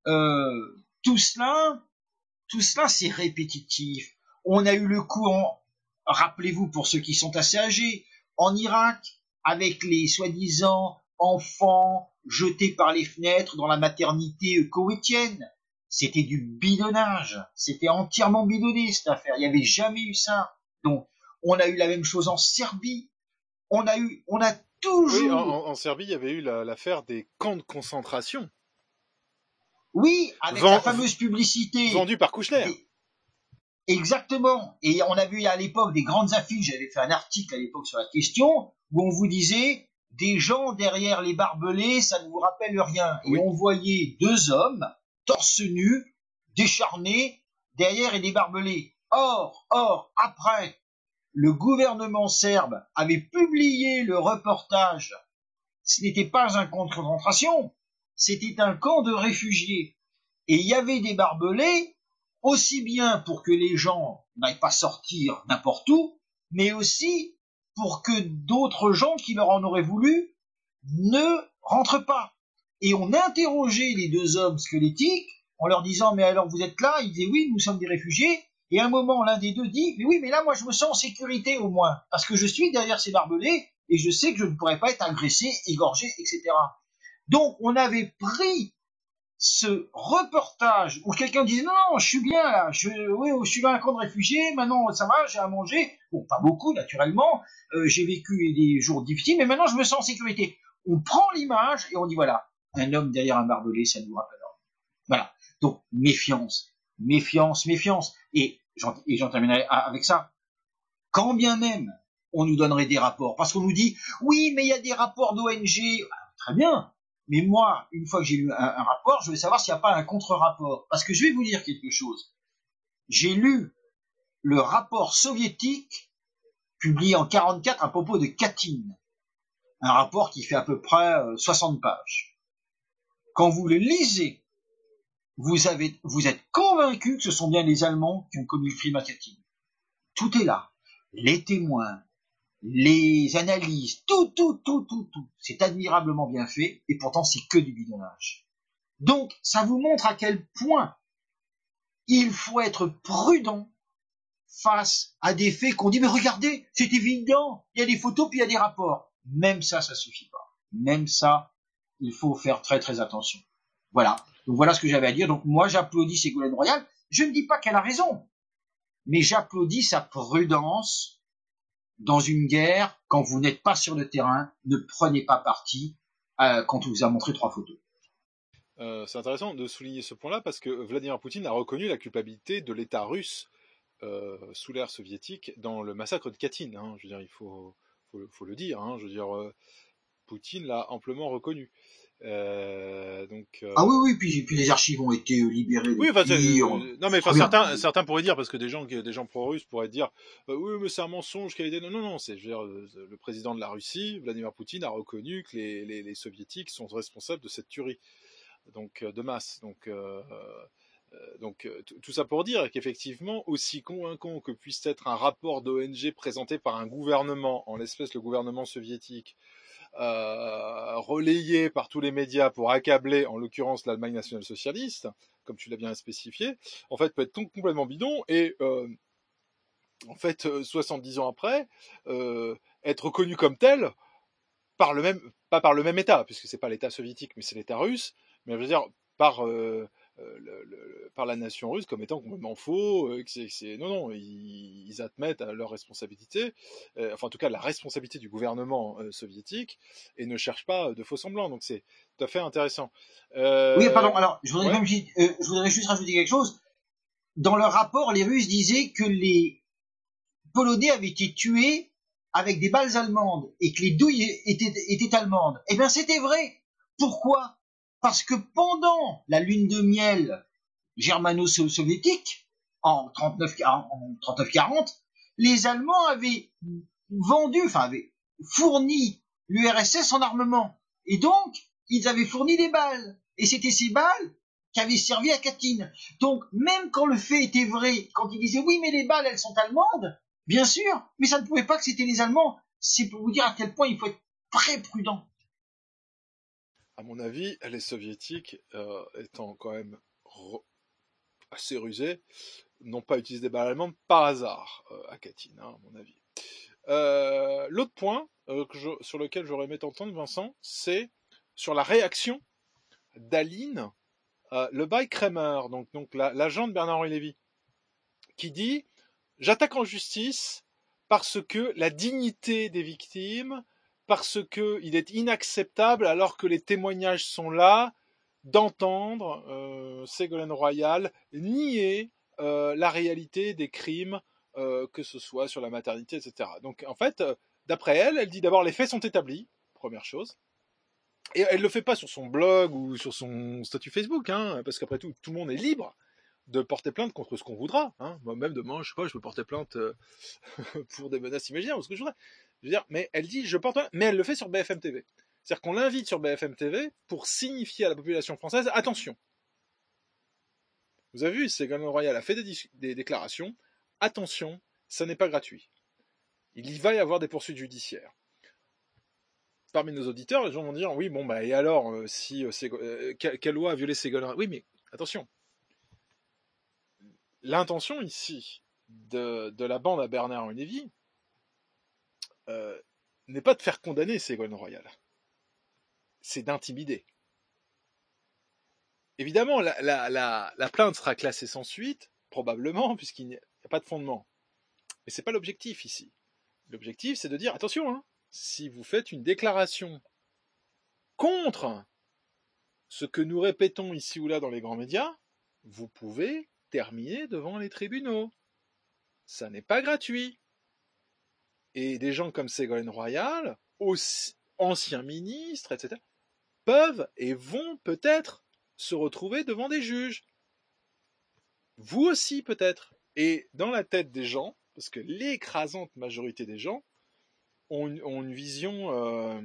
tout cela, c'est répétitif. On a eu le coup, rappelez-vous, pour ceux qui sont assez âgés, en Irak, avec les soi-disant enfants jetés par les fenêtres dans la maternité koweïtienne. C'était du bidonnage. C'était entièrement bidonné, cette affaire. Il n'y avait jamais eu ça. Donc, on a eu la même chose en Serbie. On a toujours... Oui, en Serbie, il y avait eu l'affaire des camps de concentration. Oui, avec la fameuse publicité. Vendue par Kouchner. Exactement. Et on a vu à l'époque des grandes affiches. J'avais fait un article à l'époque sur la question où on vous disait des gens derrière les barbelés, ça ne vous rappelle rien. Et on voyait deux hommes, torse nu, décharnés, derrière et des barbelés. Or, après, le gouvernement serbe avait publié le reportage. Ce n'était pas un camp de concentration, c'était un camp de réfugiés. Et il y avait des barbelés, aussi bien pour que les gens n'aillent pas sortir n'importe où, mais aussi pour que d'autres gens qui leur en auraient voulu ne rentrent pas. Et on interrogeait les deux hommes squelettiques en leur disant « Mais alors vous êtes là ?» Ils disaient « Oui, nous sommes des réfugiés. » Et à un moment, l'un des deux dit « Mais oui, mais là, moi, je me sens en sécurité au moins, parce que je suis derrière ces barbelés et je sais que je ne pourrais pas être agressé, égorgé, etc. » Donc, on avait pris ce reportage où quelqu'un disait « Non, je suis bien là, je suis dans un camp de réfugiés, maintenant ça va, j'ai à manger. » Bon, pas beaucoup, naturellement, j'ai vécu des jours difficiles, mais maintenant je me sens en sécurité. On prend l'image et on dit voilà, un homme derrière un barbelé, ça nous rappelle. Voilà. Donc, méfiance. Et j'en terminerai avec ça. Quand bien même on nous donnerait des rapports, parce qu'on nous dit oui, mais il y a des rapports d'ONG. Très bien. Mais moi, une fois que j'ai lu un rapport, je vais savoir s'il n'y a pas un contre-rapport. Parce que je vais vous dire quelque chose. J'ai lu le rapport soviétique publié en 1944 à propos de Katyn. Un rapport qui fait à peu près 60 pages. Quand vous le lisez, vous êtes convaincu que ce sont bien les Allemands qui ont commis le crime à Katyn. Tout est là. Les témoins, les analyses, tout. C'est admirablement bien fait, et pourtant c'est que du bidonnage. Donc, ça vous montre à quel point il faut être prudent face à des faits qu'on dit, mais regardez, c'est évident, il y a des photos puis il y a des rapports. Même ça suffit pas. Même ça, il faut faire très très attention. Voilà. Donc voilà ce que j'avais à dire. Donc moi, j'applaudis Ségolène Royal. Je ne dis pas qu'elle a raison, mais j'applaudis sa prudence dans une guerre. Quand vous n'êtes pas sur le terrain, ne prenez pas parti quand on vous a montré 3 photos. C'est intéressant de souligner ce point-là parce que Vladimir Poutine a reconnu la culpabilité de l'État russe sous l'ère soviétique dans le massacre de Katyn. Hein. Je veux dire, il faut le dire. Hein. Je veux dire, Poutine l'a amplement reconnu. Ah oui, puis les archives ont été libérées. Oui, non, mais certains pourraient dire, parce que des gens pro-russes pourraient dire, oui, mais c'est un mensonge qui a été. Non, c'est, je veux dire, le président de la Russie, Vladimir Poutine, a reconnu que les soviétiques sont responsables de cette tuerie, donc de masse. Donc tout ça pour dire qu'effectivement, aussi convaincant que puisse être un rapport d'ONG présenté par un gouvernement, en l'espèce le gouvernement soviétique, relayé par tous les médias pour accabler, en l'occurrence, l'Allemagne nationale-socialiste, comme tu l'as bien spécifié, en fait, peut être complètement bidon et, en fait, 70 ans après, être reconnu comme tel pas par le même État, puisque c'est pas l'État soviétique, mais c'est l'État russe, mais je veux dire, par la nation russe comme étant complètement faux, non, ils admettent à leur responsabilité, enfin en tout cas la responsabilité du gouvernement soviétique, et ne cherchent pas de faux semblants, donc c'est tout à fait intéressant. Oui, pardon, alors je voudrais juste rajouter quelque chose. Dans leur rapport, les Russes disaient que les Polonais avaient été tués avec des balles allemandes et que les douilles étaient allemandes. Eh bien c'était vrai. Pourquoi ? Parce que pendant la lune de miel germano-soviétique, en 39-40, les Allemands avaient avaient fourni l'URSS en armement. Et donc, ils avaient fourni des balles. Et c'était ces balles qui avaient servi à Katyn. Donc, même quand le fait était vrai, quand ils disaient, oui, mais les balles, elles sont allemandes, bien sûr, mais ça ne pouvait pas que c'était les Allemands. C'est pour vous dire à quel point il faut être très prudent. À mon avis, les soviétiques, étant quand même assez rusés, n'ont pas utilisé des balles allemandes par hasard à Katyn, à mon avis. L'autre point sur lequel j'aurais aimé t'entendre, Vincent, c'est sur la réaction d'Aline Lebay-Kramer, donc l'agent de Bernard-Henri Lévy, qui dit « J'attaque en justice parce que la dignité des victimes, parce qu'il est inacceptable, alors que les témoignages sont là, d'entendre Ségolène Royal nier la réalité des crimes, que ce soit sur la maternité, etc. » Donc en fait, d'après elle dit d'abord les faits sont établis, première chose, et elle le fait pas sur son blog ou sur son statut Facebook, parce qu'après tout le monde est libre de porter plainte contre ce qu'on voudra. Moi-même demain, je sais pas, je peux porter plainte pour des menaces imaginaires ou ce que je voudrais. Je veux dire, mais elle dit je porte plainte, mais elle le fait sur BFM TV. C'est-à-dire qu'on l'invite sur BFM TV pour signifier à la population française attention. Vous avez vu, Ségolène Royal a fait des déclarations. Attention, ça n'est pas gratuit. Il y va y avoir des poursuites judiciaires. Parmi nos auditeurs, les gens vont dire oui, bon bah et alors si quelle loi a violé Ségolène ? Oui, mais attention. L'intention ici de la bande à Bernard-Henri Lévy n'est pas de faire condamner Ségolène Royal. C'est d'intimider. Évidemment, la plainte sera classée sans suite, probablement, puisqu'il n'y a pas de fondement. Mais c'est pas l'objectif ici. L'objectif, c'est de dire, attention, si vous faites une déclaration contre ce que nous répétons ici ou là dans les grands médias, vous pouvez terminer devant les tribunaux. Ça n'est pas gratuit. Et des gens comme Ségolène Royal, anciens ministres, etc., peuvent et vont peut-être se retrouver devant des juges. Vous aussi peut-être. Et dans la tête des gens, parce que l'écrasante majorité des gens ont une vision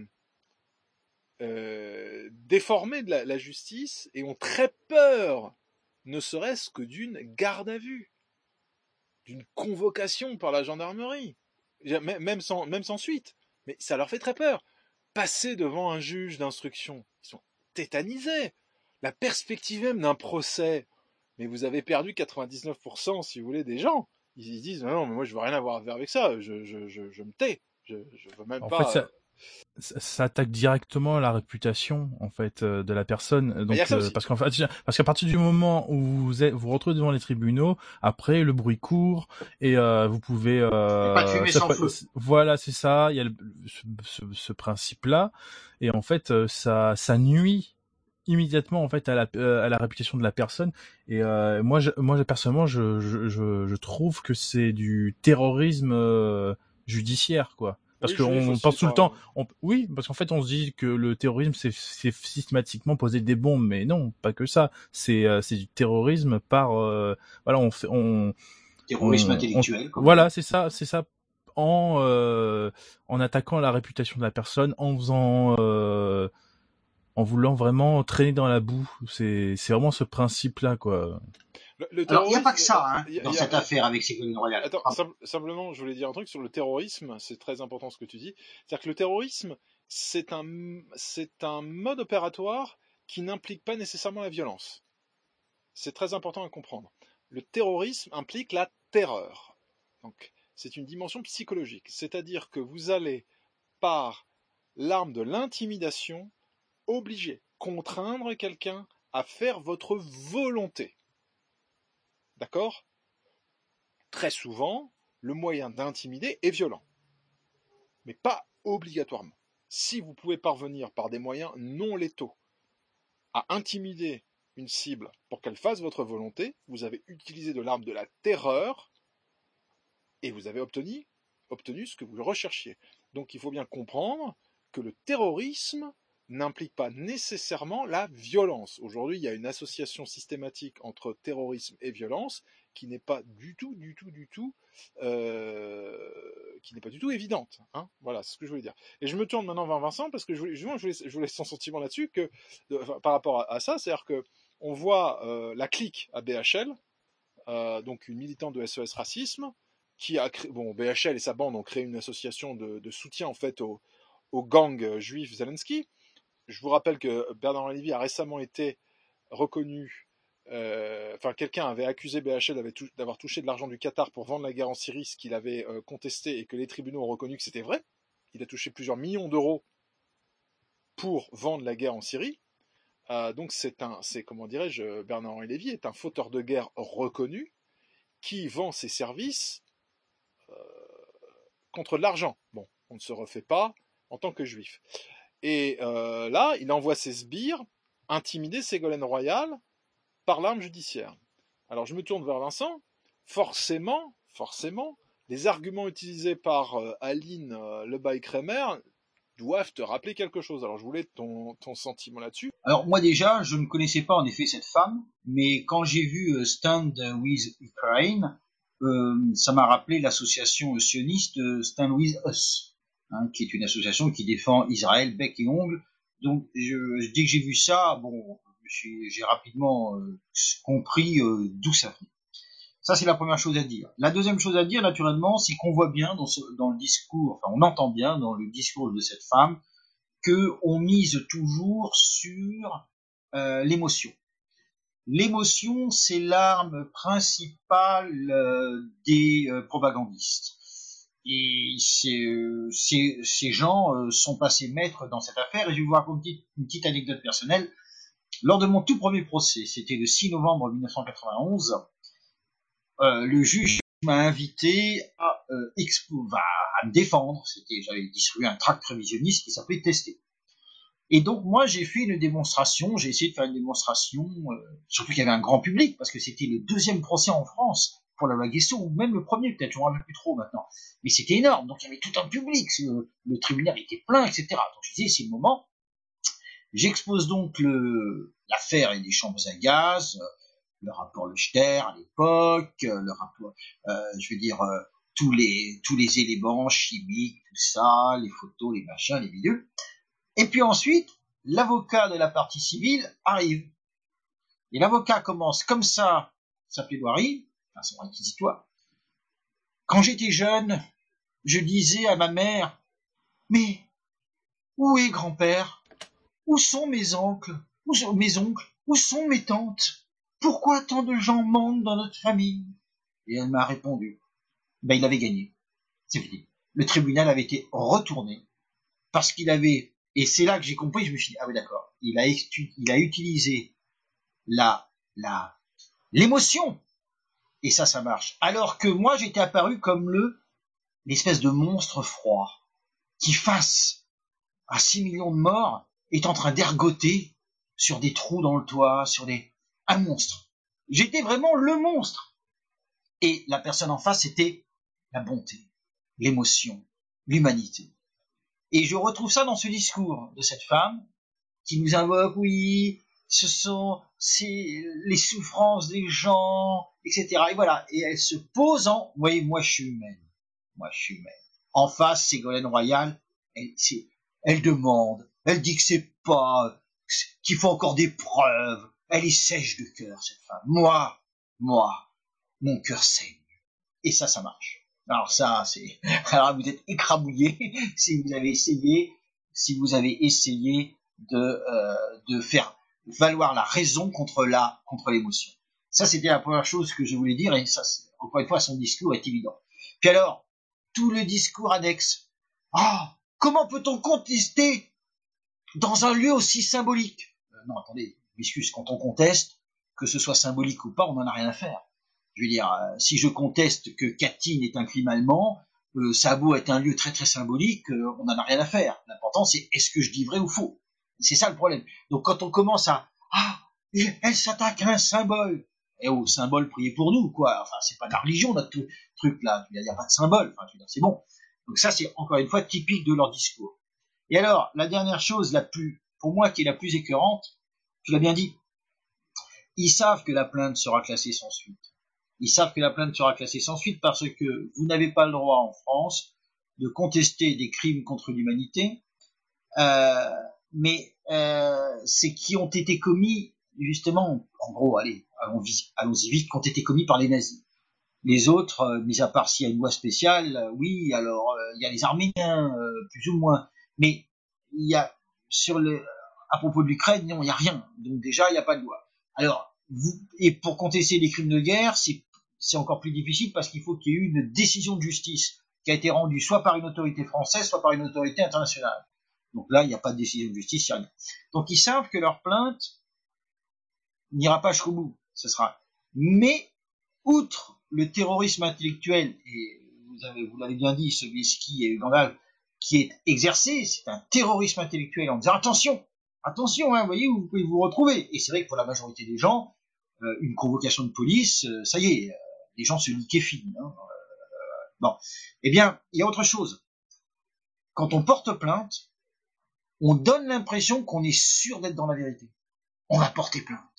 déformée de la justice et ont très peur, ne serait-ce que d'une garde à vue, d'une convocation par la gendarmerie, même sans suite. Mais ça leur fait très peur. Passer devant un juge d'instruction, ils sont tétanisés. La perspective même d'un procès, mais vous avez perdu 99%, si vous voulez, des gens. Ils disent non, mais moi je veux rien avoir à faire avec ça, je me tais, je veux même pas. En fait, ça attaque directement la réputation en fait de la personne. Donc parce qu'à partir du moment où vous retrouvez devant les tribunaux, après le bruit court et vous pouvez pas de fumée sans feu. Voilà, c'est ça, il y a ce principe là et en fait ça nuit immédiatement en fait à la réputation de la personne et moi personnellement je trouve que c'est du terrorisme judiciaire quoi. Parce qu'on pense tout le temps. Oui, parce qu'en fait, on se dit que le terrorisme, c'est systématiquement poser des bombes, mais non, pas que ça. C'est du terrorisme par voilà, terrorisme intellectuel. Voilà, c'est ça. En attaquant la réputation de la personne, en faisant en voulant vraiment traîner dans la boue. C'est vraiment ce principe-là, quoi. Alors, il n'y a pas que ça dans cette affaire avec Ségolène Royal. Attends, simplement, je voulais dire un truc sur le terrorisme. C'est très important ce que tu dis. C'est-à-dire que le terrorisme, c'est un mode opératoire qui n'implique pas nécessairement la violence. C'est très important à comprendre. Le terrorisme implique la terreur. Donc, c'est une dimension psychologique. C'est-à-dire que vous allez, par l'arme de l'intimidation, obliger, contraindre quelqu'un à faire votre volonté. D'accord ? Très souvent, le moyen d'intimider est violent. Mais pas obligatoirement. Si vous pouvez parvenir par des moyens non létaux à intimider une cible pour qu'elle fasse votre volonté, vous avez utilisé de l'arme de la terreur et vous avez obtenu ce que vous recherchiez. Donc il faut bien comprendre que le terrorisme n'implique pas nécessairement la violence. Aujourd'hui, il y a une association systématique entre terrorisme et violence qui n'est pas du tout évidente. Hein, voilà, c'est ce que je voulais dire. Et je me tourne maintenant vers Vincent parce que je voulais son sentiment là-dessus par rapport à ça, c'est-à-dire que on voit la clique à BHL, donc une militante de SOS Racisme, qui a créé, BHL et sa bande ont créé une association de soutien en fait au gang juif Zelensky. Je vous rappelle que Bernard Lévy a récemment été reconnu, quelqu'un avait accusé BHL d'avoir touché de l'argent du Qatar pour vendre la guerre en Syrie, ce qu'il avait contesté et que les tribunaux ont reconnu que c'était vrai. Il a touché plusieurs millions d'euros pour vendre la guerre en Syrie. Donc Bernard-Henri Lévy est un fauteur de guerre reconnu qui vend ses services contre de l'argent. Bon, on ne se refait pas en tant que juif. Et là, il envoie ses sbires intimider Ségolène Royal par l'arme judiciaire. Alors je me tourne vers Vincent. Forcément, les arguments utilisés par Aline Lebaille-Kremer doivent te rappeler quelque chose. Alors je voulais ton sentiment là-dessus. Alors moi déjà, je ne connaissais pas en effet cette femme, mais quand j'ai vu Stand with Ukraine, ça m'a rappelé l'association sioniste Stand with Us. Qui est une association qui défend Israël bec et ongle. Donc, dès que j'ai vu ça, j'ai rapidement compris d'où ça venait. Ça, c'est la première chose à dire. La deuxième chose à dire, naturellement, c'est qu'on voit bien dans le discours, on entend bien dans le discours de cette femme qu'on mise toujours sur l'émotion. L'émotion, c'est l'arme principale des propagandistes. Et ces gens sont passés maîtres dans cette affaire. Et je vais vous raconter une petite anecdote personnelle. Lors de mon tout premier procès, c'était le 6 novembre 1991, le juge m'a invité à me défendre. J'avais distribué un tract révisionniste qui s'appelait Tester. Et donc moi j'ai fait une démonstration, j'ai essayé de faire une démonstration, surtout qu'il y avait un grand public, parce que c'était le deuxième procès en France pour la loi Guesson, ou même le premier peut-être, je ne me rappelle plus trop maintenant. Mais c'était énorme, donc il y avait tout un public, le tribunal était plein, etc. Donc je disais, c'est le moment. J'expose donc l'affaire et les chambres à gaz, le rapport Leuchter à l'époque, le rapport, tous les éléments chimiques, tout ça, les photos, les machins, les bidules. Et puis ensuite, l'avocat de la partie civile arrive. Et l'avocat commence comme ça sa plaidoirie, son réquisitoire. Quand j'étais jeune, je disais à ma mère, mais où est grand-père? Où sont mes oncles? Où sont mes tantes? Pourquoi tant de gens manquent dans notre famille? Et elle m'a répondu, il avait gagné. C'est fini. Le tribunal avait été retourné parce qu'il avait, et c'est là que j'ai compris, je me suis dit, ah oui d'accord, il a utilisé l'émotion. Et ça marche. Alors que moi, j'étais apparu comme l'espèce de monstre froid qui, face à 6 millions de morts, est en train d'ergoter sur des trous dans le toit, un monstre. J'étais vraiment le monstre. Et la personne en face, c'était la bonté, l'émotion, l'humanité. Et je retrouve ça dans ce discours de cette femme qui nous invoque, oui, ce sont les souffrances des gens, etc. Et voilà. Et elle se pose en, vous voyez, moi je suis humaine. En face, Ségolène Royal, elle demande, elle dit que c'est pas, qu'il faut encore des preuves. Elle est sèche de cœur, cette femme. Moi, mon cœur saigne. Et ça marche. Alors ça, alors vous êtes écrabouillé si vous avez essayé de faire valoir la raison contre l'émotion. Ça, c'était la première chose que je voulais dire, et ça, encore une fois, son discours est évident. Puis alors, tout le discours annexe. Ah, comment peut-on contester dans un lieu aussi symbolique? Non, attendez, m'excuse, quand on conteste, que ce soit symbolique ou pas, on n'en a rien à faire. Je veux dire, si je conteste que Katyn est un crime allemand, ça a beau être un lieu très très symbolique, on n'en a rien à faire. L'important, c'est est-ce que je dis vrai ou faux? C'est ça le problème. Donc quand on commence elle s'attaque à un symbole. Et au symbole, priez pour nous, quoi. Enfin, c'est pas de la religion, notre truc là. Il n'y a pas de symbole. Enfin, c'est bon. Donc ça, c'est encore une fois typique de leur discours. Et alors, la dernière chose pour moi, qui est la plus écœurante, tu l'as bien dit, ils savent que la plainte sera classée sans suite. Parce que vous n'avez pas le droit en France de contester des crimes contre l'humanité, mais c'est qui ont été commis, justement, en gros, allons-y vite, qui ont été commis par les nazis. Les autres, mis à part s'il y a une loi spéciale, oui, alors il y a les Arméniens, plus ou moins, mais il y a à propos de l'Ukraine, non, il n'y a rien. Donc déjà, il n'y a pas de loi. Alors, et pour contester les crimes de guerre, c'est encore plus difficile parce qu'il faut qu'il y ait eu une décision de justice qui a été rendue soit par une autorité française, soit par une autorité internationale. Donc là, il n'y a pas de décision de justice, il n'y a rien. Donc ils savent que leur plainte n'ira pas jusqu'au bout. Mais, outre le terrorisme intellectuel, et vous l'avez bien dit, Sobieski et Gandalf, qui est exercé, c'est un terrorisme intellectuel en disant attention, vous voyez, vous pouvez vous retrouver. Et c'est vrai que pour la majorité des gens, une convocation de police, ça y est, les gens se liquéfient. Bon, eh bien, il y a autre chose. Quand on porte plainte, on donne l'impression qu'on est sûr d'être dans la vérité. On va porter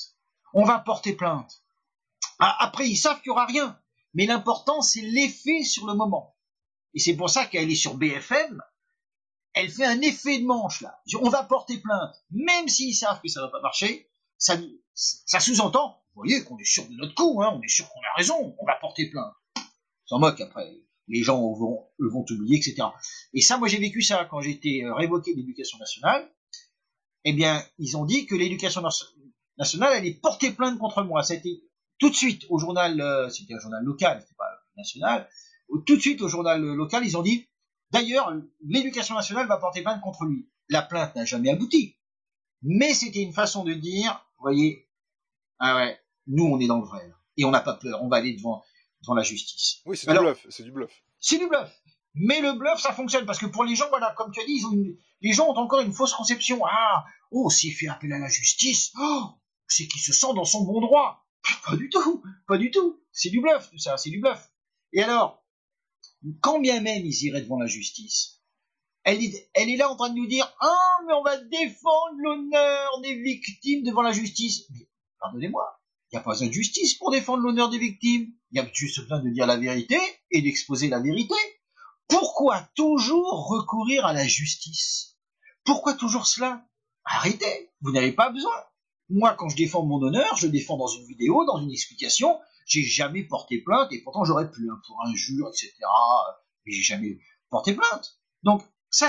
plainte. Après, ils savent qu'il n'y aura rien. Mais l'important, c'est l'effet sur le moment. Et c'est pour ça qu'elle est sur BFM. Elle fait un effet de manche, là. On va porter plainte. Même s'ils savent que ça ne va pas marcher, ça sous-entend, vous voyez, qu'on est sûr de notre coup, on est sûr qu'on a raison, on va porter plainte. S'en moque après. Les gens vont oublier, etc. Et ça, moi, j'ai vécu ça quand j'ai été révoqué de l'éducation nationale. Eh bien, ils ont dit que l'éducation nationale allait porter plainte contre moi. C'était tout de suite au journal, c'était un journal local, c'était pas national. Tout de suite au journal local, ils ont dit, d'ailleurs, l'éducation nationale va porter plainte contre lui. La plainte n'a jamais abouti. Mais c'était une façon de dire, vous voyez, nous, on est dans le vrai. Et on n'a pas peur, on va aller devant la justice. Oui, c'est du bluff. C'est du bluff. Mais le bluff, ça fonctionne, parce que pour les gens, voilà, comme tu as dit, les gens ont encore une fausse conception. S'il fait appel à la justice, c'est qu'il se sent dans son bon droit. Pas du tout. C'est du bluff, tout ça, c'est du bluff. Et alors, quand bien même ils iraient devant la justice, elle est là en train de nous dire, mais on va défendre l'honneur des victimes devant la justice. Mais, pardonnez-moi, il n'y a pas besoin de justice pour défendre l'honneur des victimes. Il y a juste besoin de dire la vérité et d'exposer la vérité. Pourquoi toujours recourir à la justice? Pourquoi toujours cela? Arrêtez, vous n'avez pas besoin. Moi, quand je défends mon honneur, je le défends dans une vidéo, dans une explication. J'ai jamais porté plainte, et pourtant j'aurais pu, pour injure, etc. Mais j'ai jamais porté plainte. Donc, ça,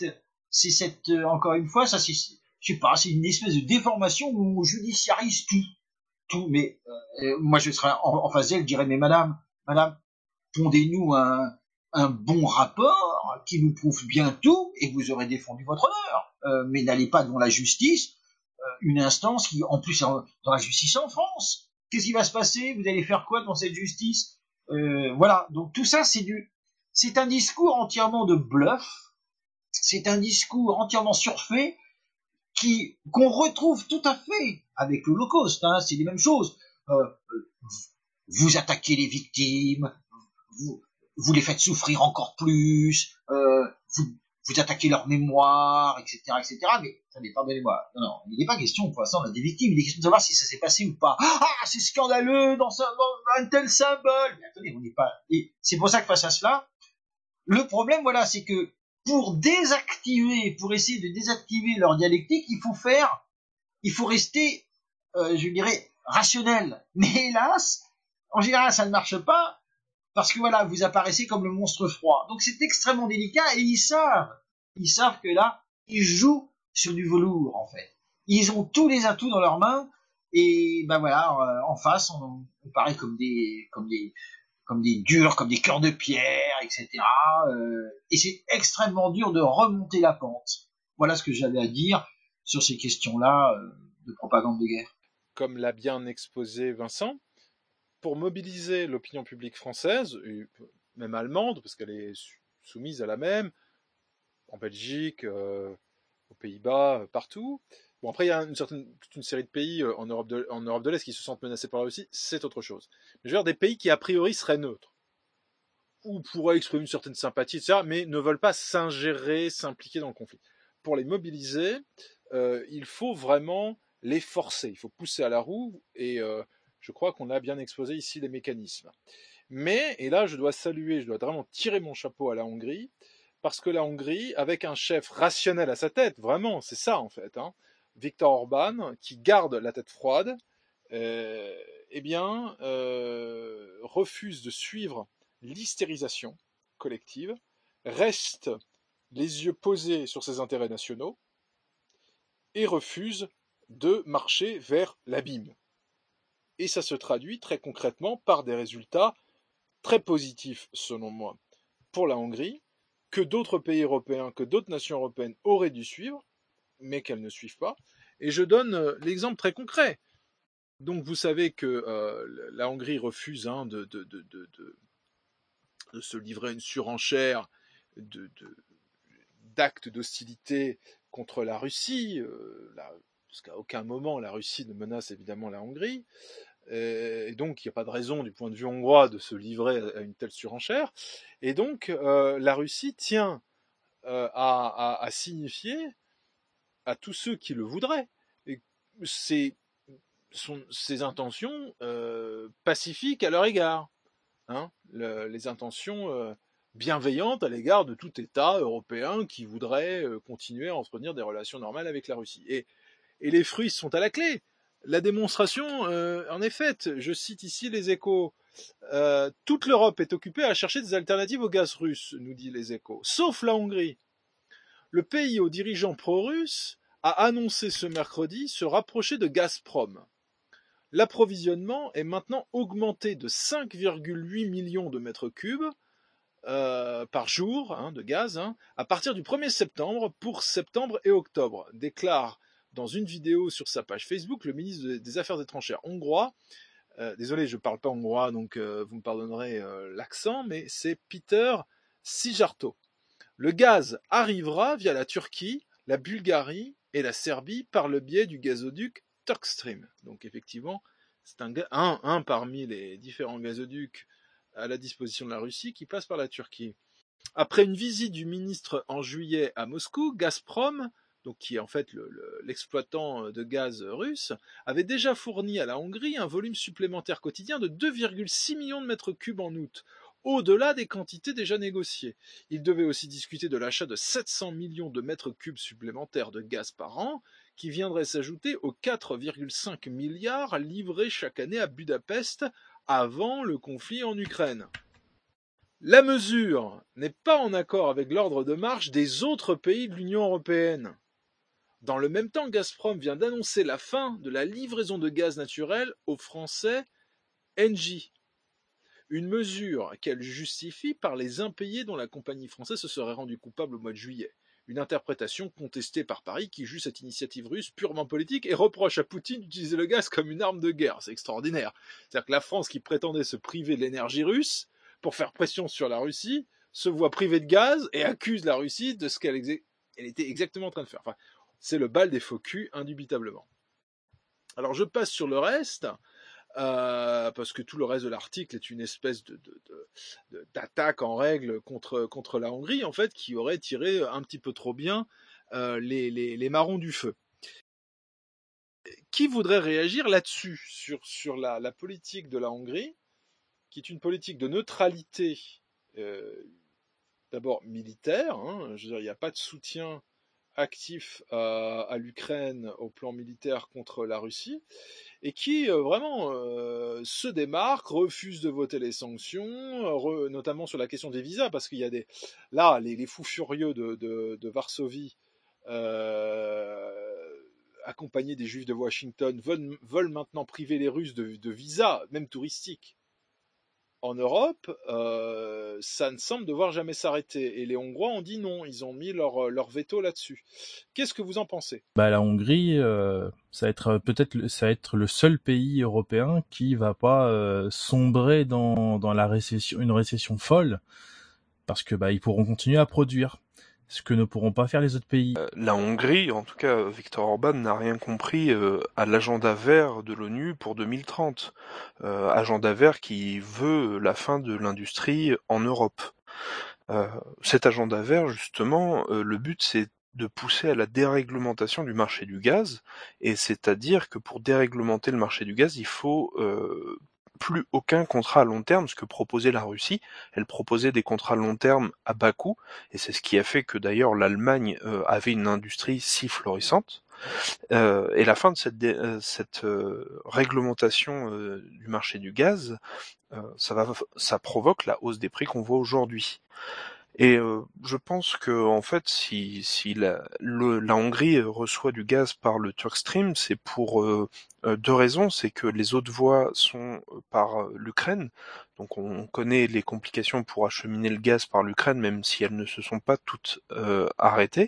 encore une fois, ça, je sais pas, c'est une espèce de déformation où on judiciarise tout. Mais moi, je serais en face d'elle, je dirais, mais madame, pondez-nous un bon rapport qui nous prouve bien tout, et vous aurez défendu votre honneur. Mais n'allez pas devant la justice, une instance qui, en plus, dans la justice en France. Qu'est-ce qui va se passer? Vous allez faire quoi dans cette justice? Voilà. Donc tout ça, c'est un discours entièrement de bluff. C'est un discours entièrement surfait qu'on retrouve tout à fait avec l'Holocauste. C'est les mêmes choses. Vous attaquez les victimes. vous les faites souffrir encore plus, vous attaquez leur mémoire, etc., etc. Mais attendez, pardonnez-moi. Non, il n'est pas question, pour l'instant, on a des victimes. Il est question de savoir si ça s'est passé ou pas. Ah, c'est scandaleux dans un tel symbole. Mais attendez, on n'est pas. Et c'est pour ça que face à cela, le problème, voilà, c'est que pour essayer de désactiver leur dialectique, il faut rester, je dirais, rationnel. Mais hélas, en général, ça ne marche pas. Parce que voilà, vous apparaissez comme le monstre froid. Donc c'est extrêmement délicat et ils savent que là, ils jouent sur du velours en fait. Ils ont tous les atouts dans leurs mains et ben voilà, en face, on paraît comme des durs, comme des cœurs de pierre, etc. Et c'est extrêmement dur de remonter la pente. Voilà ce que j'avais à dire sur ces questions-là de propagande de guerre. Comme l'a bien exposé Vincent, pour mobiliser l'opinion publique française, même allemande, parce qu'elle est soumise à la même, en Belgique, aux Pays-Bas, partout. Bon, après, il y a toute une série de pays en Europe de l'Est qui se sentent menacés par la Russie, c'est autre chose. Mais je veux dire, des pays qui, a priori, seraient neutres, ou pourraient exprimer une certaine sympathie, etc., mais ne veulent pas s'ingérer, s'impliquer dans le conflit. Pour les mobiliser, il faut vraiment les forcer, il faut pousser à la roue, et je crois qu'on a bien exposé ici les mécanismes. Mais, et là je dois vraiment tirer mon chapeau à la Hongrie, parce que la Hongrie, avec un chef rationnel à sa tête, vraiment, c'est ça en fait, Viktor Orban, qui garde la tête froide, refuse de suivre l'hystérisation collective, reste les yeux posés sur ses intérêts nationaux, et refuse de marcher vers l'abîme. Et ça se traduit très concrètement par des résultats très positifs, selon moi, pour la Hongrie, que d'autres pays européens, que d'autres nations européennes auraient dû suivre, mais qu'elles ne suivent pas. Et je donne l'exemple très concret. Donc vous savez que la Hongrie refuse de se livrer à une surenchère d'actes d'hostilité contre la Russie, parce qu'à aucun moment la Russie ne menace évidemment la Hongrie, et donc il n'y a pas de raison du point de vue hongrois de se livrer à une telle surenchère, et donc la Russie tient à signifier à tous ceux qui le voudraient ses intentions pacifiques à leur égard, les intentions bienveillantes à l'égard de tout État européen qui voudrait continuer à entretenir des relations normales avec la Russie. Et les fruits sont à la clé. La démonstration en est faite. Je cite ici les Échos. Toute l'Europe est occupée à chercher des alternatives au gaz russe, nous dit les Échos, sauf la Hongrie. Le pays aux dirigeants pro-russes a annoncé ce mercredi se rapprocher de Gazprom. L'approvisionnement est maintenant augmenté de 5,8 millions de mètres cubes par jour de gaz à partir du 1er septembre pour septembre et octobre, déclare dans une vidéo sur sa page Facebook le ministre des Affaires étrangères hongrois. Désolé, je ne parle pas hongrois, donc vous me pardonnerez l'accent, mais c'est Peter Szijjártó. Le gaz arrivera via la Turquie, la Bulgarie et la Serbie par le biais du gazoduc Turkstream. Donc effectivement, c'est un parmi les différents gazoducs à la disposition de la Russie qui passe par la Turquie. Après une visite du ministre en juillet à Moscou, Gazprom, donc qui est en fait l'exploitant de gaz russe, avait déjà fourni à la Hongrie un volume supplémentaire quotidien de 2,6 millions de mètres cubes en août, au-delà des quantités déjà négociées. Il devait aussi discuter de l'achat de 700 millions de mètres cubes supplémentaires de gaz par an, qui viendrait s'ajouter aux 4,5 milliards livrés chaque année à Budapest avant le conflit en Ukraine. La mesure n'est pas en accord avec l'ordre de marche des autres pays de l'Union européenne. Dans le même temps, Gazprom vient d'annoncer la fin de la livraison de gaz naturel aux Français Engie. Une mesure qu'elle justifie par les impayés dont la compagnie française se serait rendue coupable au mois de juillet. Une interprétation contestée par Paris qui juge cette initiative russe purement politique et reproche à Poutine d'utiliser le gaz comme une arme de guerre. C'est extraordinaire. C'est-à-dire que la France, qui prétendait se priver de l'énergie russe pour faire pression sur la Russie, se voit privée de gaz et accuse la Russie de ce qu'elle était exactement en train de faire. Enfin, c'est le bal des faux culs, indubitablement. Alors je passe sur le reste. parce que tout le reste de l'article est une espèce d'attaque en règle contre la Hongrie, en fait, qui aurait tiré un petit peu trop bien les marrons du feu. Qui voudrait réagir là-dessus, sur la politique de la Hongrie, qui est une politique de neutralité, d'abord militaire, hein, je veux dire, il n'y a pas de soutien actif à l'Ukraine au plan militaire contre la Russie, et qui vraiment se démarque, refuse de voter les sanctions, notamment sur la question des visas, parce qu'il y a les fous furieux de Varsovie, accompagnés des Juifs de Washington, veulent maintenant priver les Russes de visas, même touristiques, en Europe. Ça ne semble devoir jamais s'arrêter. Et les Hongrois ont dit non, ils ont mis leur veto là-dessus. Qu'est-ce que vous en pensez ? La Hongrie, ça va être le seul pays européen qui va pas sombrer dans la récession, une récession folle, parce que ils pourront continuer à produire, ce que ne pourront pas faire les autres pays. La Hongrie, en tout cas Viktor Orban, n'a rien compris à l'agenda vert de l'ONU pour 2030. Agenda vert qui veut la fin de l'industrie en Europe. Cet agenda vert, justement, le but c'est de pousser à la déréglementation du marché du gaz, et c'est-à-dire que pour déréglementer le marché du gaz, il faut plus aucun contrat à long terme, ce que proposait la Russie. Elle proposait des contrats à long terme à bas coût, et c'est ce qui a fait que d'ailleurs l'Allemagne avait une industrie si florissante. Et la fin de cette réglementation du marché du gaz, ça provoque la hausse des prix qu'on voit aujourd'hui. Et je pense que en fait, si la Hongrie reçoit du gaz par le Turk Stream, c'est pour deux raisons. C'est que les autres voies sont par l'Ukraine, donc on connaît les complications pour acheminer le gaz par l'Ukraine, même si elles ne se sont pas toutes arrêtées.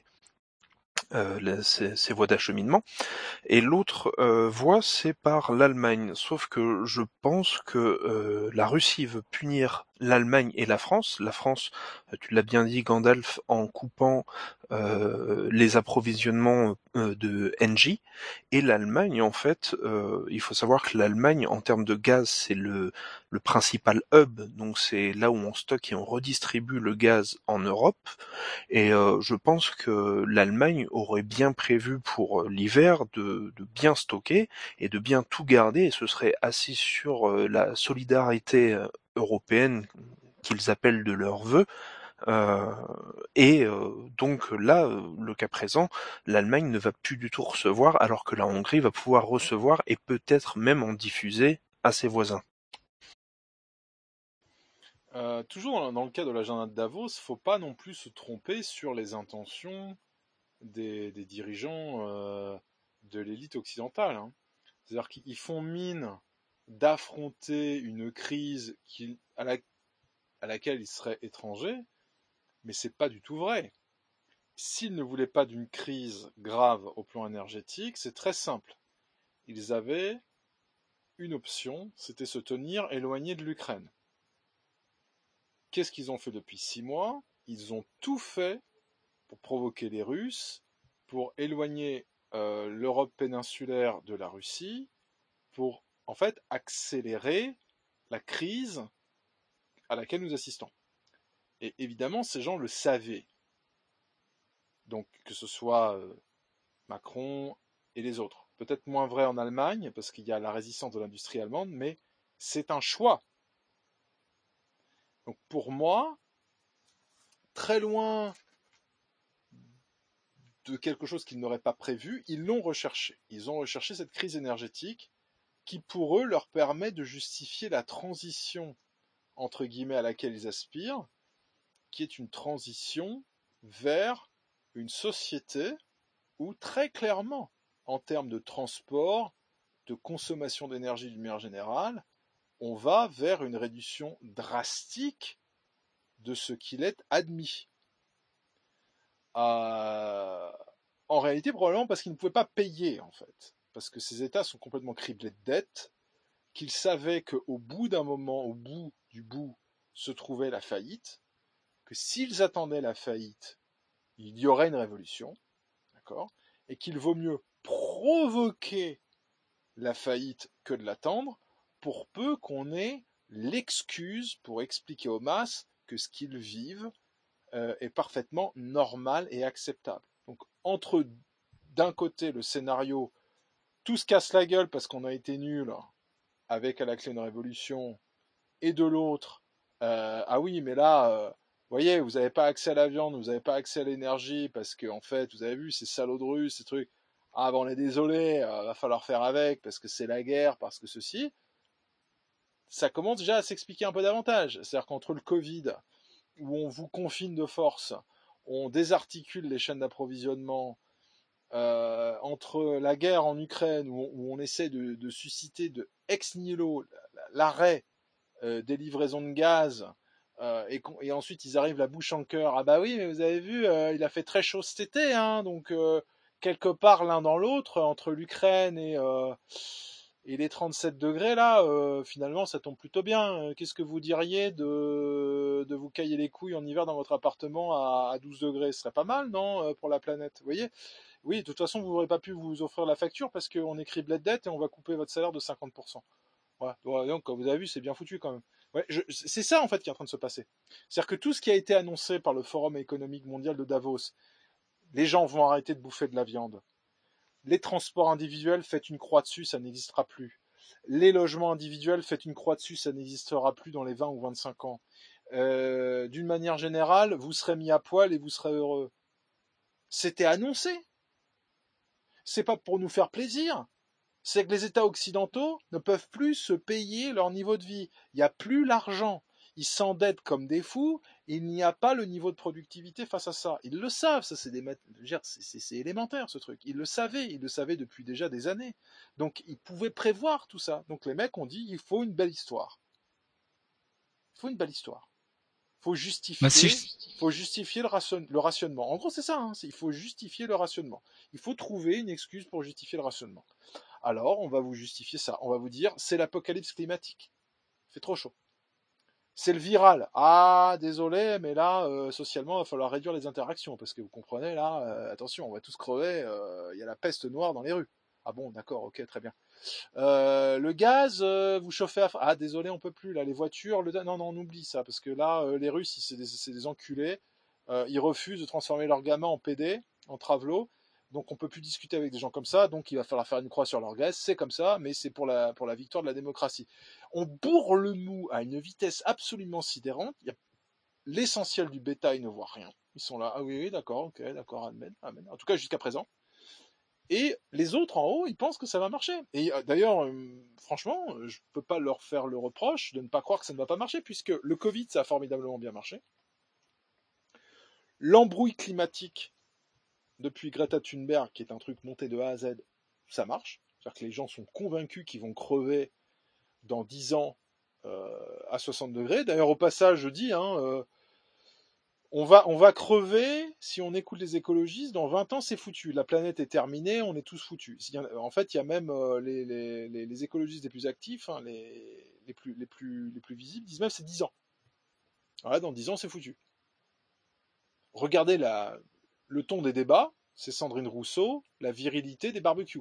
Ces voies d'acheminement, et l'autre voie c'est par l'Allemagne, sauf que je pense que la Russie veut punir l'Allemagne et la France, tu l'as bien dit Gandalf, en coupant les approvisionnements de Engie, et l'Allemagne en fait, il faut savoir que l'Allemagne en termes de gaz c'est le principal hub, donc c'est là où on stocke et on redistribue le gaz en Europe, et je pense que l'Allemagne aurait bien prévu pour l'hiver de bien stocker et de bien tout garder, et ce serait assis sur la solidarité européenne qu'ils appellent de leur vœu. Donc là, le cas présent, l'Allemagne ne va plus du tout recevoir, alors que la Hongrie va pouvoir recevoir et peut-être même en diffuser à ses voisins. Toujours dans le cas de l'agenda de Davos, faut pas non plus se tromper sur les intentions des dirigeants de l'élite occidentale, hein. C'est-à-dire qu'ils font mine d'affronter une crise à laquelle ils seraient étrangers, mais c'est pas du tout vrai. S'ils ne voulaient pas d'une crise grave au plan énergétique, c'est très simple. Ils avaient une option, c'était se tenir éloignés de l'Ukraine. Qu'est-ce qu'ils ont fait depuis 6 mois ? Ils ont tout fait pour provoquer les Russes, pour éloigner l'Europe péninsulaire de la Russie, pour en fait accélérer la crise à laquelle nous assistons. Et évidemment, ces gens le savaient. Donc que ce soit Macron et les autres. Peut-être moins vrai en Allemagne, parce qu'il y a la résistance de l'industrie allemande, mais c'est un choix. Donc pour moi, très loin de quelque chose qu'ils n'auraient pas prévu, ils l'ont recherché. Ils ont recherché cette crise énergétique qui, pour eux, leur permet de justifier la transition, entre guillemets, à laquelle ils aspirent, qui est une transition vers une société où, très clairement, en termes de transport, de consommation d'énergie d'une manière générale, on va vers une réduction drastique de ce qu'il est admis. En réalité, probablement parce qu'ils ne pouvaient pas payer, en fait. Parce que ces États sont complètement criblés de dettes, qu'ils savaient qu'au bout d'un moment, au bout du bout, se trouvait la faillite, que s'ils attendaient la faillite, il y aurait une révolution, d'accord, et qu'il vaut mieux provoquer la faillite que de l'attendre, pour peu qu'on ait l'excuse pour expliquer aux masses que ce qu'ils vivent est parfaitement normal et acceptable. Donc entre d'un côté le scénario tout se casse la gueule parce qu'on a été nul avec à la clé une révolution, et de l'autre ah oui mais là vous voyez, vous n'avez pas accès à la viande, vous n'avez pas accès à l'énergie parce que en fait vous avez vu ces salauds de Russes, ces trucs, ah ben on est désolé, va falloir faire avec parce que c'est la guerre, parce que ceci, ça commence déjà à s'expliquer un peu davantage. C'est-à-dire qu'entre le Covid, où on vous confine de force, on désarticule les chaînes d'approvisionnement, entre la guerre en Ukraine, où on essaie de susciter de ex nihilo l'arrêt des livraisons de gaz, et ensuite ils arrivent la bouche en cœur, ah bah oui, mais vous avez vu, il a fait très chaud cet été, hein, donc quelque part l'un dans l'autre, entre l'Ukraine et les 37 degrés là, finalement ça tombe plutôt bien. Qu'est-ce que vous diriez de vous cailler les couilles en hiver dans votre appartement à 12 degrés? Ce serait pas mal, non, pour la planète, vous voyez? Oui, de toute façon, vous n'aurez pas pu vous offrir la facture parce qu'on écrit bled dette et on va couper votre salaire de 50%. Voilà. Donc, comme vous avez vu, c'est bien foutu quand même. Ouais, c'est ça en fait qui est en train de se passer. C'est-à-dire que tout ce qui a été annoncé par le Forum économique mondial de Davos, les gens vont arrêter de bouffer de la viande. Les transports individuels, faites une croix dessus, ça n'existera plus. Les logements individuels, faites une croix dessus, ça n'existera plus dans les 20 ou 25 ans. D'une manière générale, vous serez mis à poil et vous serez heureux. C'était annoncé. C'est pas pour nous faire plaisir. C'est que les États occidentaux ne peuvent plus se payer leur niveau de vie. Il n'y a plus l'argent. Ils s'endettent comme des fous. Il n'y a pas le niveau de productivité face à ça. Ils le savent. Ça, c'est élémentaire, ce truc. Ils le savaient depuis déjà des années. Donc, ils pouvaient prévoir tout ça. Donc, les mecs ont dit, il faut une belle histoire. Il faut une belle histoire. Faut justifier le rationnement. En gros, c'est ça. Hein, il faut justifier le rationnement. Il faut trouver une excuse pour justifier le rationnement. Alors, on va vous justifier ça. On va vous dire, c'est l'apocalypse climatique. Il fait trop chaud. C'est le viral. Ah, désolé, mais là, socialement, il va falloir réduire les interactions. Parce que vous comprenez, là, attention, on va tous crever. Il y a la peste noire dans les rues. Ah bon, d'accord, ok, très bien. Le gaz, vous chauffez à... Ah, désolé, on peut plus, là, les voitures... Non, on oublie ça. Parce que là, les Russes, c'est des enculés. Ils refusent de transformer leur gamin en PD, en travelo. Donc on peut plus discuter avec des gens comme ça, donc il va falloir faire une croix sur leur graisse, c'est comme ça, mais c'est pour la victoire de la démocratie. On bourre le mou à une vitesse absolument sidérante, l'essentiel du bétail ne voit rien, ils sont là, ah oui, d'accord, ok, d'accord, amen, en tout cas jusqu'à présent. Et les autres en haut, ils pensent que ça va marcher. Et d'ailleurs, franchement, je peux pas leur faire le reproche de ne pas croire que ça ne va pas marcher, puisque le Covid, ça a formidablement bien marché. L'embrouille climatique, depuis Greta Thunberg, qui est un truc monté de A à Z, ça marche. C'est-à-dire que les gens sont convaincus qu'ils vont crever dans 10 ans à 60 degrés. D'ailleurs, au passage, je dis, on va crever, si on écoute les écologistes, dans 20 ans, c'est foutu. La planète est terminée, on est tous foutus. En fait, il y a même les écologistes les plus actifs, hein, les plus visibles, disent même c'est 10 ans. Ouais, dans 10 ans, c'est foutu. Regardez le ton des débats, c'est Sandrine Rousseau, la virilité des barbecues.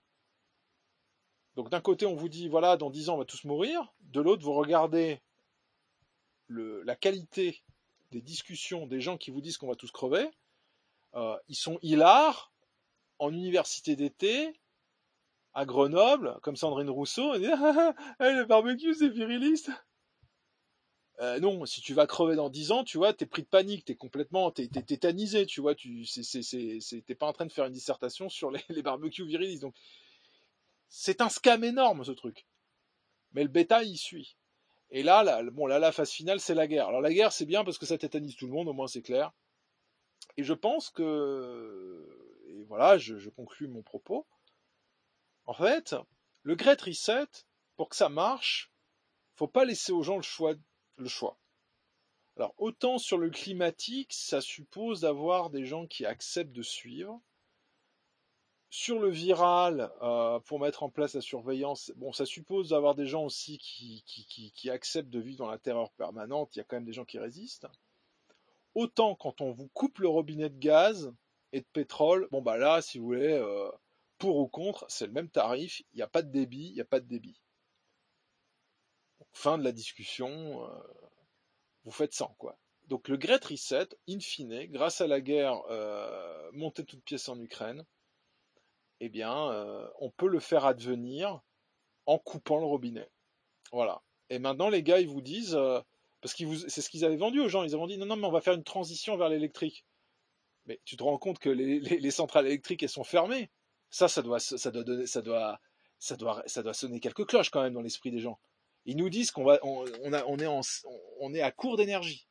Donc d'un côté, on vous dit, voilà, dans 10 ans, on va tous mourir. De l'autre, vous regardez la qualité des discussions des gens qui vous disent qu'on va tous crever. Ils sont hilars en université d'été, à Grenoble, comme Sandrine Rousseau, et dit, le barbecue, c'est viriliste. Non, si tu vas crever dans 10 ans, tu vois, t'es pris de panique, t'es tétanisé, tu vois, t'es pas en train de faire une dissertation sur les barbecues virilistes. Donc, c'est un scam énorme, ce truc. Mais le bétail, il suit. Et là, la phase finale, c'est la guerre. Alors, la guerre, c'est bien parce que ça tétanise tout le monde, au moins, c'est clair. Et je pense que, et voilà, je conclus mon propos. En fait, le Great Reset, pour que ça marche, faut pas laisser aux gens le choix. Alors, autant sur le climatique, ça suppose d'avoir des gens qui acceptent de suivre. Sur le viral, pour mettre en place la surveillance, bon, ça suppose d'avoir des gens aussi qui acceptent de vivre dans la terreur permanente. Il y a quand même des gens qui résistent. Autant quand on vous coupe le robinet de gaz et de pétrole, bon bah là, si vous voulez, pour ou contre, c'est le même tarif. Il n'y a pas de débit, fin de la discussion, vous faites 100, quoi. Donc le Great Reset, in fine, grâce à la guerre montée toute pièce en Ukraine, eh bien, on peut le faire advenir en coupant le robinet. Voilà. Et maintenant, les gars, ils vous disent, parce que c'est ce qu'ils avaient vendu aux gens, ils avaient dit, non, mais on va faire une transition vers l'électrique. Mais tu te rends compte que les centrales électriques, elles sont fermées. Ça doit sonner quelques cloches quand même dans l'esprit des gens. Ils nous disent on est à court d'énergie.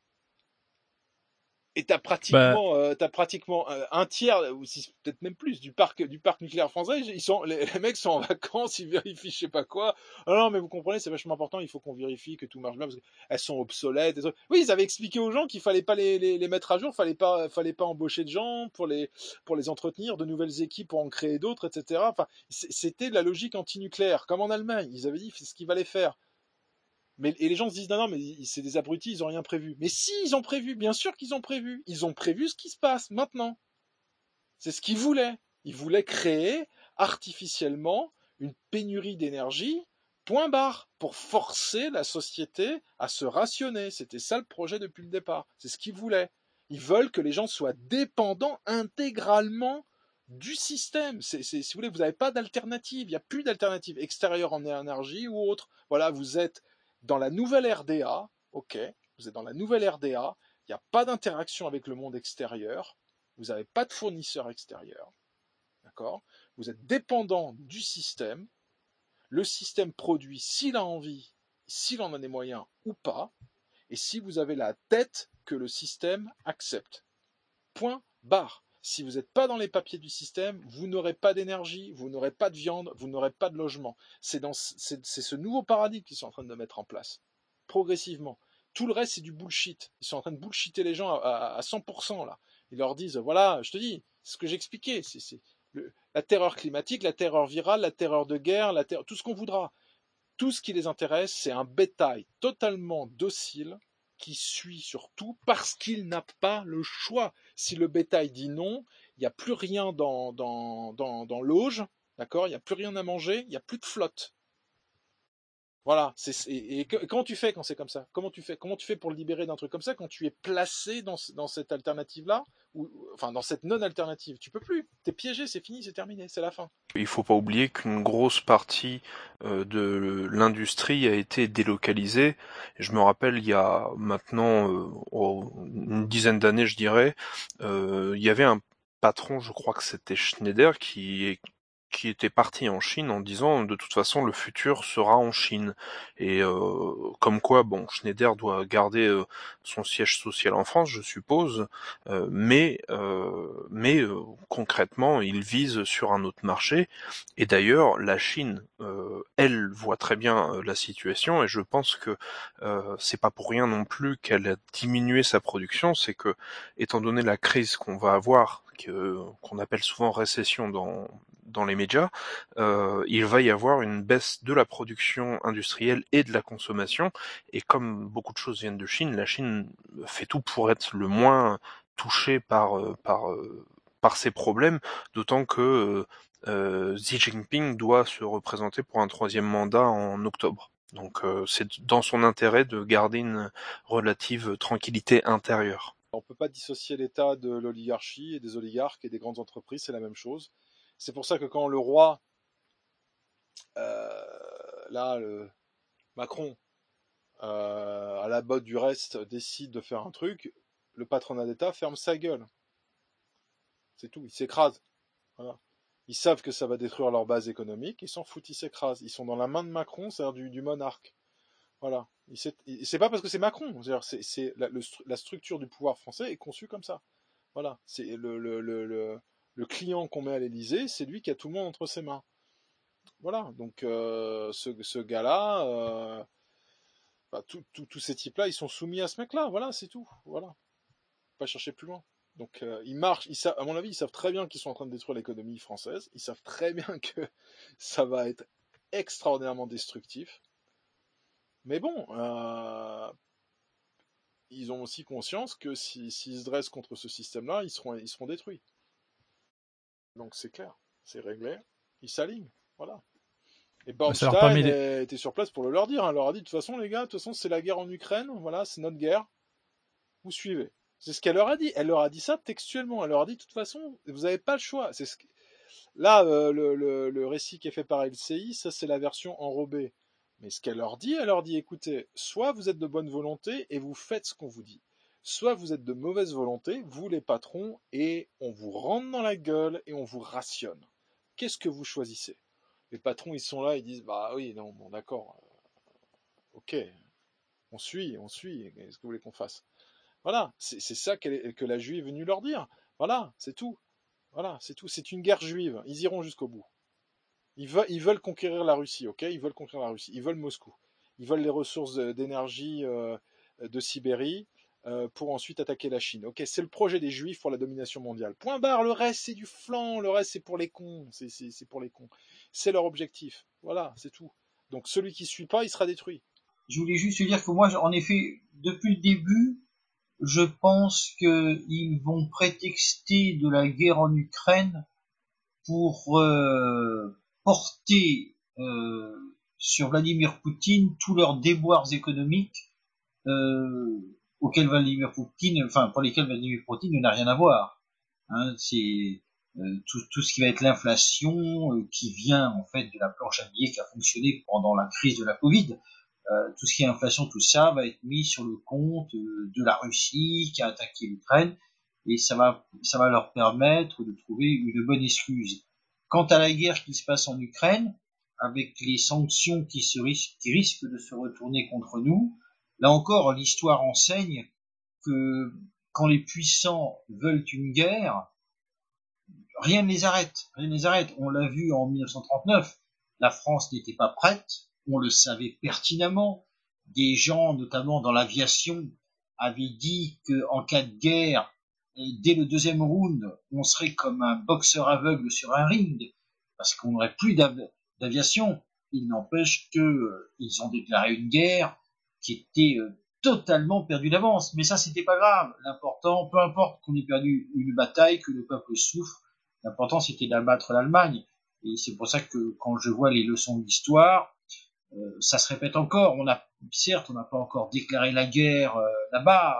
Et t'as pratiquement un tiers, ou peut-être même plus, du parc nucléaire français. Les mecs sont en vacances, ils vérifient je sais pas quoi. Ah non, mais vous comprenez, c'est vachement important. Il faut qu'on vérifie que tout marche bien parce qu'elles sont obsolètes. Oui, ils avaient expliqué aux gens qu'il fallait pas les mettre à jour, fallait pas embaucher de gens pour les entretenir, de nouvelles équipes pour en créer d'autres, etc. Enfin, c'était de la logique anti-nucléaire, comme en Allemagne. Ils avaient dit c'est ce qu'il fallait faire. Et les gens se disent non, mais c'est des abrutis, ils ont rien prévu. Mais si, ils ont prévu, bien sûr qu'ils ont prévu. Ils ont prévu ce qui se passe maintenant. C'est ce qu'ils voulaient. Ils voulaient créer artificiellement une pénurie d'énergie, point barre, pour forcer la société à se rationner. C'était ça le projet depuis le départ. C'est ce qu'ils voulaient. Ils veulent que les gens soient dépendants intégralement du système. Si vous voulez, vous n'avez pas d'alternative. Il n'y a plus d'alternative extérieure en énergie ou autre. Voilà, vous êtes dans la nouvelle RDA, ok, vous êtes dans la nouvelle RDA, il n'y a pas d'interaction avec le monde extérieur, vous n'avez pas de fournisseur extérieur, d'accord? Vous êtes dépendant du système, le système produit s'il a envie, s'il en a les moyens ou pas, et si vous avez la tête que le système accepte. Point barre. Si vous n'êtes pas dans les papiers du système, vous n'aurez pas d'énergie, vous n'aurez pas de viande, vous n'aurez pas de logement. C'est ce nouveau paradigme qu'ils sont en train de mettre en place, progressivement. Tout le reste, c'est du bullshit. Ils sont en train de bullshiter les gens à 100%, là. Ils leur disent, voilà, je te dis, c'est ce que j'expliquais, c'est la terreur climatique, la terreur virale, la terreur de guerre, tout ce qu'on voudra. Tout ce qui les intéresse, c'est un bétail totalement docile qui suit surtout parce qu'il n'a pas le choix. Si le bétail dit non, il n'y a plus rien dans l'auge, d'accord? Il n'y a plus rien à manger, il n'y a plus de flotte. Voilà. Et comment tu fais quand c'est comme ça? Comment tu fais pour le libérer d'un truc comme ça quand tu es placé dans cette alternative-là, enfin dans cette non-alternative? Tu peux plus. T'es piégé, c'est fini, c'est terminé, c'est la fin. Il faut pas oublier qu'une grosse partie de l'industrie a été délocalisée. Je me rappelle, il y a maintenant une dizaine d'années, je dirais, il y avait un patron, je crois que c'était Schneider, qui était parti en Chine en disant de toute façon le futur sera en Chine, et comme quoi bon, Schneider doit garder son siège social en France, je suppose, mais concrètement il vise sur un autre marché. Et d'ailleurs la Chine elle voit très bien la situation, et je pense que c'est pas pour rien non plus qu'elle a diminué sa production. C'est que, étant donné la crise qu'on va avoir, qu'on appelle souvent récession dans les médias, il va y avoir une baisse de la production industrielle et de la consommation, et comme beaucoup de choses viennent de Chine, la Chine fait tout pour être le moins touchée par ces problèmes, d'autant que Xi Jinping doit se représenter pour un 3e mandat en octobre. Donc c'est dans son intérêt de garder une relative tranquillité intérieure. On ne peut pas dissocier l'État de l'oligarchie et des oligarques et des grandes entreprises, c'est la même chose. C'est pour ça que quand le roi, Macron, à la botte du reste, décide de faire un truc, le patronat d'État ferme sa gueule. C'est tout, il s'écrase. Voilà. Ils savent que ça va détruire leur base économique, ils s'en foutent, ils s'écrasent. Ils sont dans la main de Macron, c'est-à-dire du monarque. Voilà. C'est pas parce que c'est Macron, c'est la structure du pouvoir français est conçue comme ça. Voilà. C'est le client qu'on met à l'Élysée, c'est lui qui a tout le monde entre ses mains. Voilà. Donc ce gars-là, tous ces types-là, ils sont soumis à ce mec-là. Voilà, c'est tout. Voilà. Pas chercher plus loin. Donc ils marchent, à mon avis, ils savent très bien qu'ils sont en train de détruire l'économie française. Ils savent très bien que ça va être extraordinairement destructif. Mais bon, ils ont aussi conscience que s'ils se dressent contre ce système-là, ils seront détruits. Donc c'est clair, c'est réglé, ils s'alignent, voilà. Et Bernstein était sur place pour le leur dire. Il leur a dit, de toute façon, les gars, de toute façon, c'est la guerre en Ukraine. Voilà, c'est notre guerre. Vous suivez. C'est ce qu'elle leur a dit. Elle leur a dit ça textuellement. Elle leur a dit, de toute façon, vous n'avez pas le choix. C'est ce que... Là, le récit qui est fait par LCI, ça, c'est la version enrobée. Mais ce qu'elle leur dit, écoutez, soit vous êtes de bonne volonté et vous faites ce qu'on vous dit. Soit vous êtes de mauvaise volonté, vous les patrons, et on vous rentre dans la gueule et on vous rationne. Qu'est-ce que vous choisissez? Les patrons, ils sont là, ils disent, bah oui, non, bon, d'accord, ok, on suit, qu'est-ce que vous voulez qu'on fasse? Voilà, c'est ça que la juive est venue leur dire. Voilà, c'est tout. Voilà, c'est tout. C'est une guerre juive. Ils iront jusqu'au bout. Ils veulent conquérir la Russie, ok? Ils veulent conquérir la Russie. Ils veulent Moscou. Ils veulent les ressources d'énergie de Sibérie pour ensuite attaquer la Chine. Ok, c'est le projet des Juifs pour la domination mondiale. Point barre. Le reste c'est du flan. Le reste c'est pour les cons. C'est pour les cons. C'est leur objectif. Voilà, c'est tout. Donc celui qui suit pas, il sera détruit. Je voulais juste dire que moi, en effet, depuis le début, je pense qu'ils vont prétexter de la guerre en Ukraine pour porter sur Vladimir Poutine tous leurs déboires économiques auxquels Vladimir Poutine, enfin pour lesquels Vladimir Poutine n'a rien à voir. Hein, c'est tout ce qui va être l'inflation qui vient en fait de la planche à billets qui a fonctionné pendant la crise de la Covid. Tout ce qui est inflation, tout ça va être mis sur le compte de la Russie qui a attaqué l'Ukraine et ça va leur permettre de trouver une bonne excuse. Quant à la guerre qui se passe en Ukraine, avec les sanctions qui risquent de se retourner contre nous, là encore, l'histoire enseigne que quand les puissants veulent une guerre, rien ne les arrête. On l'a vu en 1939, la France n'était pas prête, on le savait pertinemment. Des gens, notamment dans l'aviation, avaient dit qu'en cas de guerre, dès le deuxième round, on serait comme un boxeur aveugle sur un ring, parce qu'on n'aurait plus d'aviation. Il n'empêche qu'ils ont déclaré une guerre qui était totalement perdue d'avance. Mais ça, c'était pas grave. L'important, peu importe qu'on ait perdu une bataille, que le peuple souffre, l'important, c'était d'abattre l'Allemagne. Et c'est pour ça que quand je vois les leçons d'histoire, ça se répète encore. On n'a pas encore déclaré la guerre là-bas,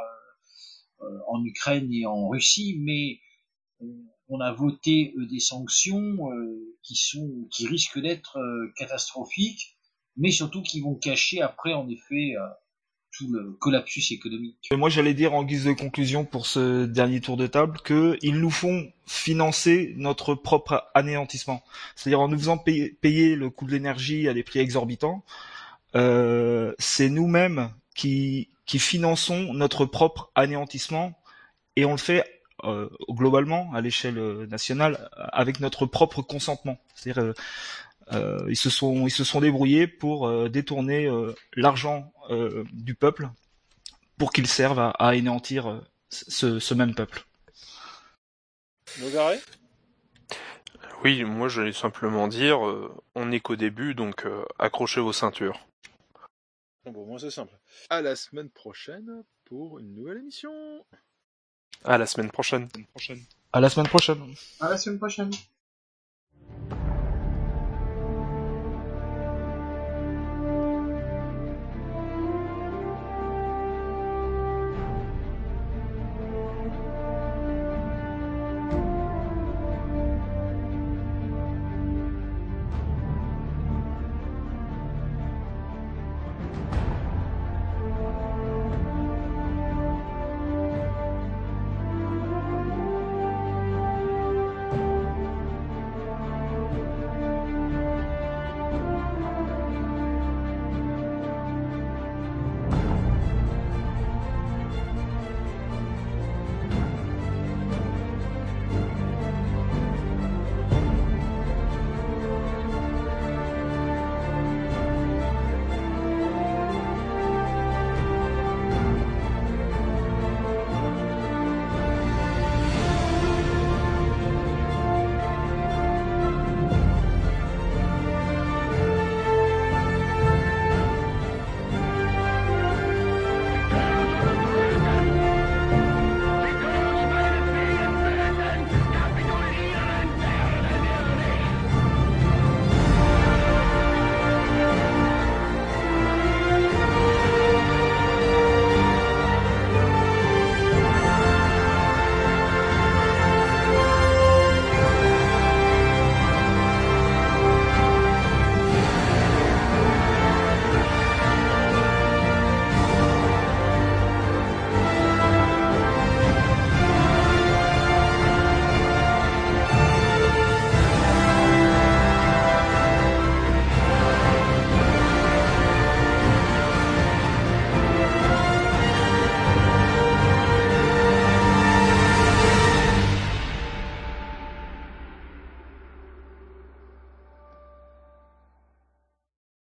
en Ukraine et en Russie, mais on a voté des sanctions qui risquent d'être catastrophiques, mais surtout qui vont cacher après, en effet, tout le collapsus économique. Et moi, j'allais dire en guise de conclusion pour ce dernier tour de table qu'ils nous font financer notre propre anéantissement. C'est-à-dire en nous faisant payer le coût de l'énergie à des prix exorbitants, c'est nous-mêmes qui finançons notre propre anéantissement et on le fait globalement à l'échelle nationale avec notre propre consentement. C'est-à-dire ils se sont débrouillés pour détourner l'argent du peuple pour qu'il serve à anéantir ce même peuple. Nogaret ? Oui, moi j'allais simplement dire, on n'est qu'au début, donc accrochez vos ceintures. Bon, moi c'est simple. À la semaine prochaine pour une nouvelle émission. À la semaine prochaine. À la semaine prochaine. À la semaine prochaine.